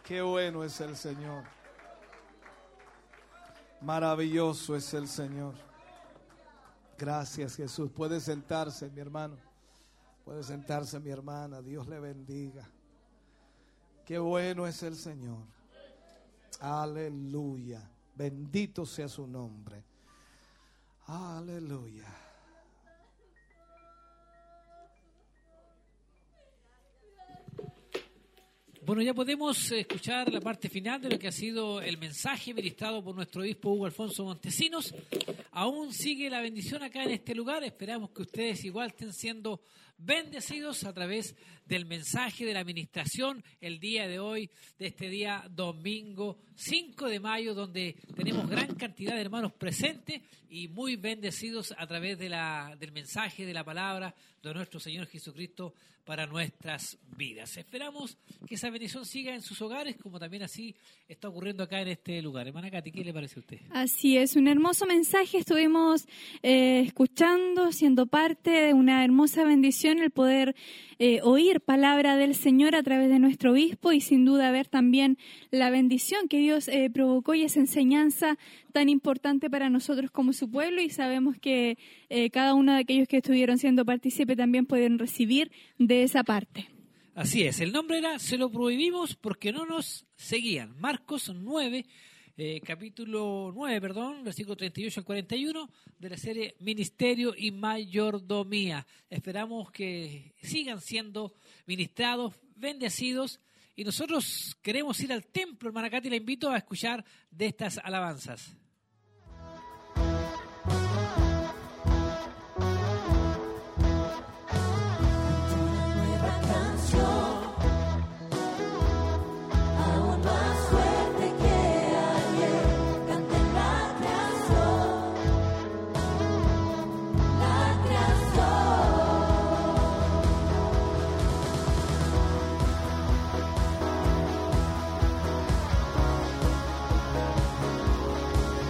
S8: Qué bueno es el Señor. Maravilloso es el Señor. Gracias, Jesús. Puede sentarse, mi hermano. Puede sentarse, mi hermana. Dios le bendiga. Qué bueno es el Señor. Aleluya. Bendito sea su nombre. Aleluya.
S2: Bueno, ya podemos escuchar la parte final de lo que ha sido el mensaje ministrado por nuestro obispo Hugo Alfonso Montesinos. Aún sigue la bendición acá en este lugar. Esperamos que ustedes igual estén siendo bendecidos a través del mensaje de la administración el día de hoy, de este día domingo cinco de mayo, donde tenemos gran cantidad de hermanos presentes y muy bendecidos a través de la, del mensaje de la palabra de nuestro Señor Jesucristo para nuestras vidas. Esperamos que esa bendición siga en sus hogares, como también así está ocurriendo acá en este lugar. Hermana Katy, ¿qué le parece a usted?
S1: Así es, un hermoso mensaje. Estuvimos eh, escuchando, siendo parte de una hermosa bendición, el poder eh, oír palabra del Señor a través de nuestro obispo y sin duda ver también la bendición que Dios eh, provocó y esa enseñanza tan importante para nosotros como su pueblo, y sabemos que eh, cada uno de aquellos que estuvieron siendo partícipe también pueden recibir de esa parte.
S2: Así es, el nombre era Se lo prohibimos porque no nos seguían. Marcos nueve, eh, capítulo nueve, perdón, versículo treinta y ocho al cuarenta y uno de la serie Ministerio y Mayordomía. Esperamos que sigan siendo ministrados, bendecidos, y nosotros queremos ir al templo, hermana Katy, la invito a escuchar de estas alabanzas.
S4: Creación.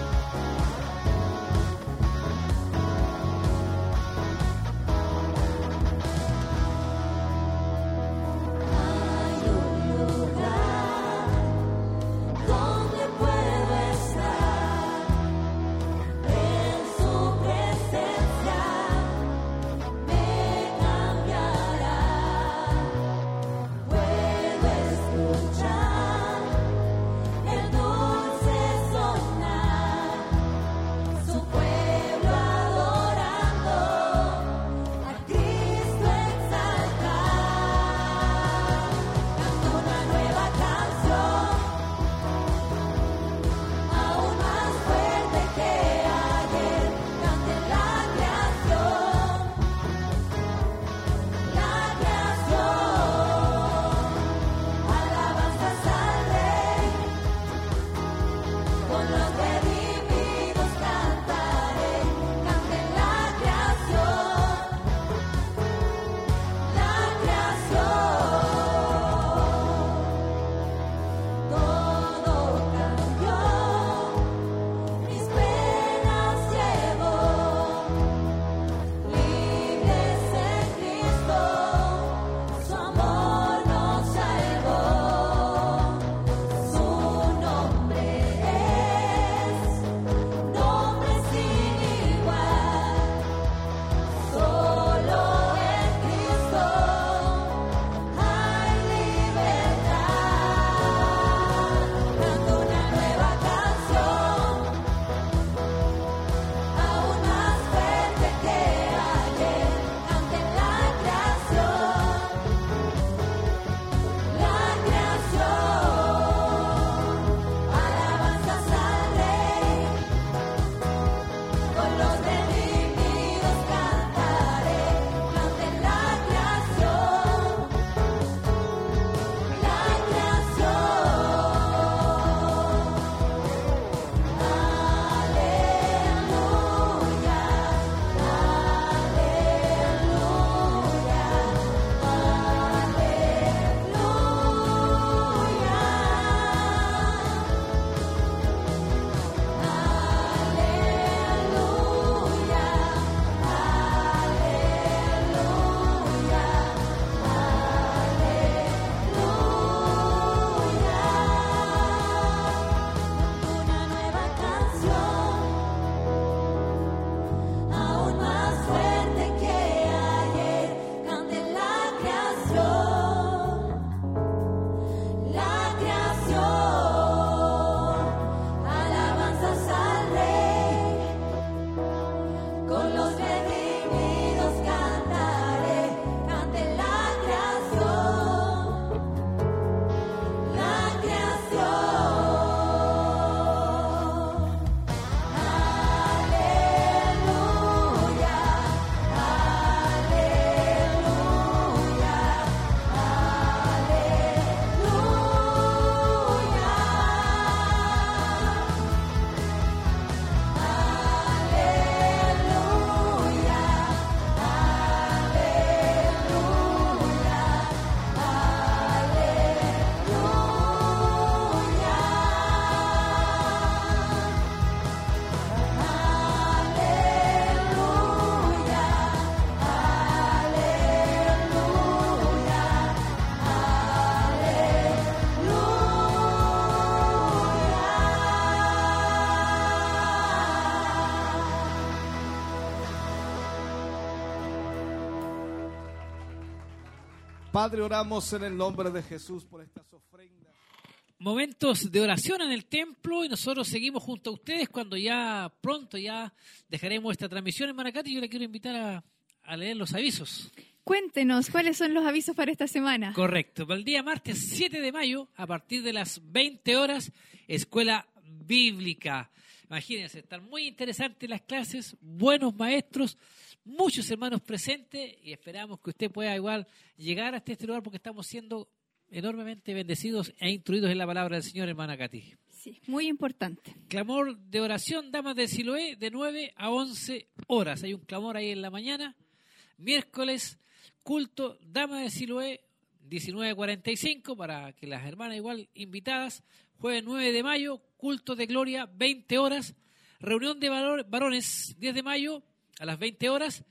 S8: Padre, oramos en el nombre de Jesús por estas ofrendas.
S2: Momentos de oración en el templo y nosotros seguimos junto a ustedes cuando ya pronto ya dejaremos esta transmisión en Manacati. Yo le quiero invitar a, a leer los avisos.
S1: Cuéntenos, ¿cuáles son los avisos para esta semana?
S2: Correcto. Para el día martes siete de mayo, a partir de las veinte horas, Escuela Bíblica. Imagínense, están muy interesantes las clases, buenos maestros, muchos hermanos presentes y esperamos que usted pueda igual llegar hasta este lugar porque estamos siendo enormemente bendecidos e instruidos en la palabra del Señor, hermana Katy.
S1: Sí, muy importante.
S2: Clamor de oración, Damas de Siloé, de nueve a once horas. Hay un clamor ahí en la mañana. Miércoles, culto, Damas de Siloé, diecinueve cuarenta y cinco, para que las hermanas igual invitadas. Jueves nueve de mayo, culto de gloria, veinte horas. Reunión de varones, diez de mayo, a las veinte horas.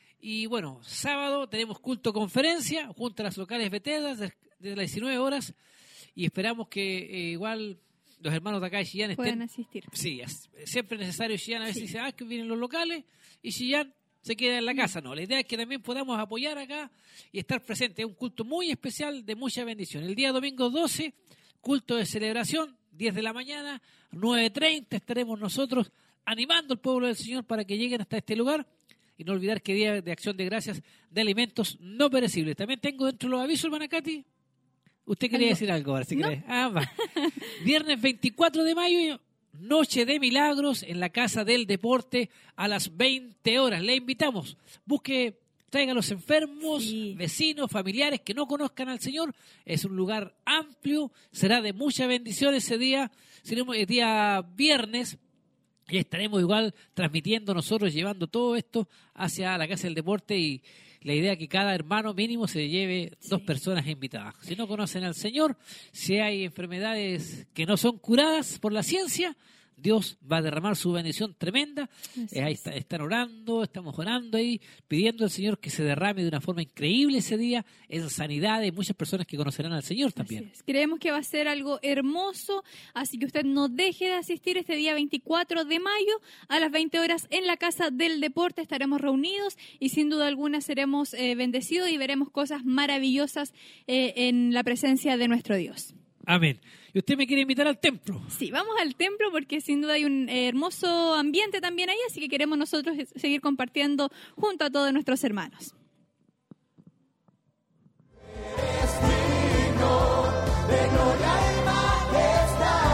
S2: Y bueno, sábado tenemos culto conferencia junto a las locales Betedas desde las diecinueve horas. Y esperamos que eh, igual los hermanos de acá de Chillán estén.
S1: Puedan asistir.
S2: Sí, es siempre necesario Chillán. A veces
S1: Sí.
S2: dicen, ah, que vienen los locales y Chillán se queda en la casa. No, la idea es que también podamos apoyar acá y estar presentes. Es un culto muy especial de mucha bendición. El día domingo doce, culto de celebración, diez de la mañana, nueve treinta, estaremos nosotros animando al pueblo del Señor para que lleguen hasta este lugar. Y no olvidar que día de acción de gracias de alimentos no perecibles. También tengo dentro los avisos, hermana Katy. Usted quería
S1: ¿Algo?
S2: decir algo ahora, si
S1: No.
S2: quiere. Ah, va. Viernes veinticuatro de mayo, Noche de Milagros en la Casa del Deporte a las veinte horas. Le invitamos. Busque, traiga a los enfermos,
S1: Sí.
S2: vecinos, familiares que no conozcan al Señor. Es un lugar amplio. Será de mucha bendición ese día. Será el día viernes. Y estaremos igual transmitiendo nosotros, llevando todo esto hacia la Casa del Deporte y la idea es que cada hermano mínimo se lleve
S1: Sí.
S2: dos personas invitadas. Si no conocen al Señor, si hay enfermedades que no son curadas por la ciencia, Dios va a derramar su bendición tremenda.
S1: Así
S2: Eh, ahí
S1: es.
S2: está- están orando, estamos orando ahí, pidiendo al Señor que se derrame de una forma increíble ese día en sanidad de muchas personas que conocerán al Señor también.
S1: Así es. Creemos que va a ser algo hermoso, así que usted no deje de asistir este día veinticuatro de mayo a las veinte horas en la Casa del Deporte. Estaremos reunidos y sin duda alguna seremos eh, bendecidos y veremos cosas maravillosas eh, en la presencia de nuestro Dios.
S2: Amén. ¿Y usted me quiere invitar al templo?
S1: Sí, vamos al templo porque sin duda hay un eh, hermoso ambiente también ahí, así que queremos nosotros eh, seguir compartiendo junto a todos nuestros hermanos.
S7: de gloria y majestad.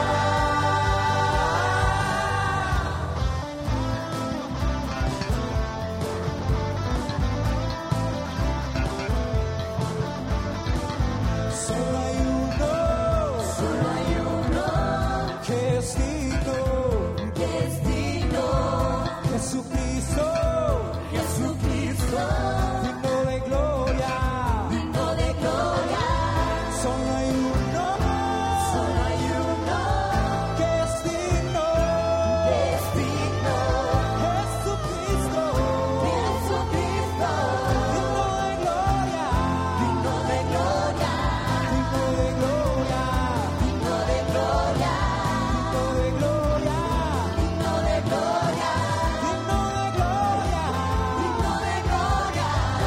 S7: Solo hay uno, solo hay uno que es digno, que es digno, Jesucristo, Jesucristo, digno de gloria, digno de gloria. Solo hay uno, solo hay uno que es digno, que es digno, Jesucristo, Jesucristo, digno de gloria, digno de gloria, digno de gloria, digno de gloria, digno de gloria, digno de gloria, digno de gloria, digno de gloria.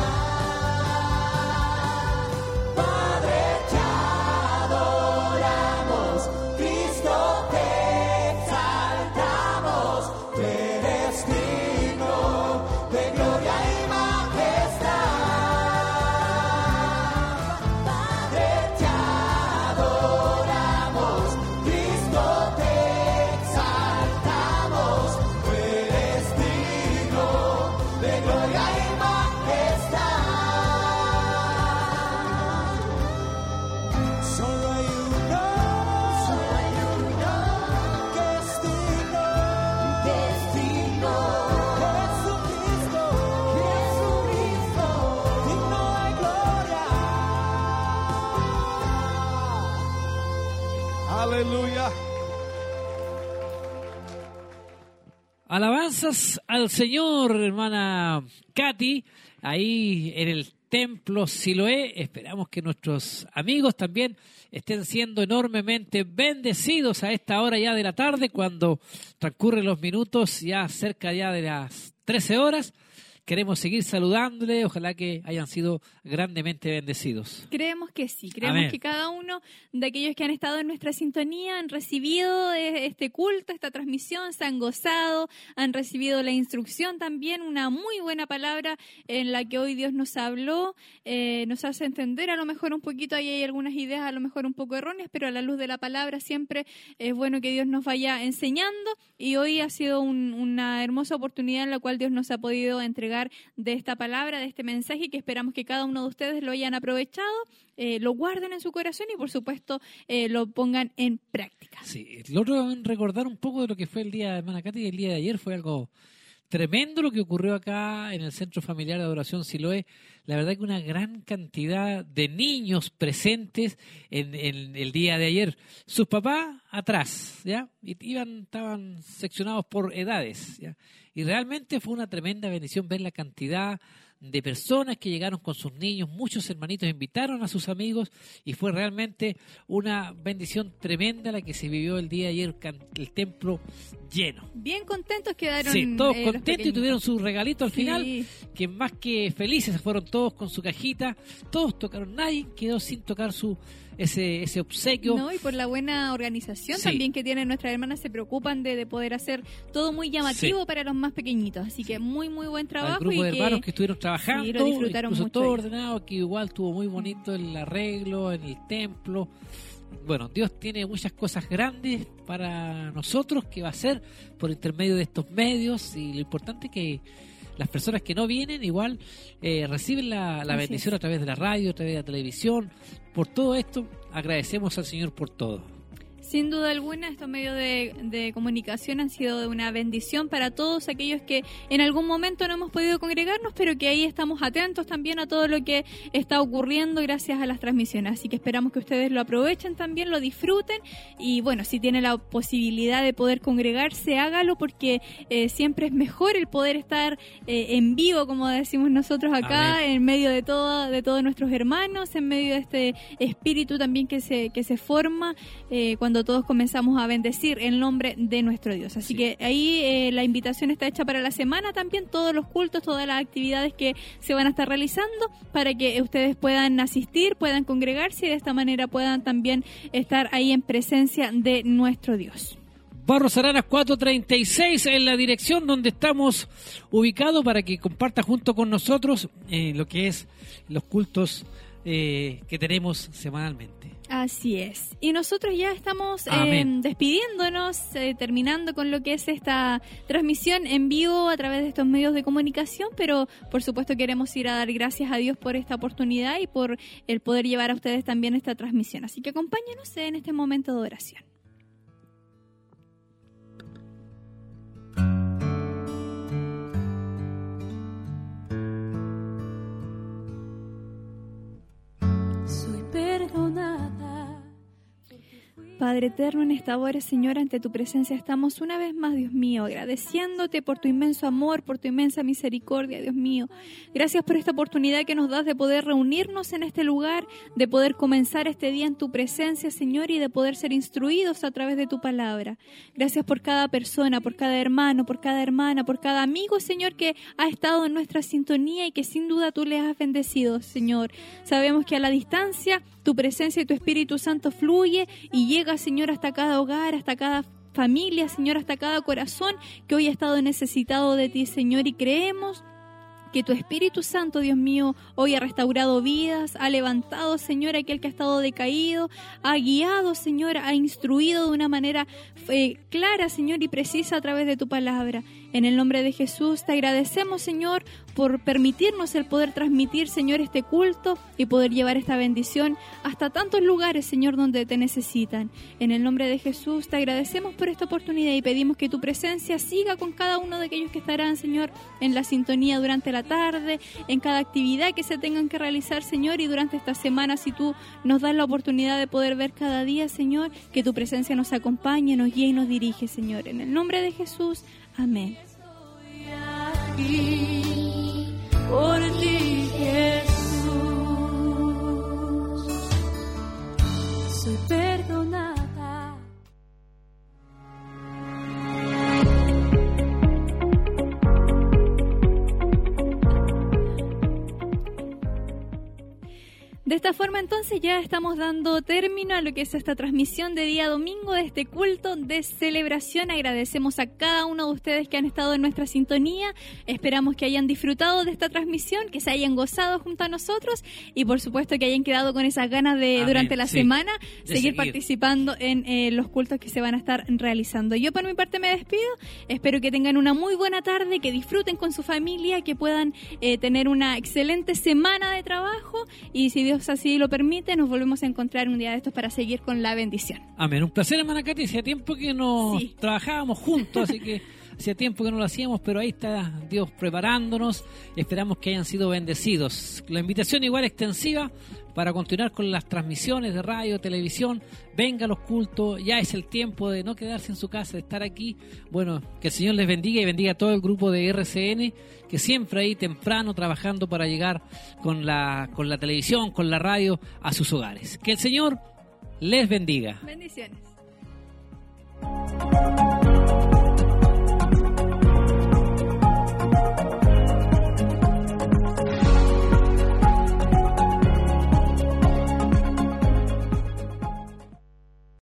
S7: Padre, te adoramos, Cristo, te exaltamos, tú eres digno de gloria y majestad. Padre, te adoramos, Cristo, te exaltamos, tú eres digno de gloria y majestad. Solo hay uno, solo hay uno que es digno, que es digno, Jesucristo, Jesucristo, digno de gloria.
S8: Aleluya.
S2: Alabanzas al Señor, hermana Katy, ahí en el templo Siloé. Esperamos que nuestros amigos también estén siendo enormemente bendecidos a esta hora ya de la tarde, cuando transcurren los minutos ya cerca ya de las trece horas. queremos seguir saludándole. Ojalá que hayan sido grandemente bendecidos.
S1: Creemos que sí, creemos
S2: Amén.
S1: que cada uno de aquellos que han estado en nuestra sintonía han recibido este culto, esta transmisión, se han gozado, han recibido la instrucción también, una muy buena palabra en la que hoy Dios nos habló, eh, nos hace entender a lo mejor un poquito, ahí hay algunas ideas a lo mejor un poco erróneas, pero a la luz de la palabra siempre es bueno que Dios nos vaya enseñando, y hoy ha sido un, una hermosa oportunidad en la cual Dios nos ha podido entregar de esta palabra, de este mensaje, que esperamos que cada uno de ustedes lo hayan aprovechado, eh, lo guarden en su corazón y por supuesto eh, lo pongan en práctica.
S2: Sí, lo otro es recordar un poco de lo que fue el día de hermana Katy. El día de ayer fue algo tremendo lo que ocurrió acá en el Centro Familiar de Adoración Siloé. La verdad que una gran cantidad de niños presentes en, en el día de ayer. Sus papás atrás, ¿ya? Y iban, estaban seccionados por edades, ¿ya? Y realmente fue una tremenda bendición ver la cantidad de personas que llegaron con sus niños. Muchos hermanitos invitaron a sus amigos y fue realmente una bendición tremenda la que se vivió el día de ayer, el templo lleno.
S1: Bien contentos quedaron.
S2: Sí, todos
S1: eh,
S2: contentos y tuvieron su regalito al
S1: Sí.
S2: final, que más que felices fueron todos con su cajita, todos tocaron, nadie quedó sin tocar su ese ese obsequio.
S1: No, y por la buena organización
S2: Sí.
S1: también que tienen nuestras hermanas, se preocupan de, de poder hacer todo muy llamativo
S2: Sí.
S1: para los más pequeñitos, así que muy muy buen trabajo.
S2: Al grupo
S1: y
S2: de hermanos que estuvieron trabajando,
S1: Sí, lo disfrutaron
S2: incluso
S1: mucho
S2: todo
S1: ellos.
S2: ordenado, que igual estuvo muy bonito el arreglo en el templo. Bueno, Dios tiene muchas cosas grandes para nosotros que va a hacer por intermedio de estos medios, y lo importante es que las personas que no vienen igual eh, reciben la, la
S1: Así
S2: bendición
S1: es.
S2: a través de la radio, a través de la televisión. Por todo esto agradecemos al Señor por todo.
S1: Sin duda alguna, estos medios de, de comunicación han sido de una bendición para todos aquellos que en algún momento no hemos podido congregarnos, pero que ahí estamos atentos también a todo lo que está ocurriendo gracias a las transmisiones. Así que esperamos que ustedes lo aprovechen también, lo disfruten, y bueno, si tienen la posibilidad de poder congregarse, hágalo, porque eh, siempre es mejor el poder estar eh, en vivo, como decimos nosotros acá,
S2: Amén.
S1: en medio de todo, de todos nuestros hermanos, en medio de este espíritu también que se, que se forma eh, cuando todos comenzamos a bendecir el nombre de nuestro Dios. Así
S2: Sí.
S1: que ahí eh, la invitación está hecha para la semana también, todos los cultos, todas las actividades que se van a estar realizando, para que ustedes puedan asistir, puedan congregarse y de esta manera puedan también estar ahí en presencia de nuestro Dios.
S2: Barros Aranas cuatrocientos treinta y seis en la dirección donde estamos ubicados, para que comparta junto con nosotros eh, lo que es los cultos eh, que tenemos semanalmente.
S1: Así es. Y nosotros ya estamos eh,
S2: Amén.
S1: despidiéndonos, eh, terminando con lo que es esta transmisión en vivo a través de estos medios de comunicación, pero por supuesto queremos ir a dar gracias a Dios por esta oportunidad y por el poder llevar a ustedes también esta transmisión. Así que acompáñenos en este momento de oración.
S5: Soy perdonada.
S1: Padre eterno, en esta hora, Señor, ante tu presencia estamos una vez más, Dios mío, agradeciéndote por tu inmenso amor, por tu inmensa misericordia, Dios mío. Gracias por esta oportunidad que nos das de poder reunirnos en este lugar, de poder comenzar este día en tu presencia, Señor, y de poder ser instruidos a través de tu palabra. Gracias por cada persona, por cada hermano, por cada hermana, por cada amigo, Señor, que ha estado en nuestra sintonía y que sin duda tú les has bendecido, Señor. Sabemos que a la distancia tu presencia y tu Espíritu Santo fluye y llega, Señor, hasta cada hogar, hasta cada familia, Señor, hasta cada corazón que hoy ha estado necesitado de ti, Señor, y creemos que tu Espíritu Santo, Dios mío, hoy ha restaurado vidas, ha levantado, Señor, a aquel que ha estado decaído, ha guiado, Señor, ha instruido de una manera eh, clara, Señor, y precisa a través de tu palabra. En el nombre de Jesús te agradecemos, Señor, por permitirnos el poder transmitir, Señor, este culto y poder llevar esta bendición hasta tantos lugares, Señor, donde te necesitan. En el nombre de Jesús te agradecemos por esta oportunidad y pedimos que tu presencia siga con cada uno de aquellos que estarán, Señor, en la sintonía durante la tarde, en cada actividad que se tengan que realizar, Señor, y durante esta semana, si tú nos das la oportunidad de poder ver cada día, Señor, que tu presencia nos acompañe, nos guíe y nos dirige, Señor. En el nombre de Jesús, amén.
S5: Aquí, por ti, Jesús, soy perdonada.
S1: De esta forma entonces ya estamos dando término a lo que es esta transmisión de día domingo de este culto de celebración. Agradecemos a cada uno de ustedes que han estado en nuestra sintonía. Esperamos que hayan disfrutado de esta transmisión, que se hayan gozado junto a nosotros y por supuesto que hayan quedado con esas ganas de
S2: Amén,
S1: durante la
S2: sí,
S1: semana
S2: de
S1: seguir,
S2: seguir.
S1: participando en eh, los cultos que se van a estar realizando. Yo por mi parte me despido. Espero que tengan una muy buena tarde, que disfruten con su familia, que puedan eh, tener una excelente semana de trabajo y si Dios así lo permite, nos volvemos a encontrar un día de estos para seguir con la bendición.
S2: Amén. Un placer, hermana Katy. Hacía tiempo que no
S1: Sí.
S2: trabajábamos juntos, así que hacía tiempo que no lo hacíamos, pero ahí está Dios preparándonos. Esperamos que hayan sido bendecidos. La invitación igual extensiva para continuar con las transmisiones de radio, televisión. Venga a los cultos, ya es el tiempo de no quedarse en su casa, de estar aquí. Bueno, que el Señor les bendiga y bendiga a todo el grupo de R C N, que siempre ahí temprano trabajando para llegar con la, con la televisión, con la radio a sus hogares. Que el Señor les bendiga.
S1: Bendiciones.